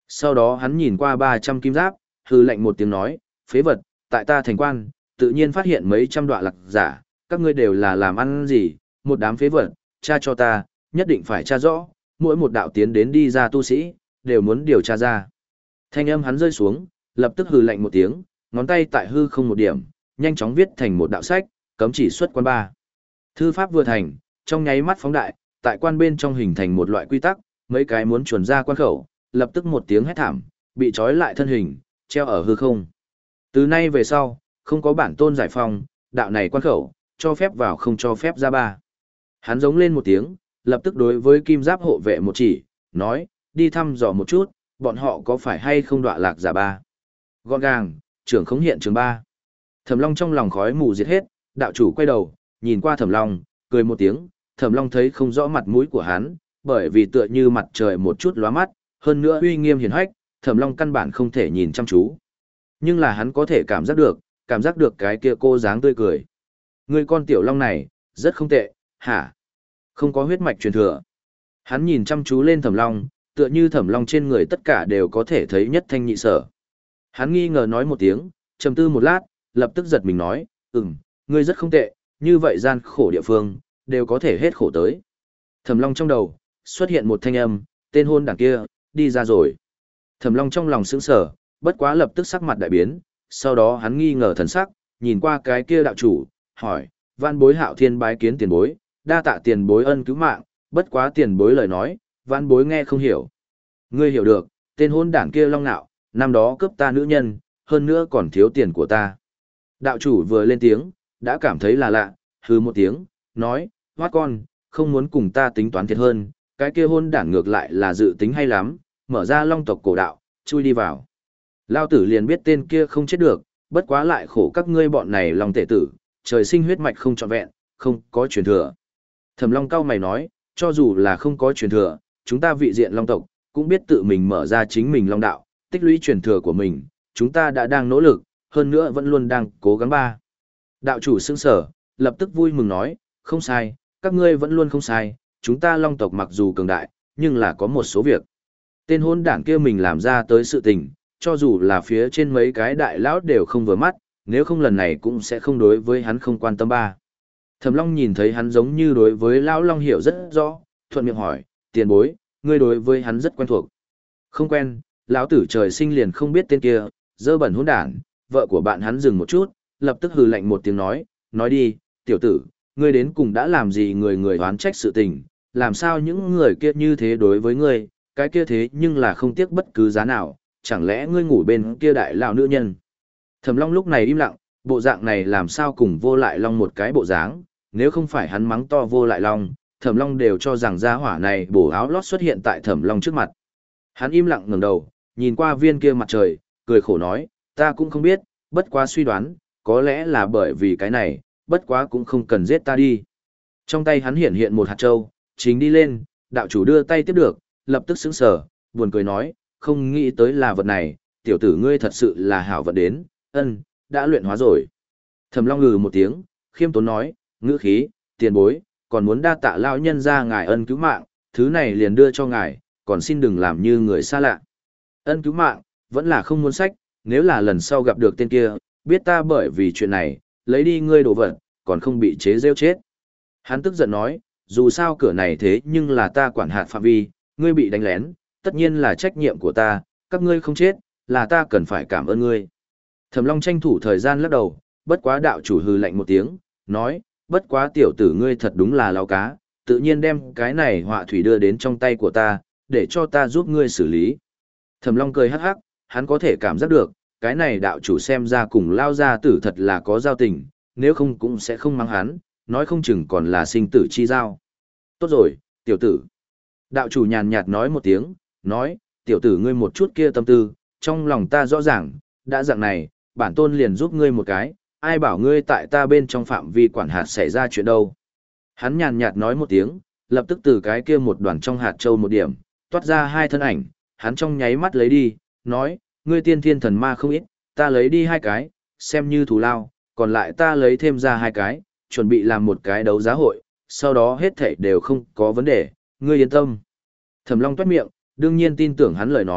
A: Sau đó hắn nhìn qua ba trăm kim giáp, hư lệnh một tiếng nói, phế vật, tại ta thành quan, tự nhiên phát hiện mấy trăm đoạn lạc giả, các ngươi đều là làm ăn gì, một đám phế vật, tra cho ta, nhất định phải tra rõ, mỗi một đạo tiến đến đi ra tu sĩ, đều muốn điều tra ra. Thanh âm hắn rơi xuống, lập tức hừ lạnh một tiếng, ngón tay tại hư không một điểm, nhanh chóng viết thành một đạo sách, cấm chỉ xuất quan ba. Thư pháp vừa thành, trong nháy mắt phóng đại, tại quan bên trong hình thành một loại quy tắc, mấy cái muốn chuẩn ra quan khẩu, lập tức một tiếng hét thảm, bị trói lại thân hình, treo ở hư không. Từ nay về sau, không có bản tôn giải phong, đạo này quan khẩu, cho phép vào không cho phép ra ba. Hắn giống lên một tiếng, lập tức đối với kim giáp hộ vệ một chỉ, nói, đi thăm dò một chút, bọn họ có phải hay không đọa lạc giả ba. Gọn gàng, trưởng khống hiện trường ba. Thẩm Long trong lòng khói mù diệt hết, đạo chủ quay đầu, nhìn qua Thẩm Long, cười một tiếng, Thẩm Long thấy không rõ mặt mũi của hắn, bởi vì tựa như mặt trời một chút lóa mắt, hơn nữa uy nghiêm hiển hách, Thẩm Long căn bản không thể nhìn chăm chú. Nhưng là hắn có thể cảm giác được, cảm giác được cái kia cô dáng tươi cười. Người con tiểu long này, rất không tệ, hả? Không có huyết mạch truyền thừa. Hắn nhìn chăm chú lên Thẩm Long, tựa như Thẩm Long trên người tất cả đều có thể thấy nhất thanh nhị sở. Hắn nghi ngờ nói một tiếng, trầm tư một lát, lập tức giật mình nói, ừm, ngươi rất không tệ, như vậy gian khổ địa phương, đều có thể hết khổ tới. Thẩm Long trong đầu, xuất hiện một thanh âm, tên hôn đảng kia, đi ra rồi. Thẩm Long trong lòng sững sờ, bất quá lập tức sắc mặt đại biến, sau đó hắn nghi ngờ thần sắc, nhìn qua cái kia đạo chủ, hỏi, Vãn Bối Hạo Thiên bái kiến tiền bối, đa tạ tiền bối ân cứu mạng, bất quá tiền bối lời nói, Vãn Bối nghe không hiểu. Ngươi hiểu được, tên hôn đảng kia long nạo, năm đó cướp ta nữ nhân, hơn nữa còn thiếu tiền của ta. Đạo chủ vừa lên tiếng, đã cảm thấy là lạ, hừ một tiếng, nói, hoát con, không muốn cùng ta tính toán thiệt hơn, cái kia hôn đảng ngược lại là dự tính hay lắm, mở ra long tộc cổ đạo, chui đi vào. Lao tử liền biết tên kia không chết được, bất quá lại khổ các ngươi bọn này long tể tử, trời sinh huyết mạch không trọn vẹn, không có truyền thừa. Thẩm Long cao mày nói, cho dù là không có truyền thừa, chúng ta vị diện long tộc, cũng biết tự mình mở ra chính mình long đạo, tích lũy truyền thừa của mình, chúng ta đã đang nỗ lực, hơn nữa vẫn luôn đang cố gắng ba. Đạo chủ sững sở, lập tức vui mừng nói, không sai, các ngươi vẫn luôn không sai, chúng ta long tộc mặc dù cường đại, nhưng là có một số việc. Tên hôn đảng kia mình làm ra tới sự tình, cho dù là phía trên mấy cái đại lão đều không vừa mắt, nếu không lần này cũng sẽ không đối với hắn không quan tâm ba. Thẩm Long nhìn thấy hắn giống như đối với lão long hiểu rất rõ, thuận miệng hỏi, tiền bối, ngươi đối với hắn rất quen thuộc. Không quen, lão tử trời sinh liền không biết tên kia, dơ bẩn hỗn đản. Vợ của bạn hắn dừng một chút, lập tức hừ lạnh một tiếng nói, nói đi, tiểu tử, ngươi đến cùng đã làm gì người người oán trách sự tình, làm sao những người kia như thế đối với ngươi, cái kia thế nhưng là không tiếc bất cứ giá nào, chẳng lẽ ngươi ngủ bên kia đại lão nữ nhân. Thẩm Long lúc này im lặng, bộ dạng này làm sao cùng Vô Lại Long một cái bộ dáng, nếu không phải hắn mắng to Vô Lại Long, Thẩm Long đều cho rằng gia hỏa này bổ áo lót xuất hiện tại Thẩm Long trước mặt. Hắn im lặng ngẩng đầu, nhìn qua viên kia mặt trời, cười khổ nói, ta cũng không biết, bất quá suy đoán, có lẽ là bởi vì cái này, bất quá cũng không cần giết ta đi. Trong tay hắn hiện hiện một hạt châu, chính đi lên, đạo chủ đưa tay tiếp được, lập tức sững sờ, buồn cười nói, không nghĩ tới là vật này, tiểu tử ngươi thật sự là hảo vận đến, ân, đã luyện hóa rồi. Thẩm Long ngừ một tiếng, khiêm tốn nói, ngữ khí, tiền bối, còn muốn đa tạ lão nhân ra ngài ân cứu mạng, thứ này liền đưa cho ngài, còn xin đừng làm như người xa lạ. Ân cứu mạng, vẫn là không muốn sách, nếu là lần sau gặp được tên kia, biết ta bởi vì chuyện này, lấy đi ngươi đồ vật, còn không bị chế rêu chết. Hắn tức giận nói, dù sao cửa này thế nhưng là ta quản hạt phạm vi, ngươi bị đánh lén, tất nhiên là trách nhiệm của ta, các ngươi không chết, là ta cần phải cảm ơn ngươi. Thẩm Long tranh thủ thời gian lắc đầu, bất quá đạo chủ hừ lạnh một tiếng, nói, bất quá tiểu tử ngươi thật đúng là lao cá, tự nhiên đem cái này họa thủy đưa đến trong tay của ta, để cho ta giúp ngươi xử lý. Thẩm Long cười hắc hắc, hắn có thể cảm giác được, cái này đạo chủ xem ra cùng lao gia tử thật là có giao tình, nếu không cũng sẽ không mắng hắn, nói không chừng còn là sinh tử chi giao. Tốt rồi, tiểu tử. Đạo chủ nhàn nhạt nói một tiếng, nói, tiểu tử ngươi một chút kia tâm tư, trong lòng ta rõ ràng, đã dạng này, bản tôn liền giúp ngươi một cái, ai bảo ngươi tại ta bên trong phạm vi quản hạt xảy ra chuyện đâu. Hắn nhàn nhạt nói một tiếng, lập tức từ cái kia một đoàn trong hạt châu một điểm, toát ra hai thân ảnh, hắn trong nháy mắt lấy đi, nói, ngươi tiên thiên thần ma không ít, ta lấy đi hai cái, xem như thù lao, còn lại ta lấy thêm ra hai cái, chuẩn bị làm một cái đấu giá hội, sau đó hết thảy đều không có vấn đề, ngươi yên tâm. Thẩm Long toát miệng, đương nhiên tin tưởng hắn lời nói,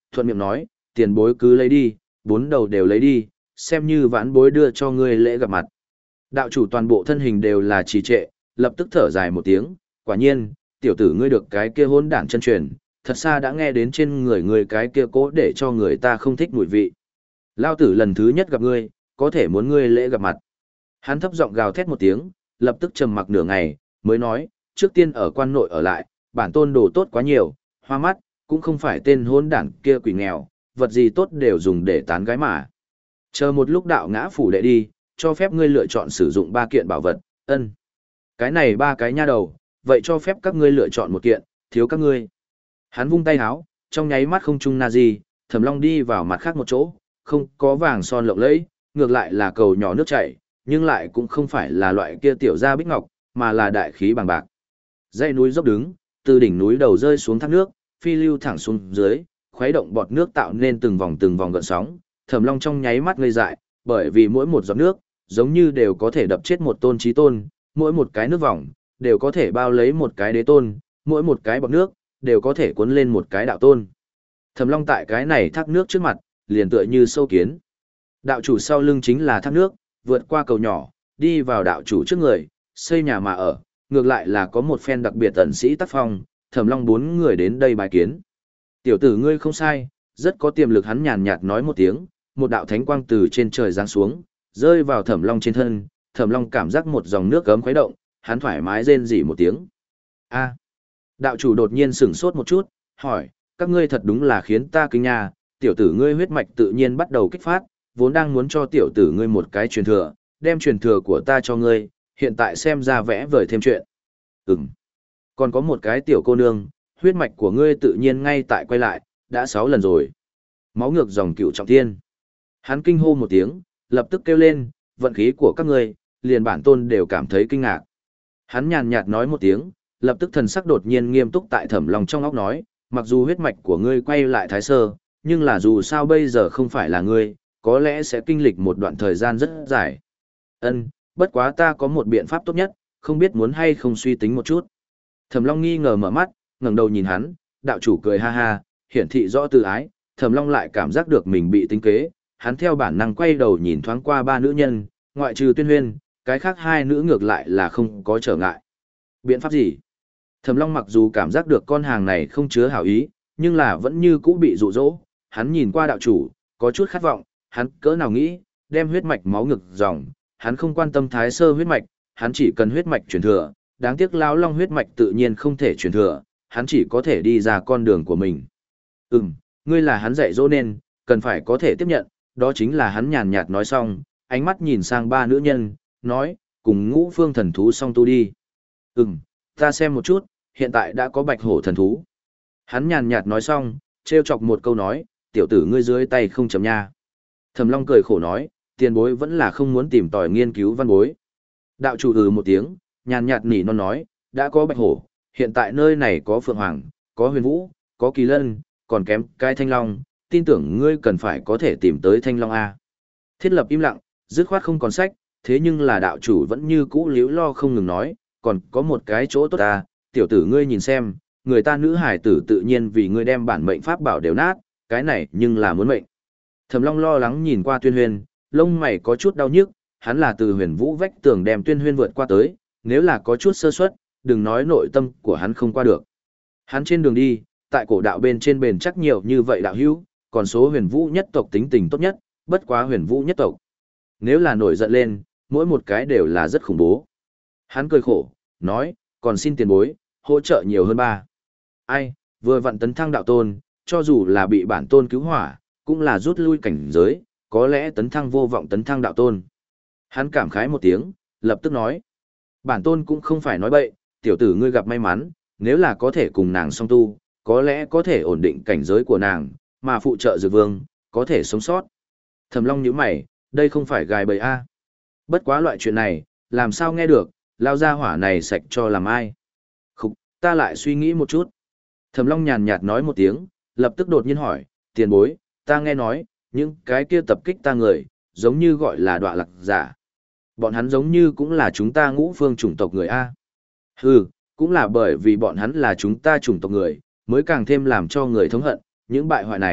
A: thuận miệng nói, tiền bối cứ lấy đi, bốn đầu đều lấy đi, xem như vãn bối đưa cho ngươi lễ gặp mặt. Đạo chủ toàn bộ thân hình đều là trì trệ, lập tức thở dài một tiếng, quả nhiên, tiểu tử ngươi được cái kia hỗn đản chân truyền, thật xa đã nghe đến trên người ngươi cái kia cố để cho người ta không thích mùi vị. Lao tử lần thứ nhất gặp ngươi, có thể muốn ngươi lễ gặp mặt. Hắn thấp giọng gào thét một tiếng, lập tức trầm mặc nửa ngày, mới nói, trước tiên ở quan nội ở lại, bản tôn đồ tốt quá nhiều, hoa mắt, cũng không phải tên hỗn đản kia quỷ nghèo, vật gì tốt đều dùng để tán gái mà. Chờ một lúc đạo ngã phủ đệ đi, cho phép ngươi lựa chọn sử dụng ba kiện bảo vật, ân. Cái này ba cái nha đầu, vậy cho phép các ngươi lựa chọn một kiện, thiếu các ngươi. Hắn vung tay háo, trong nháy mắt không trung na gì, Thẩm Long đi vào mặt khác một chỗ, không có vàng son lộng lẫy, ngược lại là cầu nhỏ nước chảy, nhưng lại cũng không phải là loại kia tiểu gia bích ngọc, mà là đại khí bằng bạc. Dãy núi dốc đứng, từ đỉnh núi đầu rơi xuống thác nước, phi lưu thẳng xuống dưới, khuấy động bọt nước tạo nên từng vòng từng vòng gợn sóng. Thẩm Long trong nháy mắt ngây dại, bởi vì mỗi một giọt nước, giống như đều có thể đập chết một tôn chí tôn, mỗi một cái nước vòng, đều có thể bao lấy một cái đế tôn, mỗi một cái bọt nước, đều có thể cuốn lên một cái đạo tôn. Thẩm Long tại cái này thác nước trước mặt, liền tựa như sâu kiến. Đạo chủ sau lưng chính là thác nước, vượt qua cầu nhỏ, đi vào đạo chủ trước người, xây nhà mà ở, ngược lại là có một phen đặc biệt tần sĩ tác phong, Thẩm Long bốn người đến đây bài kiến. Tiểu tử ngươi không sai, rất có tiềm lực, hắn nhàn nhạt nói một tiếng, một đạo thánh quang từ trên trời giáng xuống, rơi vào Thẩm Long trên thân, Thẩm Long cảm giác một dòng nước gấm khuấy động, hắn thoải mái rên rỉ một tiếng. A. Đạo chủ đột nhiên sửng sốt một chút, hỏi, các ngươi thật đúng là khiến ta kinh nha, tiểu tử ngươi huyết mạch tự nhiên bắt đầu kích phát, vốn đang muốn cho tiểu tử ngươi một cái truyền thừa, đem truyền thừa của ta cho ngươi, hiện tại xem ra vẽ vời thêm chuyện. Ừm. Còn có một cái tiểu cô nương, huyết mạch của ngươi tự nhiên ngay tại quay lại, đã sáu lần rồi. Máu ngược dòng cựu trọng thiên. Hắn kinh hô một tiếng, lập tức kêu lên, vận khí của các ngươi, liền bản tôn đều cảm thấy kinh ngạc. Hắn nhàn nhạt nói một tiếng, lập tức thần sắc đột nhiên nghiêm túc tại Thẩm Long trong óc nói, mặc dù huyết mạch của ngươi quay lại thái sơ, nhưng là dù sao bây giờ không phải là ngươi, có lẽ sẽ kinh lịch một đoạn thời gian rất dài. Ân, bất quá ta có một biện pháp tốt nhất, không biết muốn hay không suy tính một chút. Thẩm Long nghi ngờ mở mắt, ngẩng đầu nhìn hắn, đạo chủ cười ha ha, hiển thị rõ từ ái, Thẩm Long lại cảm giác được mình bị tính kế, hắn theo bản năng quay đầu nhìn thoáng qua ba nữ nhân, ngoại trừ Tuyên Huyên, cái khác hai nữ ngược lại là không có trở ngại. Biện pháp gì? Thẩm Long mặc dù cảm giác được con hàng này không chứa hảo ý, nhưng là vẫn như cũ bị dụ dỗ, hắn nhìn qua đạo chủ, có chút khát vọng, hắn cỡ nào nghĩ, đem huyết mạch máu ngực dòng, hắn không quan tâm thái sơ huyết mạch, hắn chỉ cần huyết mạch truyền thừa, đáng tiếc lão long huyết mạch tự nhiên không thể truyền thừa, hắn chỉ có thể đi ra con đường của mình. Ừm, ngươi là hắn dạy dỗ nên, cần phải có thể tiếp nhận, đó chính là hắn nhàn nhạt nói xong, ánh mắt nhìn sang ba nữ nhân, nói, cùng ngũ phương thần thú song tu đi. Ừm, ta xem một chút, hiện tại đã có bạch hổ thần thú. Hắn nhàn nhạt nói xong, trêu chọc một câu nói, tiểu tử ngươi dưới tay không chấm nha. Thẩm Long cười khổ nói, tiền bối vẫn là không muốn tìm tòi nghiên cứu văn bối. Đạo chủ ừ một tiếng, nhàn nhạt nỉ non nói, đã có bạch hổ, hiện tại nơi này có phượng hoàng, có huyền vũ, có kỳ lân, còn kém cái thanh long, tin tưởng ngươi cần phải có thể tìm tới thanh long A. Thiết lập im lặng, dứt khoát không còn sách, thế nhưng là đạo chủ vẫn như cũ liễu lo không ngừng nói, còn có một cái chỗ tốt ta, tiểu tử ngươi nhìn xem, người ta nữ hải tử tự nhiên vì ngươi đem bản mệnh pháp bảo đều nát, cái này nhưng là muốn mệnh. Thẩm Long lo lắng nhìn qua Tuyên Huyên, lông mày có chút đau nhức, hắn là từ huyền vũ vách tường đem Tuyên Huyên vượt qua tới, nếu là có chút sơ suất, đừng nói nội tâm của hắn không qua được. Hắn trên đường đi, tại cổ đạo bên trên bền chắc nhiều như vậy đạo hữu, còn số huyền vũ nhất tộc tính tình tốt nhất, bất quá huyền vũ nhất tộc. Nếu là nổi giận lên, mỗi một cái đều là rất khủng bố. Hắn cười khổ, nói, còn xin tiền bối, hỗ trợ nhiều hơn ba. Ai, vừa vặn tấn thăng đạo tôn, cho dù là bị bản tôn cứu hỏa, cũng là rút lui cảnh giới, có lẽ tấn thăng vô vọng tấn thăng đạo tôn. Hắn cảm khái một tiếng, lập tức nói, bản tôn cũng không phải nói bậy, tiểu tử ngươi gặp may mắn, nếu là có thể cùng nàng song tu, có lẽ có thể ổn định cảnh giới của nàng, mà phụ trợ dược vương, có thể sống sót. Thẩm Long nhíu mày, đây không phải gài bẫy a. Bất quá loại chuyện này, làm sao nghe được, lao ra hỏa này sạch cho làm ai. Khúc, ta lại suy nghĩ một chút. Thẩm Long nhàn nhạt nói một tiếng, lập tức đột nhiên hỏi, tiền bối, ta nghe nói, những cái kia tập kích ta người, giống như gọi là đọa lạc giả. Bọn hắn giống như cũng là chúng ta ngũ phương chủng tộc người A. Hừ, cũng là bởi vì bọn hắn là chúng ta chủng tộc người, mới càng thêm làm cho người thống hận, những bại hoại này,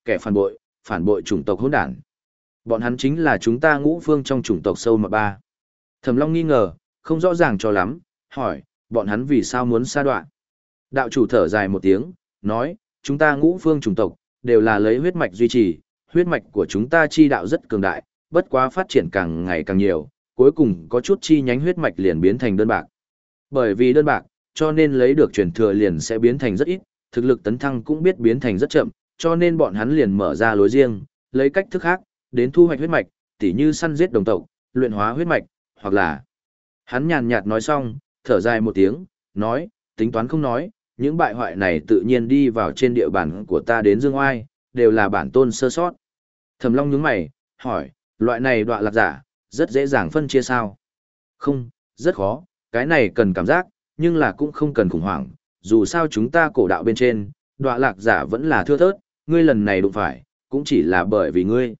A: kẻ phản bội, phản bội chủng tộc hỗn đản. Bọn hắn chính là chúng ta Ngũ Phương trong chủng tộc sâu mà ba. Thẩm Long nghi ngờ, không rõ ràng cho lắm, hỏi, bọn hắn vì sao muốn sa đoạn? Đạo chủ thở dài một tiếng, nói, chúng ta Ngũ Phương chủng tộc, đều là lấy huyết mạch duy trì, huyết mạch của chúng ta chi đạo rất cường đại, bất quá phát triển càng ngày càng nhiều, cuối cùng có chút chi nhánh huyết mạch liền biến thành đơn bạc. Bởi vì đơn bạc, cho nên lấy được truyền thừa liền sẽ biến thành rất ít, thực lực tấn thăng cũng biết biến thành rất chậm, cho nên bọn hắn liền mở ra lối riêng, lấy cách thức khác, đến thu hoạch huyết mạch, tỉ như săn giết đồng tộc, luyện hóa huyết mạch, hoặc là... Hắn nhàn nhạt nói xong, thở dài một tiếng, nói, tính toán không nói, những bại hoại này tự nhiên đi vào trên địa bàn của ta đến dương oai, đều là bản tôn sơ sót. Thẩm Long nhướng mày, hỏi, loại này đọa lạc giả, rất dễ dàng phân chia sao? Không, rất khó, cái này cần cảm giác, nhưng là cũng không cần khủng hoảng, dù sao chúng ta cổ đạo bên trên, đọa lạc giả vẫn là thưa thớt, ngươi lần này đụng phải, cũng chỉ là bởi vì ngươi.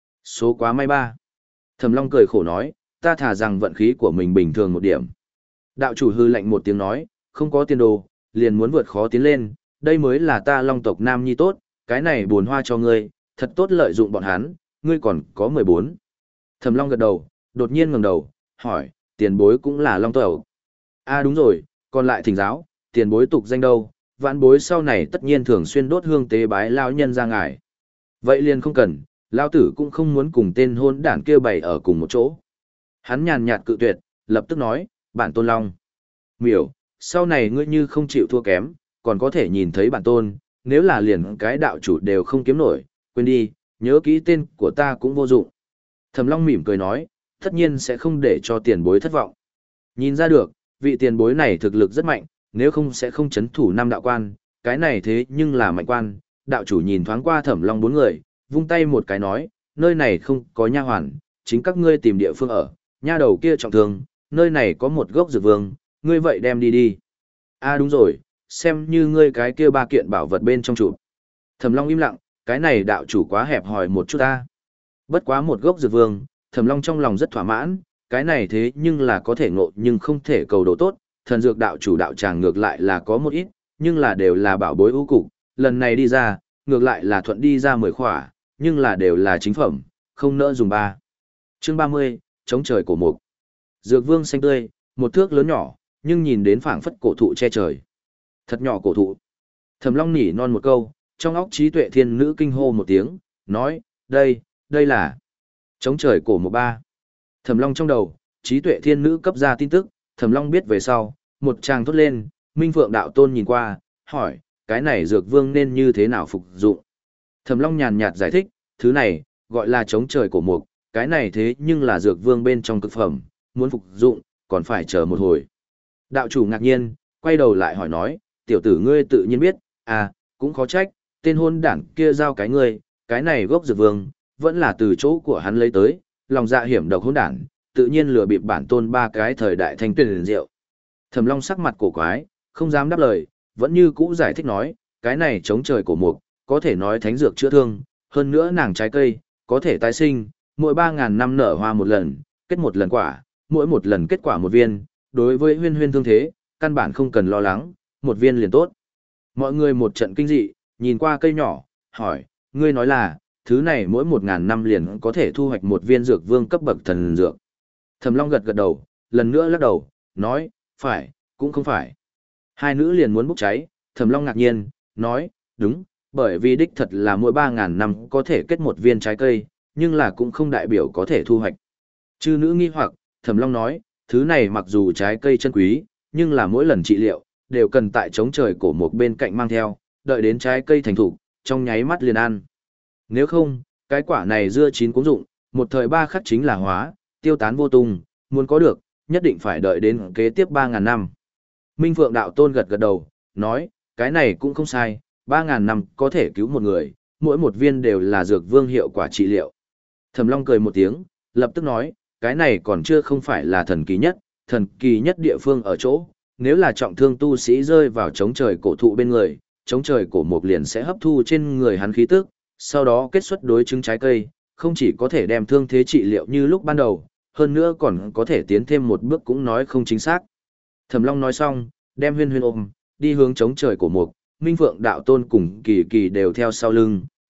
A: Số quá may ba. Thẩm Long cười khổ nói, ta thà rằng vận khí của mình bình thường một điểm. Đạo chủ hư lạnh một tiếng nói, không có tiền đồ, liền muốn vượt khó tiến lên, đây mới là ta Long tộc Nam Nhi tốt, cái này buồn hoa cho ngươi, thật tốt lợi dụng bọn hắn, ngươi còn có mười bốn. Thẩm Long gật đầu, đột nhiên ngẩng đầu, hỏi, tiền bối cũng là Long tộc. À đúng rồi, còn lại thỉnh giáo, tiền bối tục danh đâu, vãn bối sau này tất nhiên thường xuyên đốt hương tế bái lao nhân ra ngài. Vậy liền không cần, lao tử cũng không muốn cùng tên hôn đản kia bày ở cùng một chỗ. Hắn nhàn nhạt cự tuyệt, lập tức nói, bản tôn Long. Miểu, sau này ngươi như không chịu thua kém, còn có thể nhìn thấy bản tôn, nếu là liền cái đạo chủ đều không kiếm nổi, quên đi, nhớ kỹ tên của ta cũng vô dụng. Thẩm Long mỉm cười nói, tất nhiên sẽ không để cho tiền bối thất vọng. Nhìn ra được, vị tiền bối này thực lực rất mạnh, nếu không sẽ không chấn thủ năm đạo quan, cái này thế nhưng là mạnh quan. Đạo chủ nhìn thoáng qua Thẩm Long bốn người, vung tay một cái nói, nơi này không có nha hoàn, chính các ngươi tìm địa phương ở, nha đầu kia trọng thương, nơi này có một gốc dược vương, ngươi vậy đem đi đi. À đúng rồi, xem như ngươi cái kia ba kiện bảo vật bên trong trụ. Thẩm Long im lặng, cái này đạo chủ quá hẹp hòi một chút ta. Bất quá một gốc dược vương, Thẩm Long trong lòng rất thỏa mãn, cái này thế nhưng là có thể ngộ nhưng không thể cầu đồ tốt, thần dược đạo chủ đạo tràng ngược lại là có một ít, nhưng là đều là bảo bối ưu cục, lần này đi ra, ngược lại là thuận đi ra mười khỏa, nhưng là đều là chính phẩm, không nỡ dùng ba. Chương ba mươi, chống trời cổ mục. Dược vương xanh tươi, một thước lớn nhỏ, nhưng nhìn đến phảng phất cổ thụ che trời. Thật nhỏ cổ thụ. Thẩm Long nỉ non một câu, trong óc trí tuệ thiên nữ kinh hô một tiếng, nói, đây, đây là chống trời cổ mục ba. Thẩm Long trong đầu, trí tuệ thiên nữ cấp ra tin tức, Thẩm Long biết về sau, một tràng thốt lên, Minh Phượng đạo tôn nhìn qua, hỏi, cái này dược vương nên như thế nào phục dụng? Thẩm Long nhàn nhạt giải thích, thứ này, gọi là chống trời cổ mục, cái này thế nhưng là dược vương bên trong cực phẩm, muốn phục dụng, còn phải chờ một hồi. Đạo chủ ngạc nhiên, quay đầu lại hỏi nói, tiểu tử ngươi tự nhiên biết, à, cũng khó trách, tên hôn đảng kia giao cái ngươi, cái này gốc dược vương, vẫn là từ chỗ của hắn lấy tới, lòng dạ hiểm độc hôn đảng, tự nhiên lừa bịp bản tôn ba cái thời đại thanh tuyển liền rượu. Thẩm Long sắc mặt cổ quái, không dám đáp lời, vẫn như cũ giải thích nói, cái này chống trời cổ mục, có thể nói thánh dược chữa thương, hơn nữa nàng trái cây, có thể tái sinh, mỗi ba ngàn năm nở hoa một lần, kết một lần quả, mỗi một lần kết quả một viên, đối với huyên huyên thương thế, căn bản không cần lo lắng, một viên liền tốt. Mọi người một trận kinh dị, nhìn qua cây nhỏ, hỏi, ngươi nói là, thứ này mỗi một ngàn năm liền có thể thu hoạch một viên dược vương cấp bậc thần dược. Thẩm Long gật gật đầu, lần nữa lắc đầu, nói, phải, cũng không phải. Hai nữ liền muốn bốc cháy, Thẩm Long ngạc nhiên, nói, đúng, bởi vì đích thật là mỗi ba ngàn năm có thể kết một viên trái cây, nhưng là cũng không đại biểu có thể thu hoạch. Chư nữ nghi hoặc, Thẩm Long nói, thứ này mặc dù trái cây chân quý, nhưng là mỗi lần trị liệu, đều cần tại chống trời cổ một bên cạnh mang theo, đợi đến trái cây thành thục, trong nháy mắt liền ăn. Nếu không, cái quả này dưa chín cũng dụng, một thời ba khắc chính là hóa, tiêu tán vô tung, muốn có được, nhất định phải đợi đến kế tiếp ba ngàn năm. Minh Phượng đạo tôn gật gật đầu, nói, cái này cũng không sai, ba ngàn năm có thể cứu một người, mỗi một viên đều là dược vương hiệu quả trị liệu. Thẩm Long cười một tiếng, lập tức nói, cái này còn chưa không phải là thần kỳ nhất, thần kỳ nhất địa phương ở chỗ, nếu là trọng thương tu sĩ rơi vào chống trời cổ thụ bên người, chống trời cổ mục liền sẽ hấp thu trên người hắn khí tức, sau đó kết xuất đối chứng trái cây, không chỉ có thể đem thương thế trị liệu như lúc ban đầu, hơn nữa còn có thể tiến thêm một bước cũng nói không chính xác. Thẩm Long nói xong, đem huyên huyên ôm, đi hướng chống trời cổ mục, Minh Phượng đạo tôn cùng kỳ kỳ đều theo sau lưng,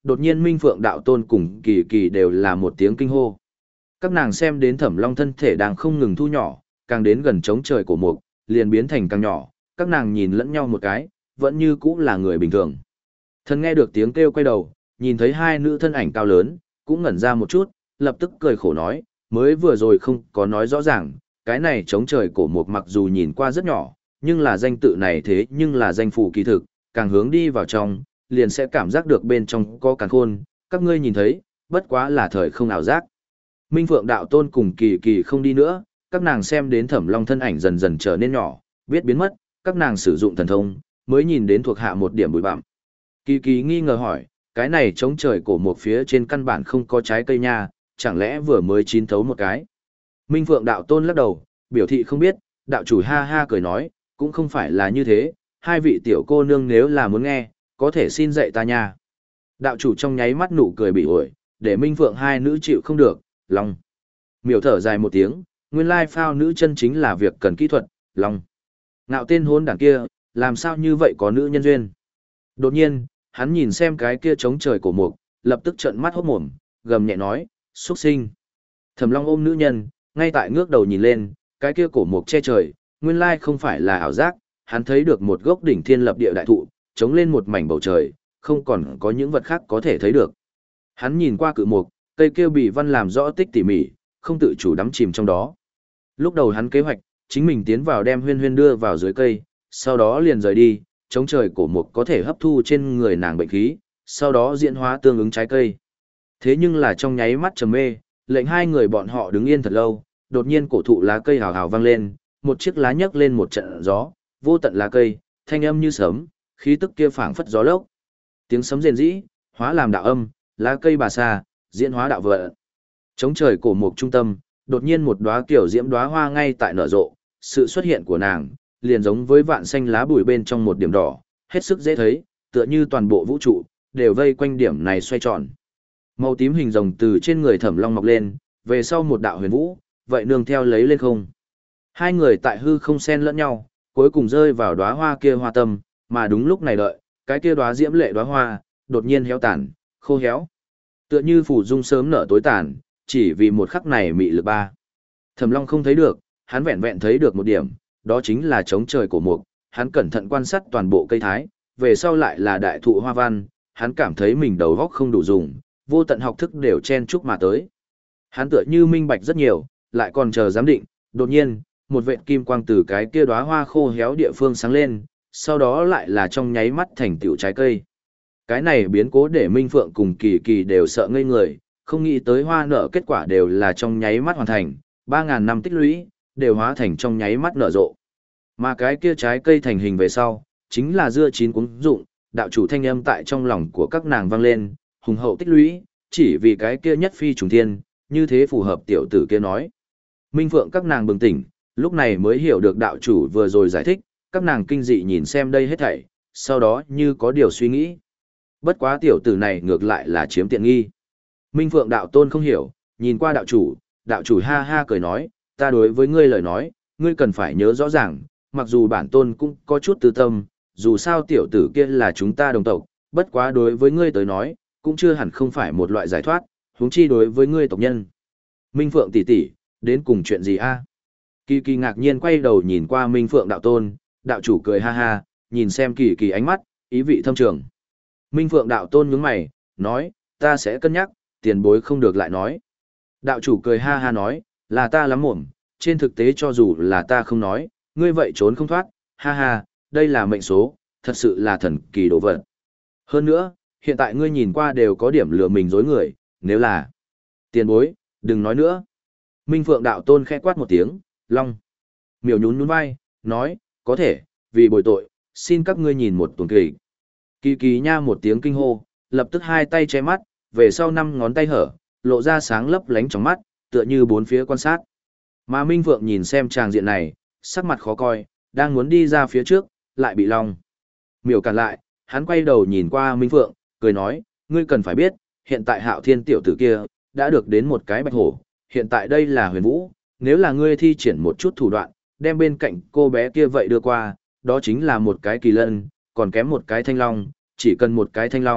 A: đột nhiên Minh Phượng đạo tôn cùng Kỳ Kỳ đều là một tiếng kinh hô. Các nàng xem đến Thẩm Long thân thể đang không ngừng thu nhỏ, càng đến gần trống trời cổ mục, liền biến thành càng nhỏ, các nàng nhìn lẫn nhau một cái, vẫn như cũ là người bình thường. Thần nghe được tiếng kêu quay đầu, nhìn thấy hai nữ thân ảnh cao lớn, cũng ngẩn ra một chút, lập tức cười khổ nói, mới vừa rồi không có nói rõ ràng, cái này trống trời cổ mục mặc dù nhìn qua rất nhỏ, nhưng là danh tự này thế nhưng là danh phủ kỳ thực, càng hướng đi vào trong, liền sẽ cảm giác được bên trong có càng khôn, các ngươi nhìn thấy, bất quá là thời không ảo giác. Minh Phượng đạo tôn cùng Kỳ Kỳ không đi nữa, các nàng xem đến Thẩm Long thân ảnh dần dần trở nên nhỏ, biết biến mất, các nàng sử dụng thần thông, mới nhìn đến thuộc hạ một điểm bụi bặm. Kỳ Kỳ nghi ngờ hỏi, cái này trống trời cổ một phía trên căn bản không có trái cây nha, chẳng lẽ vừa mới chín thấu một cái. Minh Phượng đạo tôn lắc đầu, biểu thị không biết, đạo chủ ha ha cười nói, cũng không phải là như thế, hai vị tiểu cô nương nếu là muốn nghe, có thể xin dạy ta nha. Đạo chủ trong nháy mắt nụ cười bị ổi, để Minh Phượng hai nữ chịu không được, lòng. Miểu thở dài một tiếng, nguyên lai phao nữ chân chính là việc cần kỹ thuật, lòng. Ngạo tên hôn đảng kia, làm sao như vậy có nữ nhân duyên. Đột nhiên, hắn nhìn xem cái kia trống trời cổ mục, lập tức trợn mắt hốt mồm, gầm nhẹ nói, xuất sinh. Thẩm Long ôm nữ nhân, ngay tại ngước đầu nhìn lên, cái kia cổ mục che trời, nguyên lai không phải là ảo giác, hắn thấy được một gốc đỉnh thiên lập địa đại thụ, chống lên một mảnh bầu trời, không còn có những vật khác có thể thấy được. Hắn nhìn qua cự mục, cây kia bị văn làm rõ tích tỉ mỉ, không tự chủ đắm chìm trong đó. Lúc đầu hắn kế hoạch, chính mình tiến vào đem huyên huyên đưa vào dưới cây, sau đó liền rời đi, chống trời cổ mục có thể hấp thu trên người nàng bệnh khí, sau đó diễn hóa tương ứng trái cây. Thế nhưng là trong nháy mắt trầm mê, lệnh hai người bọn họ đứng yên thật lâu, đột nhiên cổ thụ lá cây hào hào vang lên, một chiếc lá nhấc lên một trận gió, vô tận lá cây, thanh âm như sấm, khí tức kia phảng phất gió lốc. Tiếng sấm rền rĩ, hóa làm đạo âm, lá cây bà sa, diễn hóa đạo vận. Chống trời cổ mục trung tâm, đột nhiên một đóa kiểu diễm đóa hoa ngay tại nở rộ, sự xuất hiện của nàng, liền giống với vạn xanh lá bùi bên trong một điểm đỏ, hết sức dễ thấy, tựa như toàn bộ vũ trụ đều vây quanh điểm này xoay tròn. Màu tím hình rồng từ trên người Thẩm Long mọc lên, về sau một đạo huyền vũ, vậy nương theo lấy lên không. Hai người tại hư không xen lẫn nhau, cuối cùng rơi vào đóa hoa kia hoa tâm, mà đúng lúc này đợi, cái kia đóa diễm lệ đóa hoa, đột nhiên héo tàn, khô héo. Tựa như phủ dung sớm nở tối tàn, chỉ vì một khắc này mị lực ba. Thẩm Long không thấy được, hắn vẹn vẹn thấy được một điểm, đó chính là trống trời cổ mục, hắn cẩn thận quan sát toàn bộ cây thái, về sau lại là đại thụ hoa văn, hắn cảm thấy mình đầu óc không đủ dùng, vô tận học thức đều chen chúc mà tới. Hắn tựa như minh bạch rất nhiều, lại còn chờ giám định, đột nhiên, một vệt kim quang từ cái kia đóa hoa khô héo địa phương sáng lên, sau đó lại là trong nháy mắt thành tiểu trái cây. Cái này biến cố để Minh Phượng cùng Kỳ Kỳ đều sợ ngây người, không nghĩ tới hoa nở kết quả đều là trong nháy mắt hoàn thành, ba ngàn năm tích lũy, đều hóa thành trong nháy mắt nở rộ. Mà cái kia trái cây thành hình về sau, chính là dưa chín cuống dụng, đạo chủ thanh âm tại trong lòng của các nàng vang lên, hùng hậu tích lũy, chỉ vì cái kia nhất phi trùng thiên, như thế phù hợp tiểu tử kia nói. Minh Phượng các nàng bừng tỉnh, lúc này mới hiểu được đạo chủ vừa rồi giải thích, các nàng kinh dị nhìn xem đây hết thảy, sau đó như có điều suy nghĩ. Bất quá tiểu tử này ngược lại là chiếm tiện nghi. Minh Phượng đạo tôn không hiểu, nhìn qua đạo chủ, đạo chủ ha ha cười nói, ta đối với ngươi lời nói, ngươi cần phải nhớ rõ ràng, mặc dù bản tôn cũng có chút tư tâm, dù sao tiểu tử kia là chúng ta đồng tộc, bất quá đối với ngươi tới nói, cũng chưa hẳn không phải một loại giải thoát, huống chi đối với ngươi tộc nhân. Minh Phượng tỷ tỷ, đến cùng chuyện gì a? Kỳ Kỳ ngạc nhiên quay đầu nhìn qua Minh Phượng đạo tôn, đạo chủ cười ha ha, nhìn xem Kỳ Kỳ ánh mắt, ý vị thâm trường. Minh Phượng đạo tôn nhướng mày, nói, ta sẽ cân nhắc, tiền bối không được lại nói. Đạo chủ cười ha ha nói, là ta lắm mồm, trên thực tế cho dù là ta không nói, ngươi vậy trốn không thoát, ha ha, đây là mệnh số, thật sự là thần kỳ đồ vật. Hơn nữa, hiện tại ngươi nhìn qua đều có điểm lừa mình dối người, nếu là tiền bối, đừng nói nữa. Minh Phượng đạo tôn khẽ quát một tiếng, long. Miểu nhún nhún vai, nói, có thể, vì bồi tội, xin các ngươi nhìn một tuần kỳ. Kỳ Kỳ nha một tiếng kinh hô, lập tức hai tay che mắt, về sau năm ngón tay hở, lộ ra sáng lấp lánh trong mắt, tựa như bốn phía quan sát. Mà Minh Phượng nhìn xem tràng diện này, sắc mặt khó coi, đang muốn đi ra phía trước, lại bị Long Miểu cản lại, hắn quay đầu nhìn qua Minh Phượng, cười nói, ngươi cần phải biết, hiện tại Hạo Thiên tiểu tử kia, đã được đến một cái bạch hổ, hiện tại đây là huyền vũ, nếu là ngươi thi triển một chút thủ đoạn, đem bên cạnh cô bé kia vậy đưa qua, đó chính là một cái kỳ lân, còn kém một cái thanh long, chỉ cần một cái thanh long,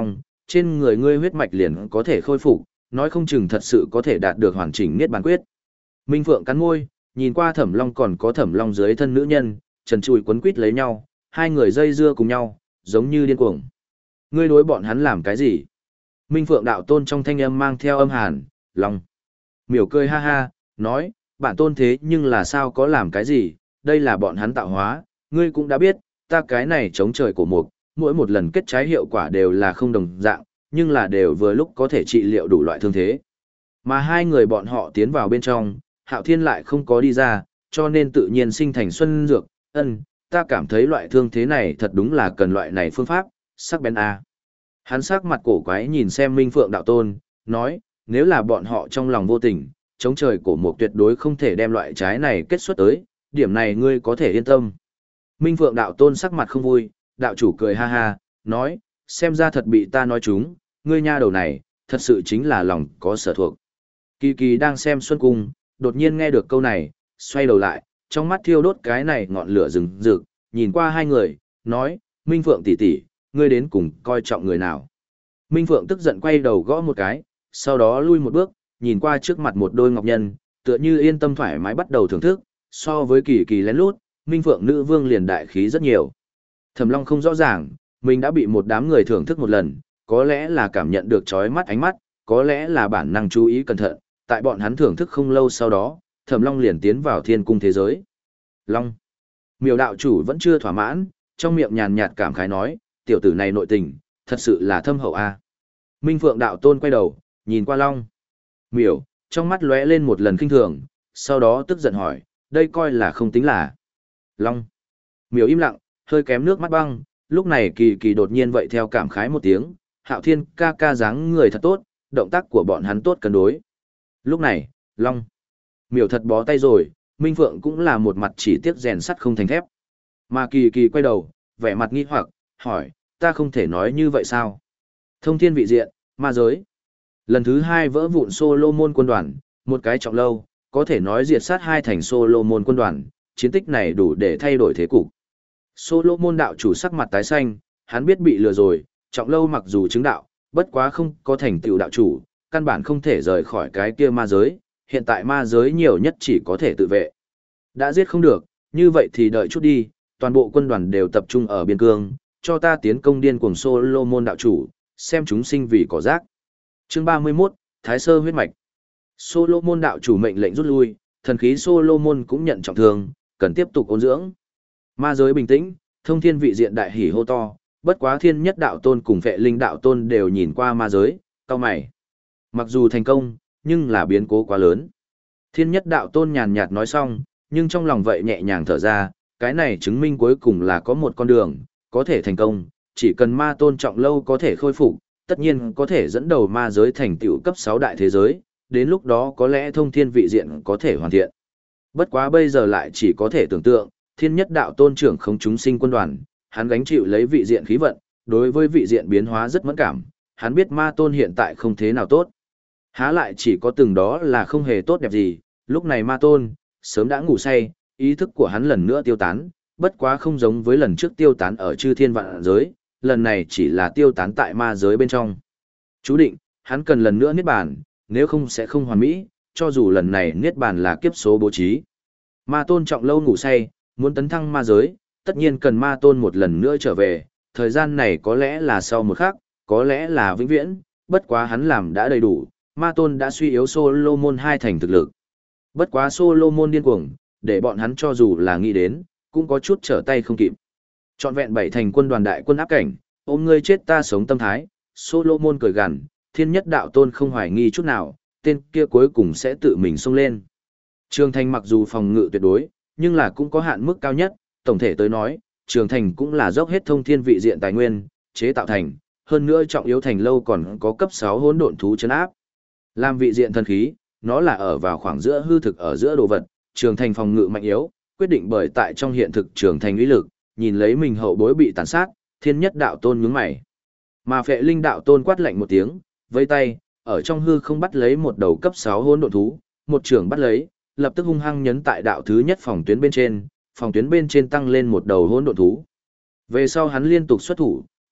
A: trên người ngươi huyết mạch liền có thể khôi phục, nói không chừng thật sự có thể đạt được hoàn chỉnh niết bàn quyết. Minh Phượng cắn môi, nhìn qua Thẩm Long còn có Thẩm Long dưới thân nữ nhân, trần trụi quấn quít lấy nhau, hai người dây dưa cùng nhau, giống như điên cuồng. Ngươi đối bọn hắn làm cái gì? Minh Phượng đạo tôn trong thanh âm mang theo âm hàn, Long. Miểu cười ha ha, nói, bản tôn thế nhưng là sao có làm cái gì, đây là bọn hắn tạo hóa, ngươi cũng đã biết, ta cái này chống trời cổ mục, mỗi một lần kết trái hiệu quả đều là không đồng dạng, nhưng là đều vừa lúc có thể trị liệu đủ loại thương thế. Mà hai người bọn họ tiến vào bên trong, Hạo Thiên lại không có đi ra, cho nên tự nhiên sinh thành xuân dược, ân, ta cảm thấy loại thương thế này thật đúng là cần loại này phương pháp, sắc bén a. Hắn sắc mặt cổ quái nhìn xem Minh Phượng đạo tôn, nói, nếu là bọn họ trong lòng vô tình, chống trời cổ mục tuyệt đối không thể đem loại trái này kết xuất tới, điểm này ngươi có thể yên tâm. Minh Phượng đạo tôn sắc mặt không vui, đạo chủ cười ha ha, nói, xem ra thật bị ta nói trúng, ngươi nha đầu này, thật sự chính là lòng có sở thuộc. Kỳ kỳ đang xem Xuân Cung, đột nhiên nghe được câu này, xoay đầu lại, trong mắt thiêu đốt cái này ngọn lửa rừng rực, nhìn qua hai người, nói, Minh Phượng tỷ tỷ, ngươi đến cùng coi trọng người nào. Minh Phượng tức giận quay đầu gõ một cái, sau đó lui một bước, nhìn qua trước mặt một đôi ngọc nhân, tựa như yên tâm thoải mái bắt đầu thưởng thức, so với kỳ kỳ lén lút, Minh Phượng nữ vương liền đại khí rất nhiều. Thẩm Long không rõ ràng, mình đã bị một đám người thưởng thức một lần, có lẽ là cảm nhận được chói mắt ánh mắt, có lẽ là bản năng chú ý cẩn thận, tại bọn hắn thưởng thức không lâu sau đó, Thẩm Long liền tiến vào thiên cung thế giới. Long. Miểu đạo chủ vẫn chưa thỏa mãn, trong miệng nhàn nhạt cảm khái nói, tiểu tử này nội tình, thật sự là thâm hậu a. Minh Phượng đạo tôn quay đầu, nhìn qua Long. Miểu, trong mắt lóe lên một lần kinh thường, sau đó tức giận hỏi, đây coi là không tính là. Long. Miểu im lặng, hơi kém nước mắt băng, lúc này kỳ kỳ đột nhiên vậy theo cảm khái một tiếng, Hạo Thiên ca ca dáng người thật tốt, động tác của bọn hắn tốt cân đối. Lúc này, Long. Miểu thật bó tay rồi, Minh Phượng cũng là một mặt chỉ tiếc rèn sắt không thành thép. Mà kỳ kỳ quay đầu, vẻ mặt nghi hoặc, hỏi, ta không thể nói như vậy sao? Thông thiên vị diện, ma giới. Lần thứ hai vỡ vụn Solomon quân đoàn, một cái trọng lâu, có thể nói diệt sát hai thành Solomon quân đoàn, chiến tích này đủ để thay đổi thế cục. Solomon đạo chủ sắc mặt tái xanh, hắn biết bị lừa rồi, trọng lâu mặc dù chứng đạo, bất quá không có thành tựu đạo chủ, căn bản không thể rời khỏi cái kia ma giới, hiện tại ma giới nhiều nhất chỉ có thể tự vệ. Đã giết không được, như vậy thì đợi chút đi, toàn bộ quân đoàn đều tập trung ở biên cương, cho ta tiến công điên cuồng Solomon đạo chủ, xem chúng sinh vì cỏ rác. Chương ba mươi mốt, Thái Sơ huyết mạch. Solomon đạo chủ mệnh lệnh rút lui, thần khí Solomon cũng nhận trọng thương, cần tiếp tục ôn dưỡng. Ma giới bình tĩnh, thông thiên vị diện đại hỉ hô to, bất quá thiên nhất đạo tôn cùng vệ linh đạo tôn đều nhìn qua ma giới, cau mày. Mặc dù thành công, nhưng là biến cố quá lớn. Thiên nhất đạo tôn nhàn nhạt nói xong, nhưng trong lòng vậy nhẹ nhàng thở ra, cái này chứng minh cuối cùng là có một con đường, có thể thành công, chỉ cần ma tôn trọng lâu có thể khôi phục, tất nhiên có thể dẫn đầu ma giới thành tựu cấp sáu đại thế giới, đến lúc đó có lẽ thông thiên vị diện có thể hoàn thiện. Bất quá bây giờ lại chỉ có thể tưởng tượng, thiên nhất đạo tôn trưởng không chúng sinh quân đoàn, hắn gánh chịu lấy vị diện khí vận, đối với vị diện biến hóa rất mẫn cảm, hắn biết ma tôn hiện tại không thế nào tốt. Há lại chỉ có từng đó là không hề tốt đẹp gì, lúc này ma tôn, sớm đã ngủ say, ý thức của hắn lần nữa tiêu tán, bất quá không giống với lần trước tiêu tán ở chư thiên vạn giới, lần này chỉ là tiêu tán tại ma giới bên trong. Chú định, hắn cần lần nữa niết bàn, nếu không sẽ không hoàn mỹ, cho dù lần này niết bàn là kiếp số bố trí. Ma tôn trọng lâu ngủ say, muốn tấn thăng ma giới, tất nhiên cần ma tôn một lần nữa trở về, thời gian này có lẽ là sau một khắc, có lẽ là vĩnh viễn, bất quá hắn làm đã đầy đủ, ma tôn đã suy yếu Solomon hai thành thực lực. Bất quá Solomon điên cuồng, để bọn hắn cho dù là nghĩ đến, cũng có chút trở tay không kịp. Trọn vẹn bảy thành quân đoàn đại quân áp cảnh, ôm ngươi chết ta sống tâm thái, Solomon cười gằn, thiên nhất đạo tôn không hoài nghi chút nào, tên kia cuối cùng sẽ tự mình xông lên. Trường thành mặc dù phòng ngự tuyệt đối, nhưng là cũng có hạn mức cao nhất, tổng thể tới nói, trường thành cũng là dốc hết thông thiên vị diện tài nguyên, chế tạo thành, hơn nữa trọng yếu thành lâu còn có cấp sáu hỗn độn thú chấn áp. Làm vị diện thần khí, nó là ở vào khoảng giữa hư thực ở giữa đồ vật, trường thành phòng ngự mạnh yếu, quyết định bởi tại trong hiện thực trường thành uy lực, nhìn lấy mình hậu bối bị tàn sát, thiên nhất đạo tôn nhướng mày. Mà phệ linh đạo tôn quát lạnh một tiếng, vây tay, ở trong hư không bắt lấy một đầu cấp sáu hỗn độn thú, một trường bắt lấy, lập tức hung hăng nhấn tại đạo thứ nhất phòng tuyến bên trên, phòng tuyến bên trên tăng lên một đầu hỗn độn thú. Về sau hắn liên tục xuất thủ,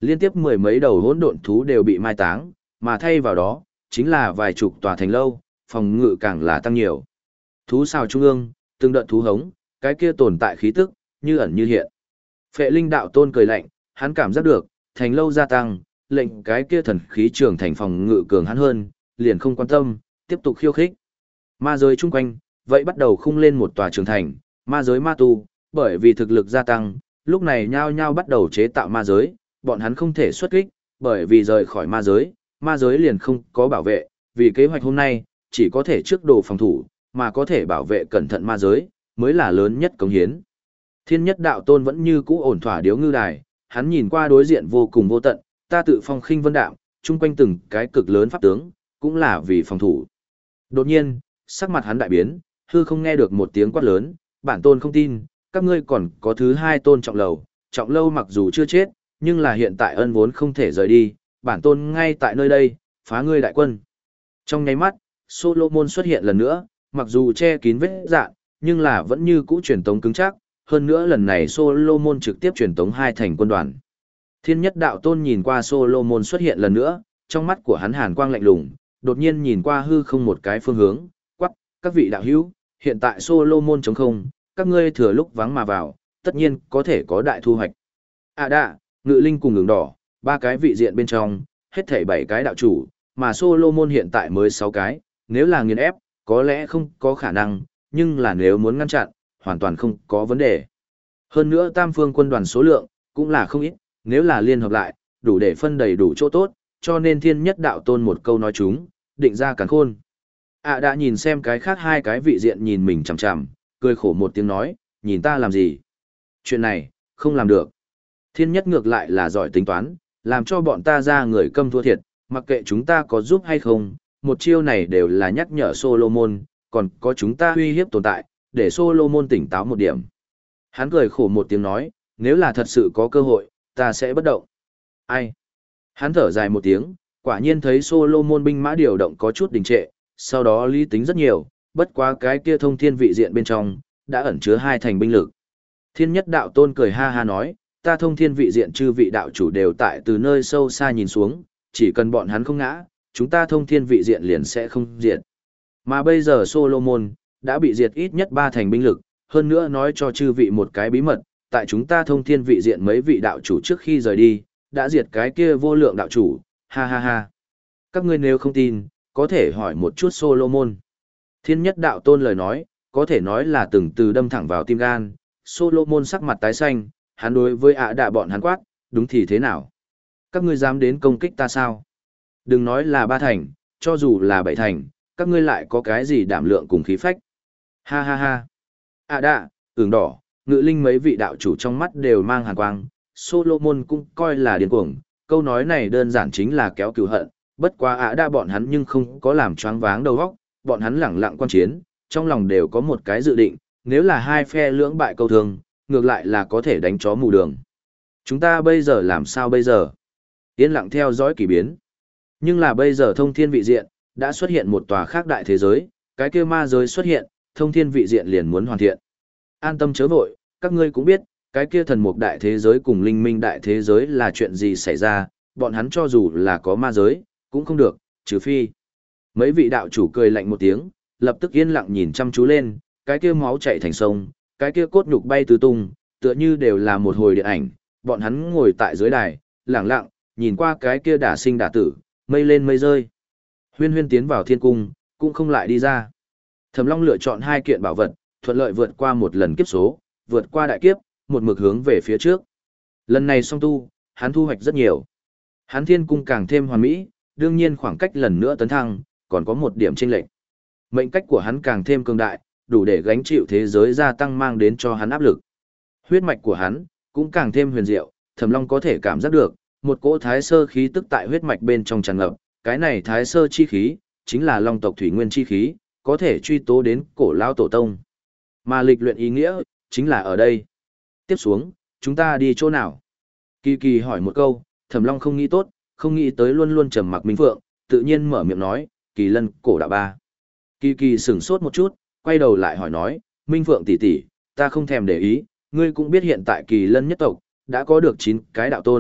A: Liên tiếp mười mấy đầu hỗn độn thú đều bị mai táng, mà thay vào đó, chính là vài chục tòa thành lâu, phòng ngự càng là tăng nhiều. Thú xào trung ương, từng đợt thú hống, cái kia tồn tại khí tức, như ẩn như hiện. Phệ Linh đạo tôn cười lạnh, hắn cảm giác được, thành lâu gia tăng, lệnh cái kia thần khí trường thành phòng ngự cường hắn hơn, liền không quan tâm, tiếp tục khiêu khích. Ma giới chung quanh, vậy bắt đầu khung lên một tòa trường thành, ma giới ma tu, bởi vì thực lực gia tăng, lúc này nhao nhao bắt đầu chế tạo ma giới, bọn hắn không thể xuất kích, bởi vì rời khỏi ma giới, ma giới liền không có bảo vệ, vì kế hoạch hôm nay, chỉ có thể trước đồ phòng thủ, mà có thể bảo vệ cẩn thận ma giới, mới là lớn nhất cống hiến. Thiên nhất đạo tôn vẫn như cũ ổn thỏa điếu ngư đài, hắn nhìn qua đối diện vô cùng vô tận, ta tự phong khinh vân đạm, chung quanh từng cái cực lớn pháp tướng, cũng là vì phòng thủ. Đột nhiên, sắc mặt hắn đại biến, hư không nghe được một tiếng quát lớn, bản tôn không tin, các ngươi còn có thứ hai tôn trọng lầu, trọng lâu mặc dù chưa chết, nhưng là hiện tại ân vốn không thể rời đi, bản tôn ngay tại nơi đây, phá ngươi đại quân. Trong nháy mắt, Solomon xuất hiện lần nữa, mặc dù che kín vết dạn, nhưng là vẫn như cũ truyền tống cứng chắc, hơn nữa lần này Solomon trực tiếp truyền tống hai thành quân đoàn. Thiên nhất đạo tôn nhìn qua Solomon xuất hiện lần nữa, trong mắt của hắn hàn quang lạnh lùng, đột nhiên nhìn qua hư không một cái phương hướng, quắc, các vị đạo hữu, hiện tại Solomon trống không, các ngươi thừa lúc vắng mà vào, tất nhiên có thể có đại thu hoạch. À đạ, ngự linh cùng ngừng đỏ, ba cái vị diện bên trong, hết thảy bảy cái đạo chủ, mà Solomon hiện tại mới sáu cái, nếu là nghiền ép, có lẽ không có khả năng, nhưng là nếu muốn ngăn chặn, hoàn toàn không có vấn đề. Hơn nữa tam phương quân đoàn số lượng, cũng là không ít, nếu là liên hợp lại, đủ để phân đầy đủ chỗ tốt, cho nên thiên nhất đạo tôn một câu nói chúng, định ra càn khôn. À đã nhìn xem cái khác hai cái vị diện nhìn mình chằm chằm, cười khổ một tiếng nói, nhìn ta làm gì? Chuyện này, không làm được. Thiên nhất ngược lại là giỏi tính toán, làm cho bọn ta ra người câm thua thiệt, mặc kệ chúng ta có giúp hay không, một chiêu này đều là nhắc nhở Solomon, còn có chúng ta uy hiếp tồn tại, để Solomon tỉnh táo một điểm. Hắn cười khổ một tiếng nói, nếu là thật sự có cơ hội, ta sẽ bất động. Ai? Hắn thở dài một tiếng, quả nhiên thấy Solomon binh mã điều động có chút đình trệ, sau đó lý tính rất nhiều, bất quá cái kia thông thiên vị diện bên trong, đã ẩn chứa hai thành binh lực. Thiên nhất đạo tôn cười ha ha nói, ta thông thiên vị diện chư vị đạo chủ đều tại từ nơi sâu xa nhìn xuống, chỉ cần bọn hắn không ngã, chúng ta thông thiên vị diện liền sẽ không diệt. Mà bây giờ Solomon, đã bị diệt ít nhất ba thành binh lực, hơn nữa nói cho chư vị một cái bí mật, tại chúng ta thông thiên vị diện mấy vị đạo chủ trước khi rời đi, đã diệt cái kia vô lượng đạo chủ, ha ha ha. Các ngươi nếu không tin, có thể hỏi một chút Solomon. Thiên nhất đạo tôn lời nói, có thể nói là từng từ đâm thẳng vào tim gan, Solomon sắc mặt tái xanh, hắn đối với ạ đạ bọn hắn quát, đúng thì thế nào? Các ngươi dám đến công kích ta sao? Đừng nói là ba thành, cho dù là bảy thành, các ngươi lại có cái gì đảm lượng cùng khí phách? Ha ha ha. ạ đạ, ửng đỏ, ngự linh mấy vị đạo chủ trong mắt đều mang hàn quang, Solomon cũng coi là điên cuồng, câu nói này đơn giản chính là kéo cừu hận, bất quá ạ đạ bọn hắn nhưng không có làm choáng váng đầu óc, bọn hắn lẳng lặng quan chiến, trong lòng đều có một cái dự định, nếu là hai phe lưỡng bại câu thương, ngược lại là có thể đánh chó mù đường. Chúng ta bây giờ làm sao bây giờ? Yên lặng theo dõi kỳ biến. Nhưng là bây giờ thông thiên vị diện, đã xuất hiện một tòa khác đại thế giới, cái kia ma giới xuất hiện, thông thiên vị diện liền muốn hoàn thiện. An tâm chớ vội, các ngươi cũng biết, cái kia thần mục đại thế giới cùng linh minh đại thế giới là chuyện gì xảy ra, bọn hắn cho dù là có ma giới, cũng không được, trừ phi. Mấy vị đạo chủ cười lạnh một tiếng, lập tức yên lặng nhìn chăm chú lên, cái kia máu chảy thành sông, cái kia cốt nhục bay tứ tung, tựa như đều là một hồi điện ảnh, bọn hắn ngồi tại dưới đài, lẳng lặng, nhìn qua cái kia đả sinh đả tử, mây lên mây rơi. Huyên huyên tiến vào thiên cung, cũng không lại đi ra. Thẩm Long lựa chọn hai kiện bảo vật, thuận lợi vượt qua một lần kiếp số, vượt qua đại kiếp, một mực hướng về phía trước. Lần này song tu, hắn thu hoạch rất nhiều. Hắn thiên cung càng thêm hoàn mỹ, đương nhiên khoảng cách lần nữa tấn thăng, còn có một điểm chênh lệch. Mệnh cách của hắn càng thêm cường đại, đủ để gánh chịu thế giới gia tăng mang đến cho hắn áp lực. Huyết mạch của hắn cũng càng thêm huyền diệu, Thẩm Long có thể cảm giác được một cỗ thái sơ khí tức tại huyết mạch bên trong tràn ngập, cái này thái sơ chi khí chính là Long tộc thủy nguyên chi khí, có thể truy tố đến cổ lão tổ tông. Mà lịch luyện ý nghĩa chính là ở đây. Tiếp xuống, chúng ta đi chỗ nào? Kỳ Kỳ hỏi một câu, Thẩm Long không nghĩ tốt, không nghĩ tới luôn luôn trầm mặc Minh Phượng, tự nhiên mở miệng nói, Kỳ Lân cổ đạo ba. Kỳ Kỳ sửng sốt một chút, quay đầu lại hỏi nói, Minh Phượng tỷ tỷ, ta không thèm để ý, ngươi cũng biết hiện tại Kỳ Lân nhất tộc đã có được chín cái đạo tôn,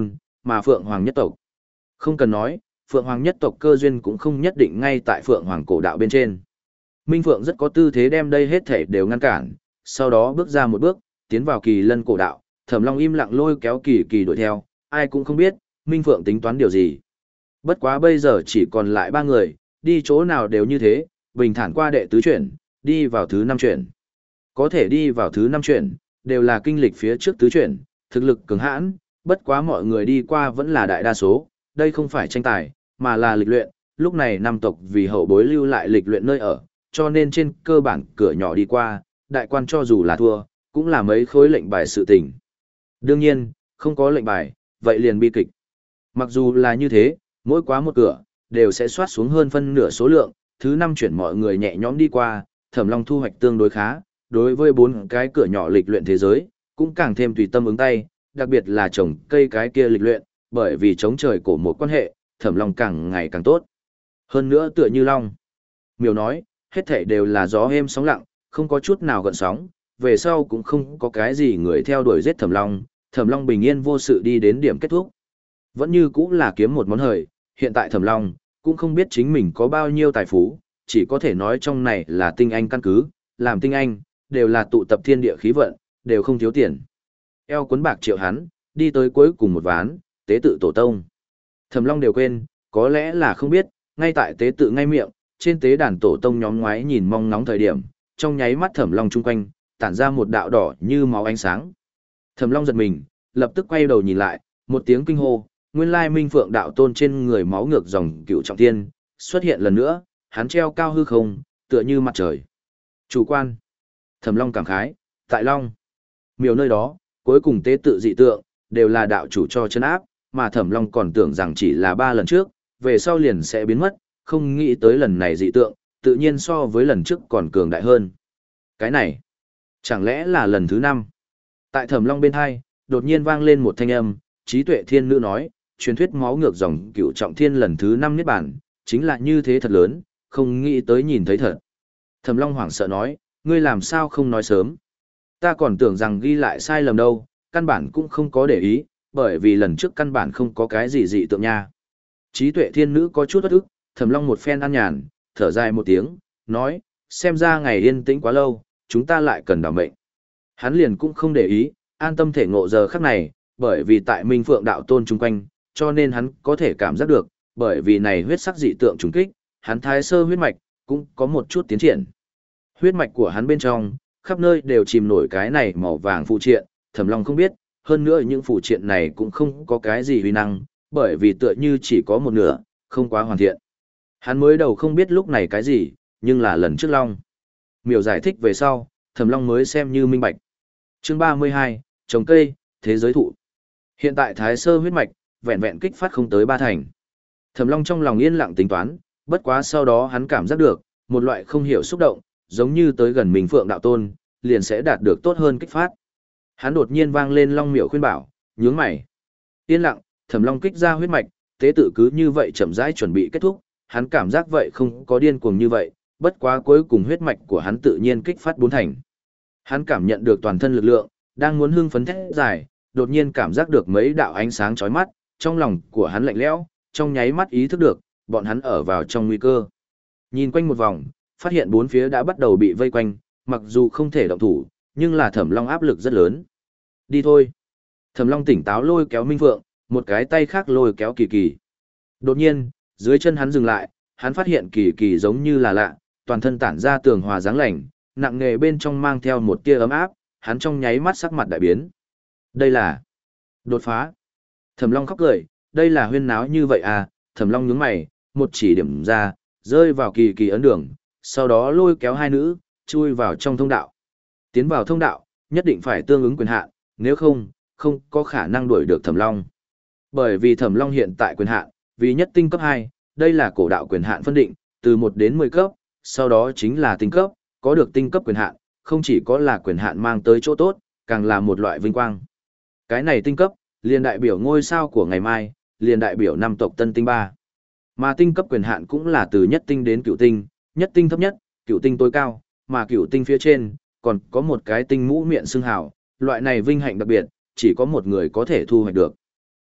A: mà Phượng Hoàng nhất tộc. Không cần nói, Phượng Hoàng nhất tộc cơ duyên cũng không nhất định ngay tại Phượng Hoàng cổ đạo bên trên. Minh Phượng rất có tư thế đem đây hết thể đều ngăn cản, sau đó bước ra một bước, tiến vào Kỳ Lân cổ đạo, Thẩm Long im lặng lôi kéo Kỳ Kỳ đuổi theo, ai cũng không biết, Minh Phượng tính toán điều gì. Bất quá bây giờ chỉ còn lại ba người, đi chỗ nào đều như thế, bình thản qua đệ tứ chuyển, đi vào thứ năm chuyển. Có thể đi vào thứ năm chuyển, đều là kinh lịch phía trước tứ chuyển, thực lực cường hãn, bất quá mọi người đi qua vẫn là đại đa số, đây không phải tranh tài, mà là lịch luyện, lúc này năm tộc vì hậu bối lưu lại lịch luyện nơi ở, cho nên trên cơ bản cửa nhỏ đi qua, đại quan cho dù là thua, cũng là mấy khối lệnh bài sự tình. Đương nhiên, không có lệnh bài, vậy liền bi kịch. Mặc dù là như thế, mỗi quá một cửa, đều sẽ soát xuống hơn phân nửa số lượng, thứ năm chuyển mọi người nhẹ nhõm đi qua, Thẩm Long thu hoạch tương đối khá, đối với bốn cái cửa nhỏ lịch luyện thế giới, cũng càng thêm tùy tâm ứng tay, đặc biệt là trồng cây cái kia lịch luyện, bởi vì chống trời cổ một quan hệ, Thẩm Long càng ngày càng tốt. Hơn nữa tựa như Long. Miêu nói, hết thảy đều là gió êm sóng lặng, không có chút nào gợn sóng, về sau cũng không có cái gì người theo đuổi giết Thẩm Long, Thẩm Long bình yên vô sự đi đến điểm kết thúc. Vẫn như cũng là kiếm một món hời, hiện tại Thẩm Long cũng không biết chính mình có bao nhiêu tài phú, chỉ có thể nói trong này là tinh anh căn cứ, làm tinh anh, đều là tụ tập thiên địa khí vận, đều không thiếu tiền. Eo cuốn bạc triệu hắn, đi tới cuối cùng một ván, tế tự tổ tông. Thẩm Long đều quên, có lẽ là không biết, ngay tại tế tự ngay miệng, trên tế đàn tổ tông nhóm ngoái nhìn mong ngóng thời điểm, trong nháy mắt Thẩm Long chung quanh, tản ra một đạo đỏ như máu ánh sáng. Thẩm Long giật mình, lập tức quay đầu nhìn lại, một tiếng kinh hô, nguyên lai Minh Phượng đạo tôn trên người máu ngược dòng cựu trọng thiên, xuất hiện lần nữa, hắn treo cao hư không, tựa như mặt trời. Chủ quan. Thẩm Long cảm khái, tại Long. Miều nơi đó, cuối cùng tế tự dị tượng, đều là đạo chủ cho chân áp, mà Thẩm Long còn tưởng rằng chỉ là ba lần trước, về sau liền sẽ biến mất, không nghĩ tới lần này dị tượng, tự nhiên so với lần trước còn cường đại hơn. Cái này, chẳng lẽ là lần thứ năm? Tại Thẩm Long bên hai, đột nhiên vang lên một thanh âm, trí tuệ thiên nữ nói, truyền thuyết máu ngược dòng cựu trọng thiên lần thứ năm niết bản, chính là như thế thật lớn, không nghĩ tới nhìn thấy thật. Thẩm Long hoảng sợ nói, ngươi làm sao không nói sớm? Ta còn tưởng rằng ghi lại sai lầm đâu, căn bản cũng không có để ý, bởi vì lần trước căn bản không có cái gì dị tượng nha. Trí tuệ thiên nữ có chút bất ức, Thẩm Long một phen ăn nhàn, thở dài một tiếng, nói, xem ra ngày yên tĩnh quá lâu, chúng ta lại cần đảm mệnh. Hắn liền cũng không để ý, an tâm thể ngộ giờ khắc này, bởi vì tại Minh Phượng đạo tôn chung quanh, cho nên hắn có thể cảm giác được, bởi vì này huyết sắc dị tượng trùng kích, hắn thái sơ huyết mạch, cũng có một chút tiến triển. Huyết mạch của hắn bên trong, khắp nơi đều chìm nổi cái này màu vàng phụ triện, Thẩm Long không biết, hơn nữa những phụ triện này cũng không có cái gì uy năng, bởi vì tựa như chỉ có một nửa, không quá hoàn thiện. Hắn mới đầu không biết lúc này cái gì, nhưng là lần trước Long. Miểu giải thích về sau, Thẩm Long mới xem như minh bạch. Chương ba mươi hai, trồng cây, thế giới thụ. Hiện tại thái sơ huyết mạch, vẹn vẹn kích phát không tới ba thành. Thẩm Long trong lòng yên lặng tính toán, bất quá sau đó hắn cảm giác được, một loại không hiểu xúc động, giống như tới gần Minh Phượng đạo tôn, liền sẽ đạt được tốt hơn kích phát. Hắn đột nhiên vang lên Long Miểu khuyên bảo, nhướng mày. Yên lặng, Thẩm Long kích ra huyết mạch, tế tự cứ như vậy chậm rãi chuẩn bị kết thúc, hắn cảm giác vậy không có điên cuồng như vậy, bất quá cuối cùng huyết mạch của hắn tự nhiên kích phát bốn thành. Hắn cảm nhận được toàn thân lực lượng, đang muốn hưng phấn thét dài, đột nhiên cảm giác được mấy đạo ánh sáng chói mắt, trong lòng của hắn lạnh lẽo, trong nháy mắt ý thức được, bọn hắn ở vào trong nguy cơ. Nhìn quanh một vòng, phát hiện bốn phía đã bắt đầu bị vây quanh, mặc dù không thể động thủ, nhưng là Thẩm Long áp lực rất lớn. Đi thôi. Thẩm Long tỉnh táo lôi kéo Minh Phượng, một cái tay khác lôi kéo Kỳ Kỳ. Đột nhiên, dưới chân hắn dừng lại, hắn phát hiện Kỳ Kỳ giống như là lạ, toàn thân tản ra tường hòa dáng lành, nặng nề bên trong mang theo một tia ấm áp, hắn trong nháy mắt sắc mặt đại biến. Đây là đột phá. Thẩm Long khóc cười, đây là huyên náo như vậy à? Thẩm Long nhướng mày, một chỉ điểm ra, rơi vào Kỳ Kỳ ấn đường, sau đó lôi kéo hai nữ, chui vào trong thông đạo. Tiến vào thông đạo, nhất định phải tương ứng quyền hạn, nếu không, không có khả năng đuổi được Thẩm Long. Bởi vì Thẩm Long hiện tại quyền hạn, vì nhất tinh cấp hai, đây là cổ đạo quyền hạn phân định, từ một đến mười cấp, sau đó chính là tinh cấp, có được tinh cấp quyền hạn, không chỉ có là quyền hạn mang tới chỗ tốt, càng là một loại vinh quang. Cái này tinh cấp, liền đại biểu ngôi sao của ngày mai, liền đại biểu năm tộc tân tinh ba. Mà tinh cấp quyền hạn cũng là từ nhất tinh đến cửu tinh, nhất tinh thấp nhất, cửu tinh tối cao, mà cửu tinh phía trên, còn có một cái tinh mũ miệng xưng hào, loại này vinh hạnh đặc biệt, chỉ có một người có thể thu hoạch được.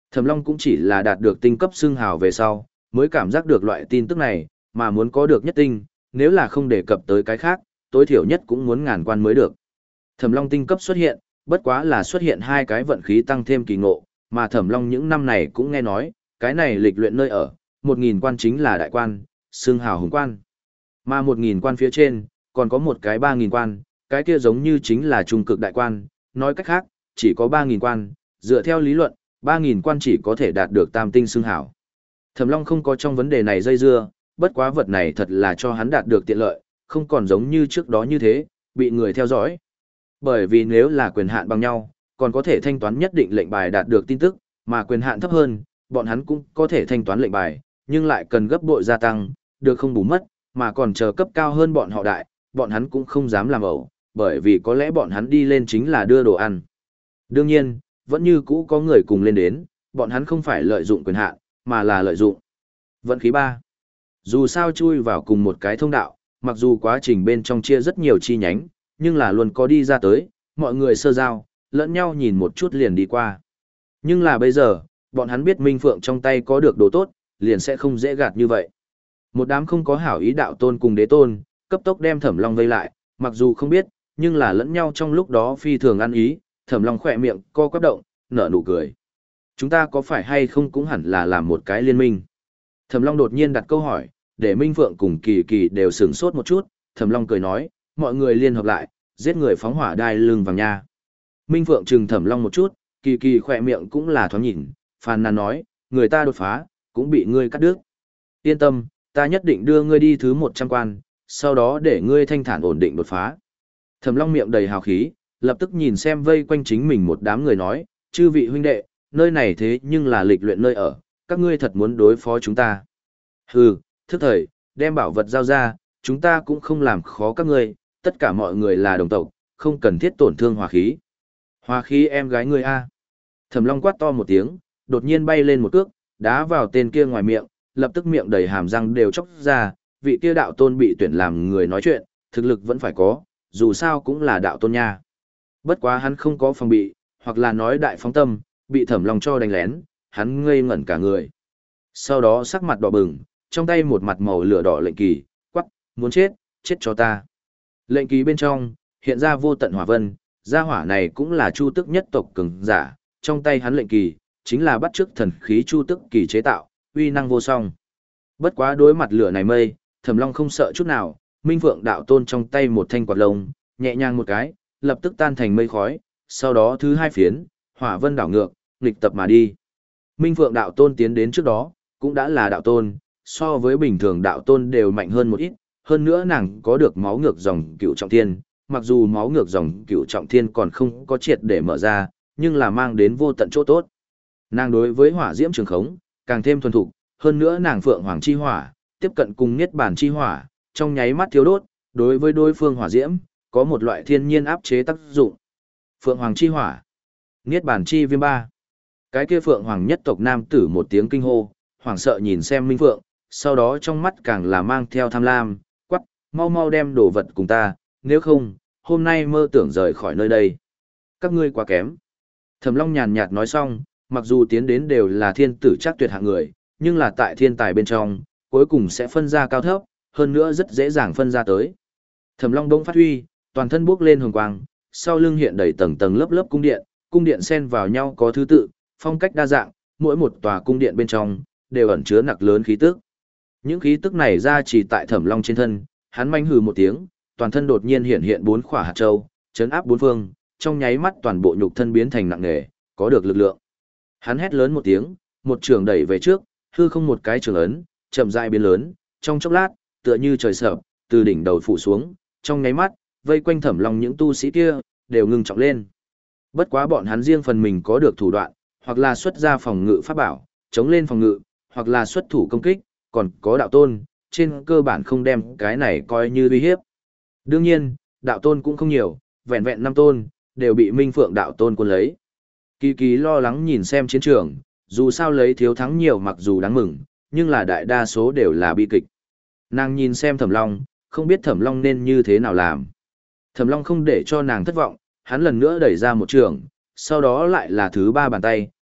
A: Thẩm Long cũng chỉ là đạt được tinh cấp xương hào về sau, mới cảm giác được loại tin tức này, mà muốn có được nhất tinh, nếu là không đề cập tới cái khác, tối thiểu nhất cũng muốn ngàn quan mới được. Thẩm Long tinh cấp xuất hiện, bất quá là xuất hiện hai cái vận khí tăng thêm kỳ ngộ, mà Thẩm Long những năm này cũng nghe nói, cái này lịch luyện nơi ở, một nghìn quan chính là đại quan, xương hào hùng quan. Mà một nghìn quan phía trên, còn có một cái ba nghìn quan, cái kia giống như chính là trung cực đại quan, nói cách khác, chỉ có ba nghìn quan, dựa theo lý luận, ba nghìn quan chỉ có thể đạt được tam tinh xương hào. Thẩm Long không có trong vấn đề này dây dưa, bất quá vật này thật là cho hắn đạt được tiện lợi, không còn giống như trước đó như thế, bị người theo dõi. Bởi vì nếu là quyền hạn bằng nhau, còn có thể thanh toán nhất định lệnh bài đạt được tin tức, mà quyền hạn thấp hơn, bọn hắn cũng có thể thanh toán lệnh bài, nhưng lại cần gấp bội gia tăng, được không bù mất, mà còn chờ cấp cao hơn bọn họ đại, bọn hắn cũng không dám làm ẩu, bởi vì có lẽ bọn hắn đi lên chính là đưa đồ ăn. Đương nhiên, vẫn như cũ có người cùng lên đến, bọn hắn không phải lợi dụng quyền hạn, mà là lợi dụng vận khí ba. Dù sao chui vào cùng một cái thông đạo, mặc dù quá trình bên trong chia rất nhiều chi nhánh, nhưng là luôn có đi ra tới, mọi người sơ giao, lẫn nhau nhìn một chút liền đi qua. Nhưng là bây giờ, bọn hắn biết Minh Phượng trong tay có được đồ tốt, liền sẽ không dễ gạt như vậy. Một đám không có hảo ý đạo tôn cùng đế tôn, cấp tốc đem Thẩm Long vây lại, mặc dù không biết, nhưng là lẫn nhau trong lúc đó phi thường ăn ý, Thẩm Long khỏe miệng co quắp động, nở nụ cười. Chúng ta có phải hay không cũng hẳn là làm một cái liên minh? Thẩm Long đột nhiên đặt câu hỏi, để Minh Phượng cùng Kỳ Kỳ đều sửng sốt một chút, Thẩm Long cười nói, mọi người liên hợp lại, giết người phóng hỏa đai lưng vàng nha. Minh Phượng trừng Thẩm Long một chút, Kỳ Kỳ khỏe miệng cũng là thoáng nhìn, phàn nàn nói, người ta đột phá, cũng bị ngươi cắt đứt. Yên tâm, ta nhất định đưa ngươi đi thứ một trăm quan, sau đó để ngươi thanh thản ổn định đột phá. Thẩm Long miệng đầy hào khí, lập tức nhìn xem vây quanh chính mình một đám người nói, chư vị huynh đệ, nơi này thế nhưng là lịch luyện nơi ở, các ngươi thật muốn đối phó chúng ta. Hừ, thức thời, đem bảo vật giao ra, chúng ta cũng không làm khó các ngươi, tất cả mọi người là đồng tộc, không cần thiết tổn thương hòa khí. Hòa khí em gái ngươi a. Thẩm Long quát to một tiếng, đột nhiên bay lên một cước, đá vào tên kia ngoài miệng, lập tức miệng đầy hàm răng đều chóc ra, vị kia đạo tôn bị tuyển làm người nói chuyện, thực lực vẫn phải có, dù sao cũng là đạo tôn nha. Bất quá hắn không có phòng bị, hoặc là nói đại phóng tâm, bị Thẩm Long cho đánh lén, hắn ngây ngẩn cả người. Sau đó sắc mặt đỏ bừng, trong tay một mặt màu lửa đỏ lệnh kỳ, quắc, muốn chết, chết cho ta. Lệnh kỳ bên trong, hiện ra vô tận hỏa vân, gia hỏa này cũng là chu tức nhất tộc cường giả, trong tay hắn lệnh kỳ, chính là bắt chước thần khí chu tức kỳ chế tạo, uy năng vô song. Bất quá đối mặt lửa này mây, Thẩm Long không sợ chút nào, Minh Phượng đạo tôn trong tay một thanh quạt lông, nhẹ nhàng một cái, lập tức tan thành mây khói, sau đó thứ hai phiến, hỏa vân đảo ngược, nghịch tập mà đi. Minh Phượng đạo tôn tiến đến trước đó, cũng đã là đạo tôn, so với bình thường đạo tôn đều mạnh hơn một ít, hơn nữa nàng có được máu ngược dòng cựu trọng thiên, mặc dù máu ngược dòng cựu trọng thiên còn không có triệt để mở ra, nhưng là mang đến vô tận chỗ tốt. Nàng đối với hỏa diễm trường khống, càng thêm thuần thục, hơn nữa nàng Phượng Hoàng chi hỏa, tiếp cận cùng Niết Bàn chi hỏa, trong nháy mắt thiếu đốt, đối với đối phương hỏa diễm, có một loại thiên nhiên áp chế tác dụng. Phượng Hoàng chi hỏa, Niết Bàn chi viêm ba. Cái kia Phượng Hoàng nhất tộc nam tử một tiếng kinh hô, hoảng sợ nhìn xem Minh Phượng, sau đó trong mắt càng là mang theo tham lam, quắc, mau mau đem đồ vật cùng ta, nếu không, hôm nay mơ tưởng rời khỏi nơi đây. Các ngươi quá kém. Thẩm Long nhàn nhạt nói xong, mặc dù tiến đến đều là thiên tử chắc tuyệt hạng người, nhưng là tại thiên tài bên trong, cuối cùng sẽ phân ra cao thấp, hơn nữa rất dễ dàng phân ra tới. Thẩm Long bỗng phát huy, toàn thân bốc lên hồng quang, sau lưng hiện đầy tầng tầng lớp lớp cung điện, cung điện xen vào nhau có thứ tự, phong cách đa dạng, mỗi một tòa cung điện bên trong đều ẩn chứa nặc lớn khí tức. Những khí tức này ra chỉ tại Thẩm Long trên thân, hắn manh hừ một tiếng, toàn thân đột nhiên hiện hiện bốn khỏa hạt châu, chấn áp bốn phương, trong nháy mắt toàn bộ nhục thân biến thành nặng nề, có được lực lượng. Hắn hét lớn một tiếng, một trường đẩy về trước, hư không một cái trường ấn, chậm rãi biến lớn, trong chốc lát, tựa như trời sập, từ đỉnh đầu phủ xuống, trong nháy mắt, vây quanh Thẩm Long những tu sĩ kia đều ngưng trọng lên. Bất quá bọn hắn riêng phần mình có được thủ đoạn, hoặc là xuất ra phòng ngự pháp bảo, chống lên phòng ngự, hoặc là xuất thủ công kích, còn có đạo tôn, trên cơ bản không đem cái này coi như uy hiếp. Đương nhiên, đạo tôn cũng không nhiều, vẹn vẹn năm tôn, đều bị Minh Phượng đạo tôn quân lấy. Kỳ Kỳ lo lắng nhìn xem chiến trường, dù sao lấy thiếu thắng nhiều mặc dù đáng mừng, nhưng là đại đa số đều là bi kịch. Nàng nhìn xem Thẩm Long, không biết Thẩm Long nên như thế nào làm. Thẩm Long không để cho nàng thất vọng, hắn lần nữa đẩy ra một trường, sau đó lại là thứ ba bàn tay,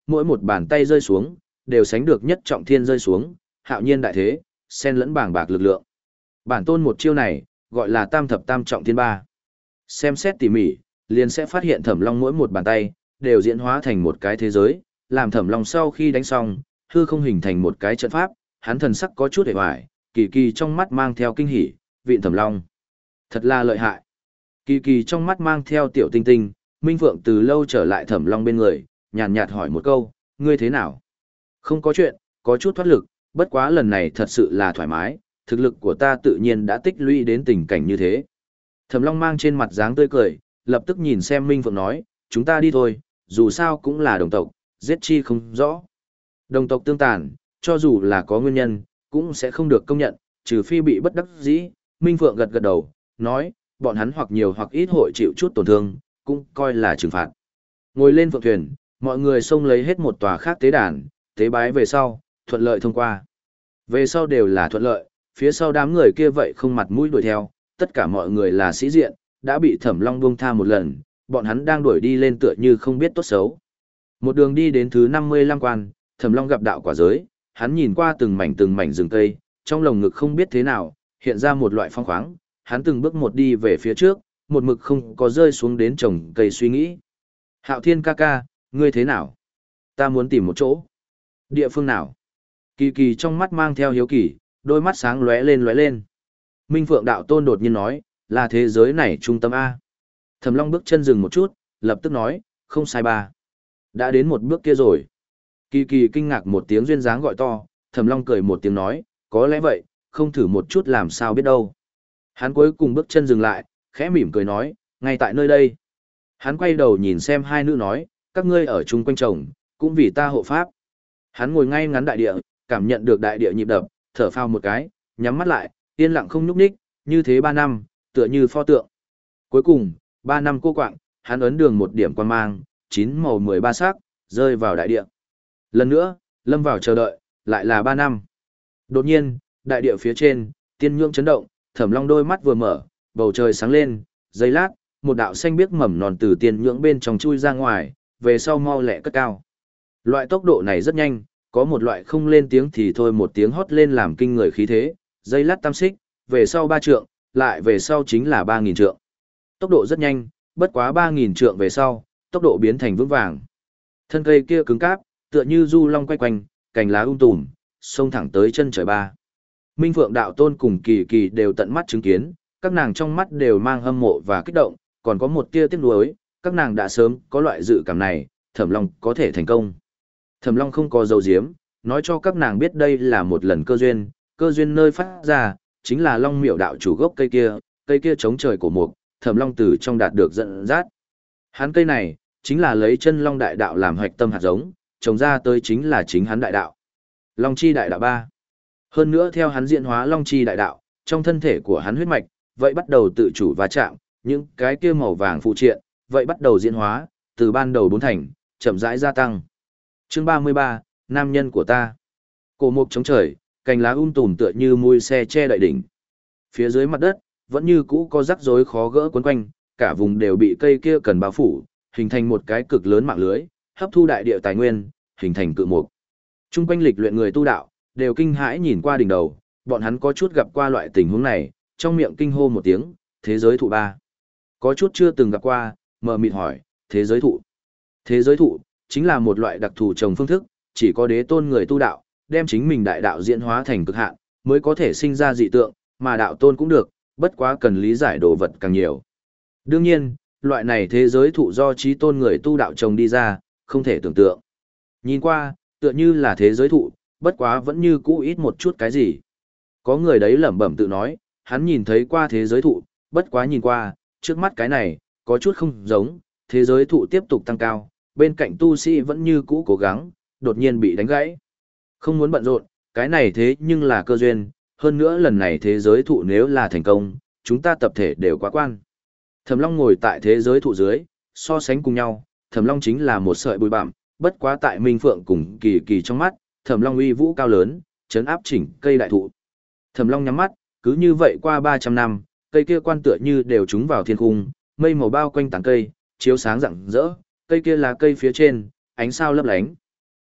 A: mỗi một bàn tay rơi xuống, đều sánh được nhất trọng thiên rơi xuống, hạo nhiên đại thế, xen lẫn bảng bạc lực lượng. Bản tôn một chiêu này, gọi là tam thập tam trọng thiên ba. Xem xét tỉ mỉ, liền sẽ phát hiện Thẩm Long mỗi một bàn tay, đều diễn hóa thành một cái thế giới, làm Thẩm Long sau khi đánh xong, hư không hình thành một cái trận pháp, hắn thần sắc có chút hề hoài, kỳ kỳ trong mắt mang theo kinh hỉ, vịn Thẩm Long. Thật là lợi hại. Kỳ kỳ trong mắt mang theo tiểu tinh tinh, Minh Phượng từ lâu trở lại Thẩm Long bên người, nhàn nhạt hỏi một câu, ngươi thế nào? Không có chuyện, có chút thoát lực, bất quá lần này thật sự là thoải mái, thực lực của ta tự nhiên đã tích lũy đến tình cảnh như thế. Thẩm Long mang trên mặt dáng tươi cười, lập tức nhìn xem Minh Phượng nói, chúng ta đi thôi, dù sao cũng là đồng tộc, giết chi không rõ. Đồng tộc tương tàn, cho dù là có nguyên nhân, cũng sẽ không được công nhận, trừ phi bị bất đắc dĩ. Minh Phượng gật gật đầu, nói, bọn hắn hoặc nhiều hoặc ít hội chịu chút tổn thương, cũng coi là trừng phạt. Ngồi lên phượng thuyền, mọi người xông lấy hết một tòa khác tế đàn, tế bái về sau, thuận lợi thông qua. Về sau đều là thuận lợi, phía sau đám người kia vậy không mặt mũi đuổi theo, tất cả mọi người là sĩ diện, đã bị Thẩm Long buông tha một lần, bọn hắn đang đuổi đi lên tựa như không biết tốt xấu. Một đường đi đến thứ năm mươi lăm quan, Thẩm Long gặp đạo quả giới, hắn nhìn qua từng mảnh từng mảnh rừng cây, trong lồng ngực không biết thế nào, hiện ra một loại phong khoáng, hắn từng bước một đi về phía trước, một mực không có rơi xuống đến trồng cây suy nghĩ. Hạo Thiên ca ca, ngươi thế nào? Ta muốn tìm một chỗ. Địa phương nào? Kỳ kỳ trong mắt mang theo hiếu kỳ, đôi mắt sáng lóe lên lóe lên. Minh Phượng đạo tôn đột nhiên nói, là thế giới này trung tâm A. Thẩm Long bước chân dừng một chút, lập tức nói, không sai ba. Đã đến một bước kia rồi. Kỳ kỳ kinh ngạc một tiếng duyên dáng gọi to, Thẩm Long cười một tiếng nói, có lẽ vậy, không thử một chút làm sao biết đâu. Hắn cuối cùng bước chân dừng lại, khẽ mỉm cười nói, ngay tại nơi đây. Hắn quay đầu nhìn xem hai nữ nói, các ngươi ở chung quanh chồng, cũng vì ta hộ pháp. Hắn ngồi ngay ngắn đại địa, cảm nhận được đại địa nhịp đập, thở phào một cái, nhắm mắt lại, yên lặng không nhúc nhích, như thế ba năm, tựa như pho tượng. Cuối cùng, ba năm cô quạng, hắn ấn đường một điểm quan mang, chín màu mười ba sắc, rơi vào đại địa. Lần nữa, lâm vào chờ đợi, lại là ba năm. Đột nhiên, đại địa phía trên, tiên nhượng chấn động, Thẩm Long đôi mắt vừa mở, bầu trời sáng lên, giây lát, một đạo xanh biếc mầm non từ tiên nhưỡng bên trong chui ra ngoài, về sau mau lẹ cất cao. Loại tốc độ này rất nhanh, có một loại không lên tiếng thì thôi một tiếng hót lên làm kinh người khí thế, giây lát tam xích, về sau ba trượng, lại về sau chính là ba nghìn trượng. Tốc độ rất nhanh, bất quá ba nghìn trượng về sau, tốc độ biến thành vững vàng. Thân cây kia cứng cáp, tựa như du long quay quanh, cành lá um tùm, xông thẳng tới chân trời ba. Minh Phượng đạo tôn cùng Kỳ Kỳ đều tận mắt chứng kiến, các nàng trong mắt đều mang hâm mộ và kích động, còn có một tia tiếc nuối, các nàng đã sớm có loại dự cảm này, Thẩm Long có thể thành công. Thẩm Long không có dấu diếm, nói cho các nàng biết đây là một lần cơ duyên, cơ duyên nơi phát ra, chính là Long Miểu đạo chủ gốc cây kia, cây kia chống trời của mục, Thẩm Long từ trong đạt được dẫn dắt. Hắn cây này, chính là lấy chân Long đại đạo làm hoạch tâm hạt giống, trồng ra tới chính là chính hắn đại đạo. Long chi đại đạo ba. Hơn nữa theo hắn diễn hóa Long chi đại đạo, trong thân thể của hắn huyết mạch, vậy bắt đầu tự chủ va chạm, những cái kia màu vàng phụ triện, vậy bắt đầu diễn hóa, từ ban đầu bốn thành, chậm rãi gia tăng. Chương ba mươi ba, nam nhân của ta. Cổ mục chống trời, cành lá um tùm tựa như mui xe che đậy đỉnh. Phía dưới mặt đất, vẫn như cũ có rắc rối khó gỡ quấn quanh, cả vùng đều bị cây kia cần bao phủ, hình thành một cái cực lớn mạng lưới, hấp thu đại địa tài nguyên, hình thành cự mục. Trung quanh lịch luyện người tu đạo, đều kinh hãi nhìn qua đỉnh đầu, bọn hắn có chút gặp qua loại tình huống này, trong miệng kinh hô một tiếng, thế giới thụ ba. Có chút chưa từng gặp qua, mờ mịt hỏi, thế giới thụ. Thế giới thụ, chính là một loại đặc thù trồng phương thức, chỉ có đế tôn người tu đạo, đem chính mình đại đạo diễn hóa thành cực hạn, mới có thể sinh ra dị tượng, mà đạo tôn cũng được, bất quá cần lý giải đồ vật càng nhiều. Đương nhiên, loại này thế giới thụ do trí tôn người tu đạo trồng đi ra, không thể tưởng tượng. Nhìn qua, tựa như là thế giới thụ, bất quá vẫn như cũ ít một chút cái gì. Có người đấy lẩm bẩm tự nói, hắn nhìn thấy qua thế giới thụ, bất quá nhìn qua, trước mắt cái này, có chút không giống, thế giới thụ tiếp tục tăng cao, bên cạnh tu sĩ vẫn như cũ cố gắng, đột nhiên bị đánh gãy. Không muốn bận rộn, cái này thế nhưng là cơ duyên, hơn nữa lần này thế giới thụ nếu là thành công, chúng ta tập thể đều quá quan. Thẩm Long ngồi tại thế giới thụ dưới, so sánh cùng nhau, Thẩm Long chính là một sợi bụi bặm, bất quá tại Minh Phượng cùng Kỳ Kỳ trong mắt, Thẩm Long uy vũ cao lớn, chấn áp chỉnh cây đại thụ. Thẩm Long nhắm mắt, cứ như vậy qua ba trăm năm, cây kia quan tựa như đều trúng vào thiên cung, mây màu bao quanh tán cây, chiếu sáng rạng rỡ, cây kia là cây phía trên, ánh sao lấp lánh.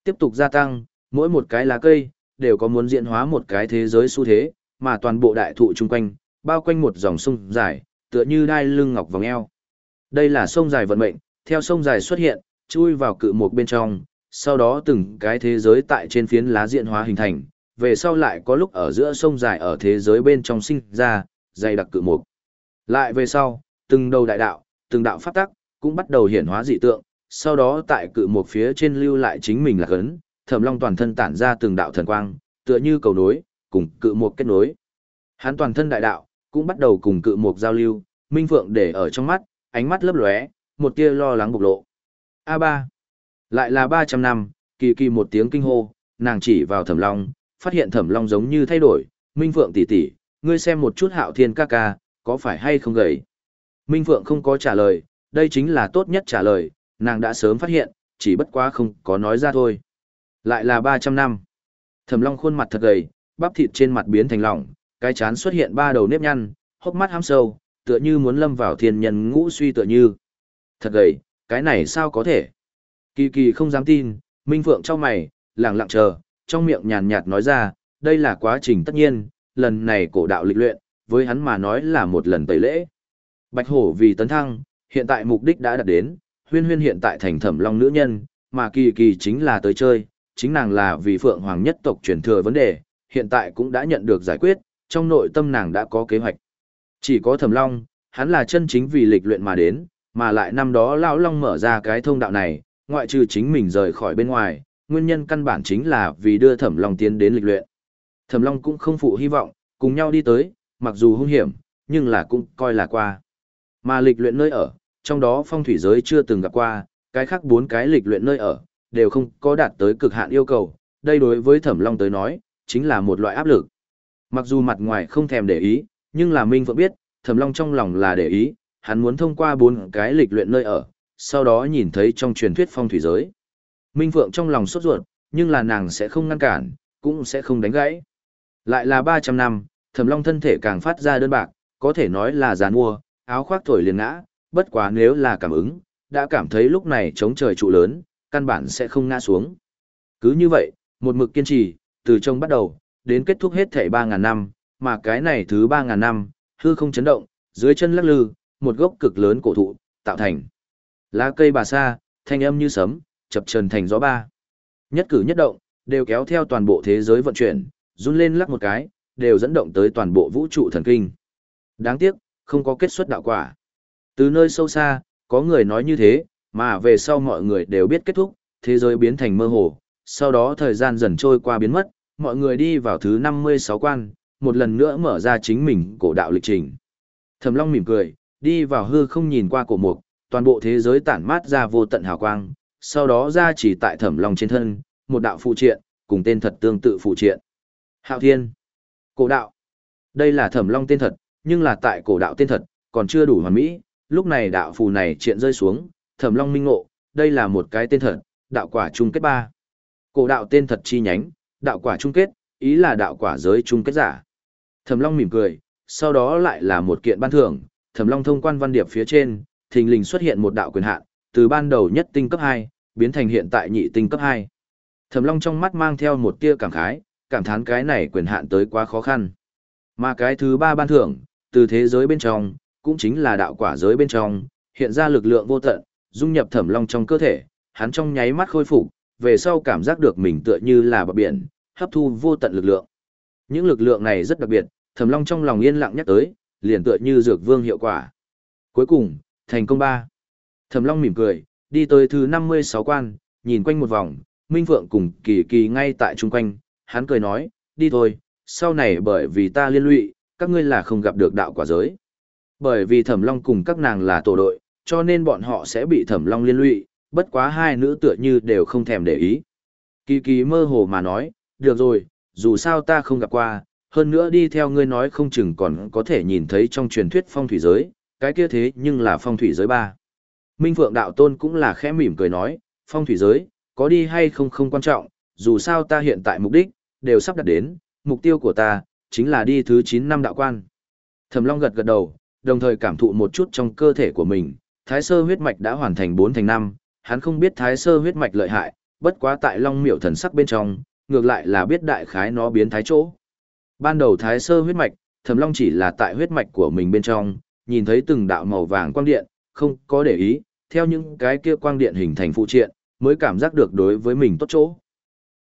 A: Tiếp tục gia tăng, mỗi một cái lá cây, đều có muốn diễn hóa một cái thế giới xu thế, mà toàn bộ đại thụ chung quanh, bao quanh một dòng sông dài, tựa như đai lưng ngọc vòng eo. Đây là sông dài vận mệnh, theo sông dài xuất hiện, chui vào cự mục bên trong, sau đó từng cái thế giới tại trên phiến lá diễn hóa hình thành, về sau lại có lúc ở giữa sông dài ở thế giới bên trong sinh ra, dày đặc cự mục. Lại về sau, từng đầu đại đạo, từng đạo pháp tắc, cũng bắt đầu hiển hóa dị tượng, sau đó tại cự mục phía trên lưu lại chính mình là cấn, Thẩm Long toàn thân tản ra từng đạo thần quang, tựa như cầu nối, cùng cự mục kết nối. Hắn toàn thân đại đạo, cũng bắt đầu cùng cự mục giao lưu, Minh Phượng để ở trong mắt, ánh mắt lấp lóe, một tia lo lắng bộc lộ. a ba Lại là ba trăm năm, kỳ kỳ một tiếng kinh hô, nàng chỉ vào Thẩm Long, phát hiện Thẩm Long giống như thay đổi, Minh Phượng tỷ tỷ, ngươi xem một chút Hạo Thiên ca ca, có phải hay không gầy? Minh Phượng không có trả lời, đây chính là tốt nhất trả lời, nàng đã sớm phát hiện, chỉ bất quá không có nói ra thôi. Lại là ba trăm năm. Thẩm Long khuôn mặt thật gầy, bắp thịt trên mặt biến thành lỏng, cái trán xuất hiện ba đầu nếp nhăn, hốc mắt hăm sâu, tựa như muốn lâm vào thiên nhân ngũ suy tựa như. Thật gầy, cái này sao có thể? Kỳ kỳ không dám tin, Minh Phượng trong mày, lặng lặng chờ, trong miệng nhàn nhạt nói ra, đây là quá trình tất nhiên, lần này cổ đạo lịch luyện, với hắn mà nói là một lần tẩy lễ. Bạch Hổ vì tấn thăng, hiện tại mục đích đã đạt đến, Huyên Huyên hiện tại thành Thẩm Long nữ nhân, mà Kỳ Kỳ chính là tới chơi, chính nàng là vì Phượng Hoàng nhất tộc truyền thừa vấn đề, hiện tại cũng đã nhận được giải quyết, trong nội tâm nàng đã có kế hoạch. Chỉ có Thẩm Long, hắn là chân chính vì lịch luyện mà đến, mà lại năm đó Lão Long mở ra cái thông đạo này, ngoại trừ chính mình rời khỏi bên ngoài, nguyên nhân căn bản chính là vì đưa Thẩm Long tiến đến lịch luyện. Thẩm Long cũng không phụ hy vọng, cùng nhau đi tới, mặc dù hung hiểm, nhưng là cũng coi là qua. Mà lịch luyện nơi ở, trong đó phong thủy giới chưa từng gặp qua, cái khác bốn cái lịch luyện nơi ở, đều không có đạt tới cực hạn yêu cầu, đây đối với Thẩm Long tới nói, chính là một loại áp lực. Mặc dù mặt ngoài không thèm để ý, nhưng là Minh Phượng biết, Thẩm Long trong lòng là để ý, hắn muốn thông qua bốn cái lịch luyện nơi ở, sau đó nhìn thấy trong truyền thuyết phong thủy giới. Minh Phượng trong lòng sốt ruột, nhưng là nàng sẽ không ngăn cản, cũng sẽ không đánh gãy. Lại là ba trăm năm, Thẩm Long thân thể càng phát ra đơn bạc, có thể nói là giàn mua, áo khoác thổi liền ngã, bất quá nếu là cảm ứng, đã cảm thấy lúc này chống trời trụ lớn, căn bản sẽ không ngã xuống. Cứ như vậy, một mực kiên trì, từ trong bắt đầu, đến kết thúc hết thảy ba ngàn năm, mà cái này thứ ba ngàn năm, hư không chấn động, dưới chân lắc lư, một gốc cực lớn cổ thụ, tạo thành. Lá cây bà sa, thanh âm như sấm, chập chờn thành gió ba. Nhất cử nhất động, đều kéo theo toàn bộ thế giới vận chuyển, run lên lắc một cái, đều dẫn động tới toàn bộ vũ trụ thần kinh. Đáng tiếc, không có kết xuất đạo quả. Từ nơi sâu xa, có người nói như thế, mà về sau mọi người đều biết kết thúc, thế giới biến thành mơ hồ, sau đó thời gian dần trôi qua biến mất, mọi người đi vào thứ năm mươi sáu quan, một lần nữa mở ra chính mình cổ đạo lịch trình. Thẩm Long mỉm cười, đi vào hư không nhìn qua cổ mục, toàn bộ thế giới tản mát ra vô tận hào quang, sau đó ra chỉ tại Thẩm Long trên thân, một đạo phụ triện, cùng tên thật tương tự phụ triện. Hạo Thiên, cổ đạo. Đây là Thẩm Long tên thật, nhưng là tại cổ đạo tên thật, còn chưa đủ hoàn mỹ, lúc này đạo phù này triện rơi xuống, Thẩm Long minh ngộ, đây là một cái tên thật, đạo quả chung kết ba. Cổ đạo tên thật chi nhánh, đạo quả chung kết, ý là đạo quả giới chung kết giả. Thẩm Long mỉm cười, sau đó lại là một kiện ban thưởng, Thẩm Long thông quan văn điệp phía trên, thình lình xuất hiện một đạo quyền hạn, từ ban đầu nhất tinh cấp hai, biến thành hiện tại nhị tinh cấp hai. Thẩm Long trong mắt mang theo một tia cảm khái, cảm thán cái này quyền hạn tới quá khó khăn. Mà cái thứ ba ban thưởng, từ thế giới bên trong, cũng chính là đạo quả giới bên trong, hiện ra lực lượng vô tận, dung nhập Thẩm Long trong cơ thể, hắn trong nháy mắt khôi phục, về sau cảm giác được mình tựa như là bờ biển, hấp thu vô tận lực lượng. Những lực lượng này rất đặc biệt, Thẩm Long trong lòng yên lặng nhắc tới, liền tựa như dược vương hiệu quả. Cuối cùng, thành công ba. Thẩm Long mỉm cười, đi tới thứ năm mươi sáu quan, nhìn quanh một vòng, Minh Phượng cùng Kỳ Kỳ ngay tại chung quanh, hắn cười nói, đi thôi, sau này bởi vì ta liên lụy, các ngươi là không gặp được đạo quả giới. Bởi vì Thẩm Long cùng các nàng là tổ đội, cho nên bọn họ sẽ bị Thẩm Long liên lụy, bất quá hai nữ tựa như đều không thèm để ý. Kỳ Kỳ mơ hồ mà nói, được rồi, dù sao ta không gặp qua, hơn nữa đi theo ngươi nói không chừng còn có thể nhìn thấy trong truyền thuyết phong thủy giới, cái kia thế nhưng là phong thủy giới ba. Minh Phượng Đạo Tôn cũng là khẽ mỉm cười nói, phong thủy giới, có đi hay không không quan trọng, dù sao ta hiện tại mục đích, đều sắp đạt đến, mục tiêu của ta, chính là đi thứ chín năm đạo quan. Thẩm Long gật gật đầu, đồng thời cảm thụ một chút trong cơ thể của mình, thái sơ huyết mạch đã hoàn thành bốn thành năm, hắn không biết thái sơ huyết mạch lợi hại, bất quá tại Long Miểu thần sắc bên trong, ngược lại là biết đại khái nó biến thái chỗ. Ban đầu thái sơ huyết mạch, Thẩm Long chỉ là tại huyết mạch của mình bên trong, nhìn thấy từng đạo màu vàng quang điện, không có để ý, theo những cái kia quang điện hình thành phụ triện, mới cảm giác được đối với mình tốt chỗ.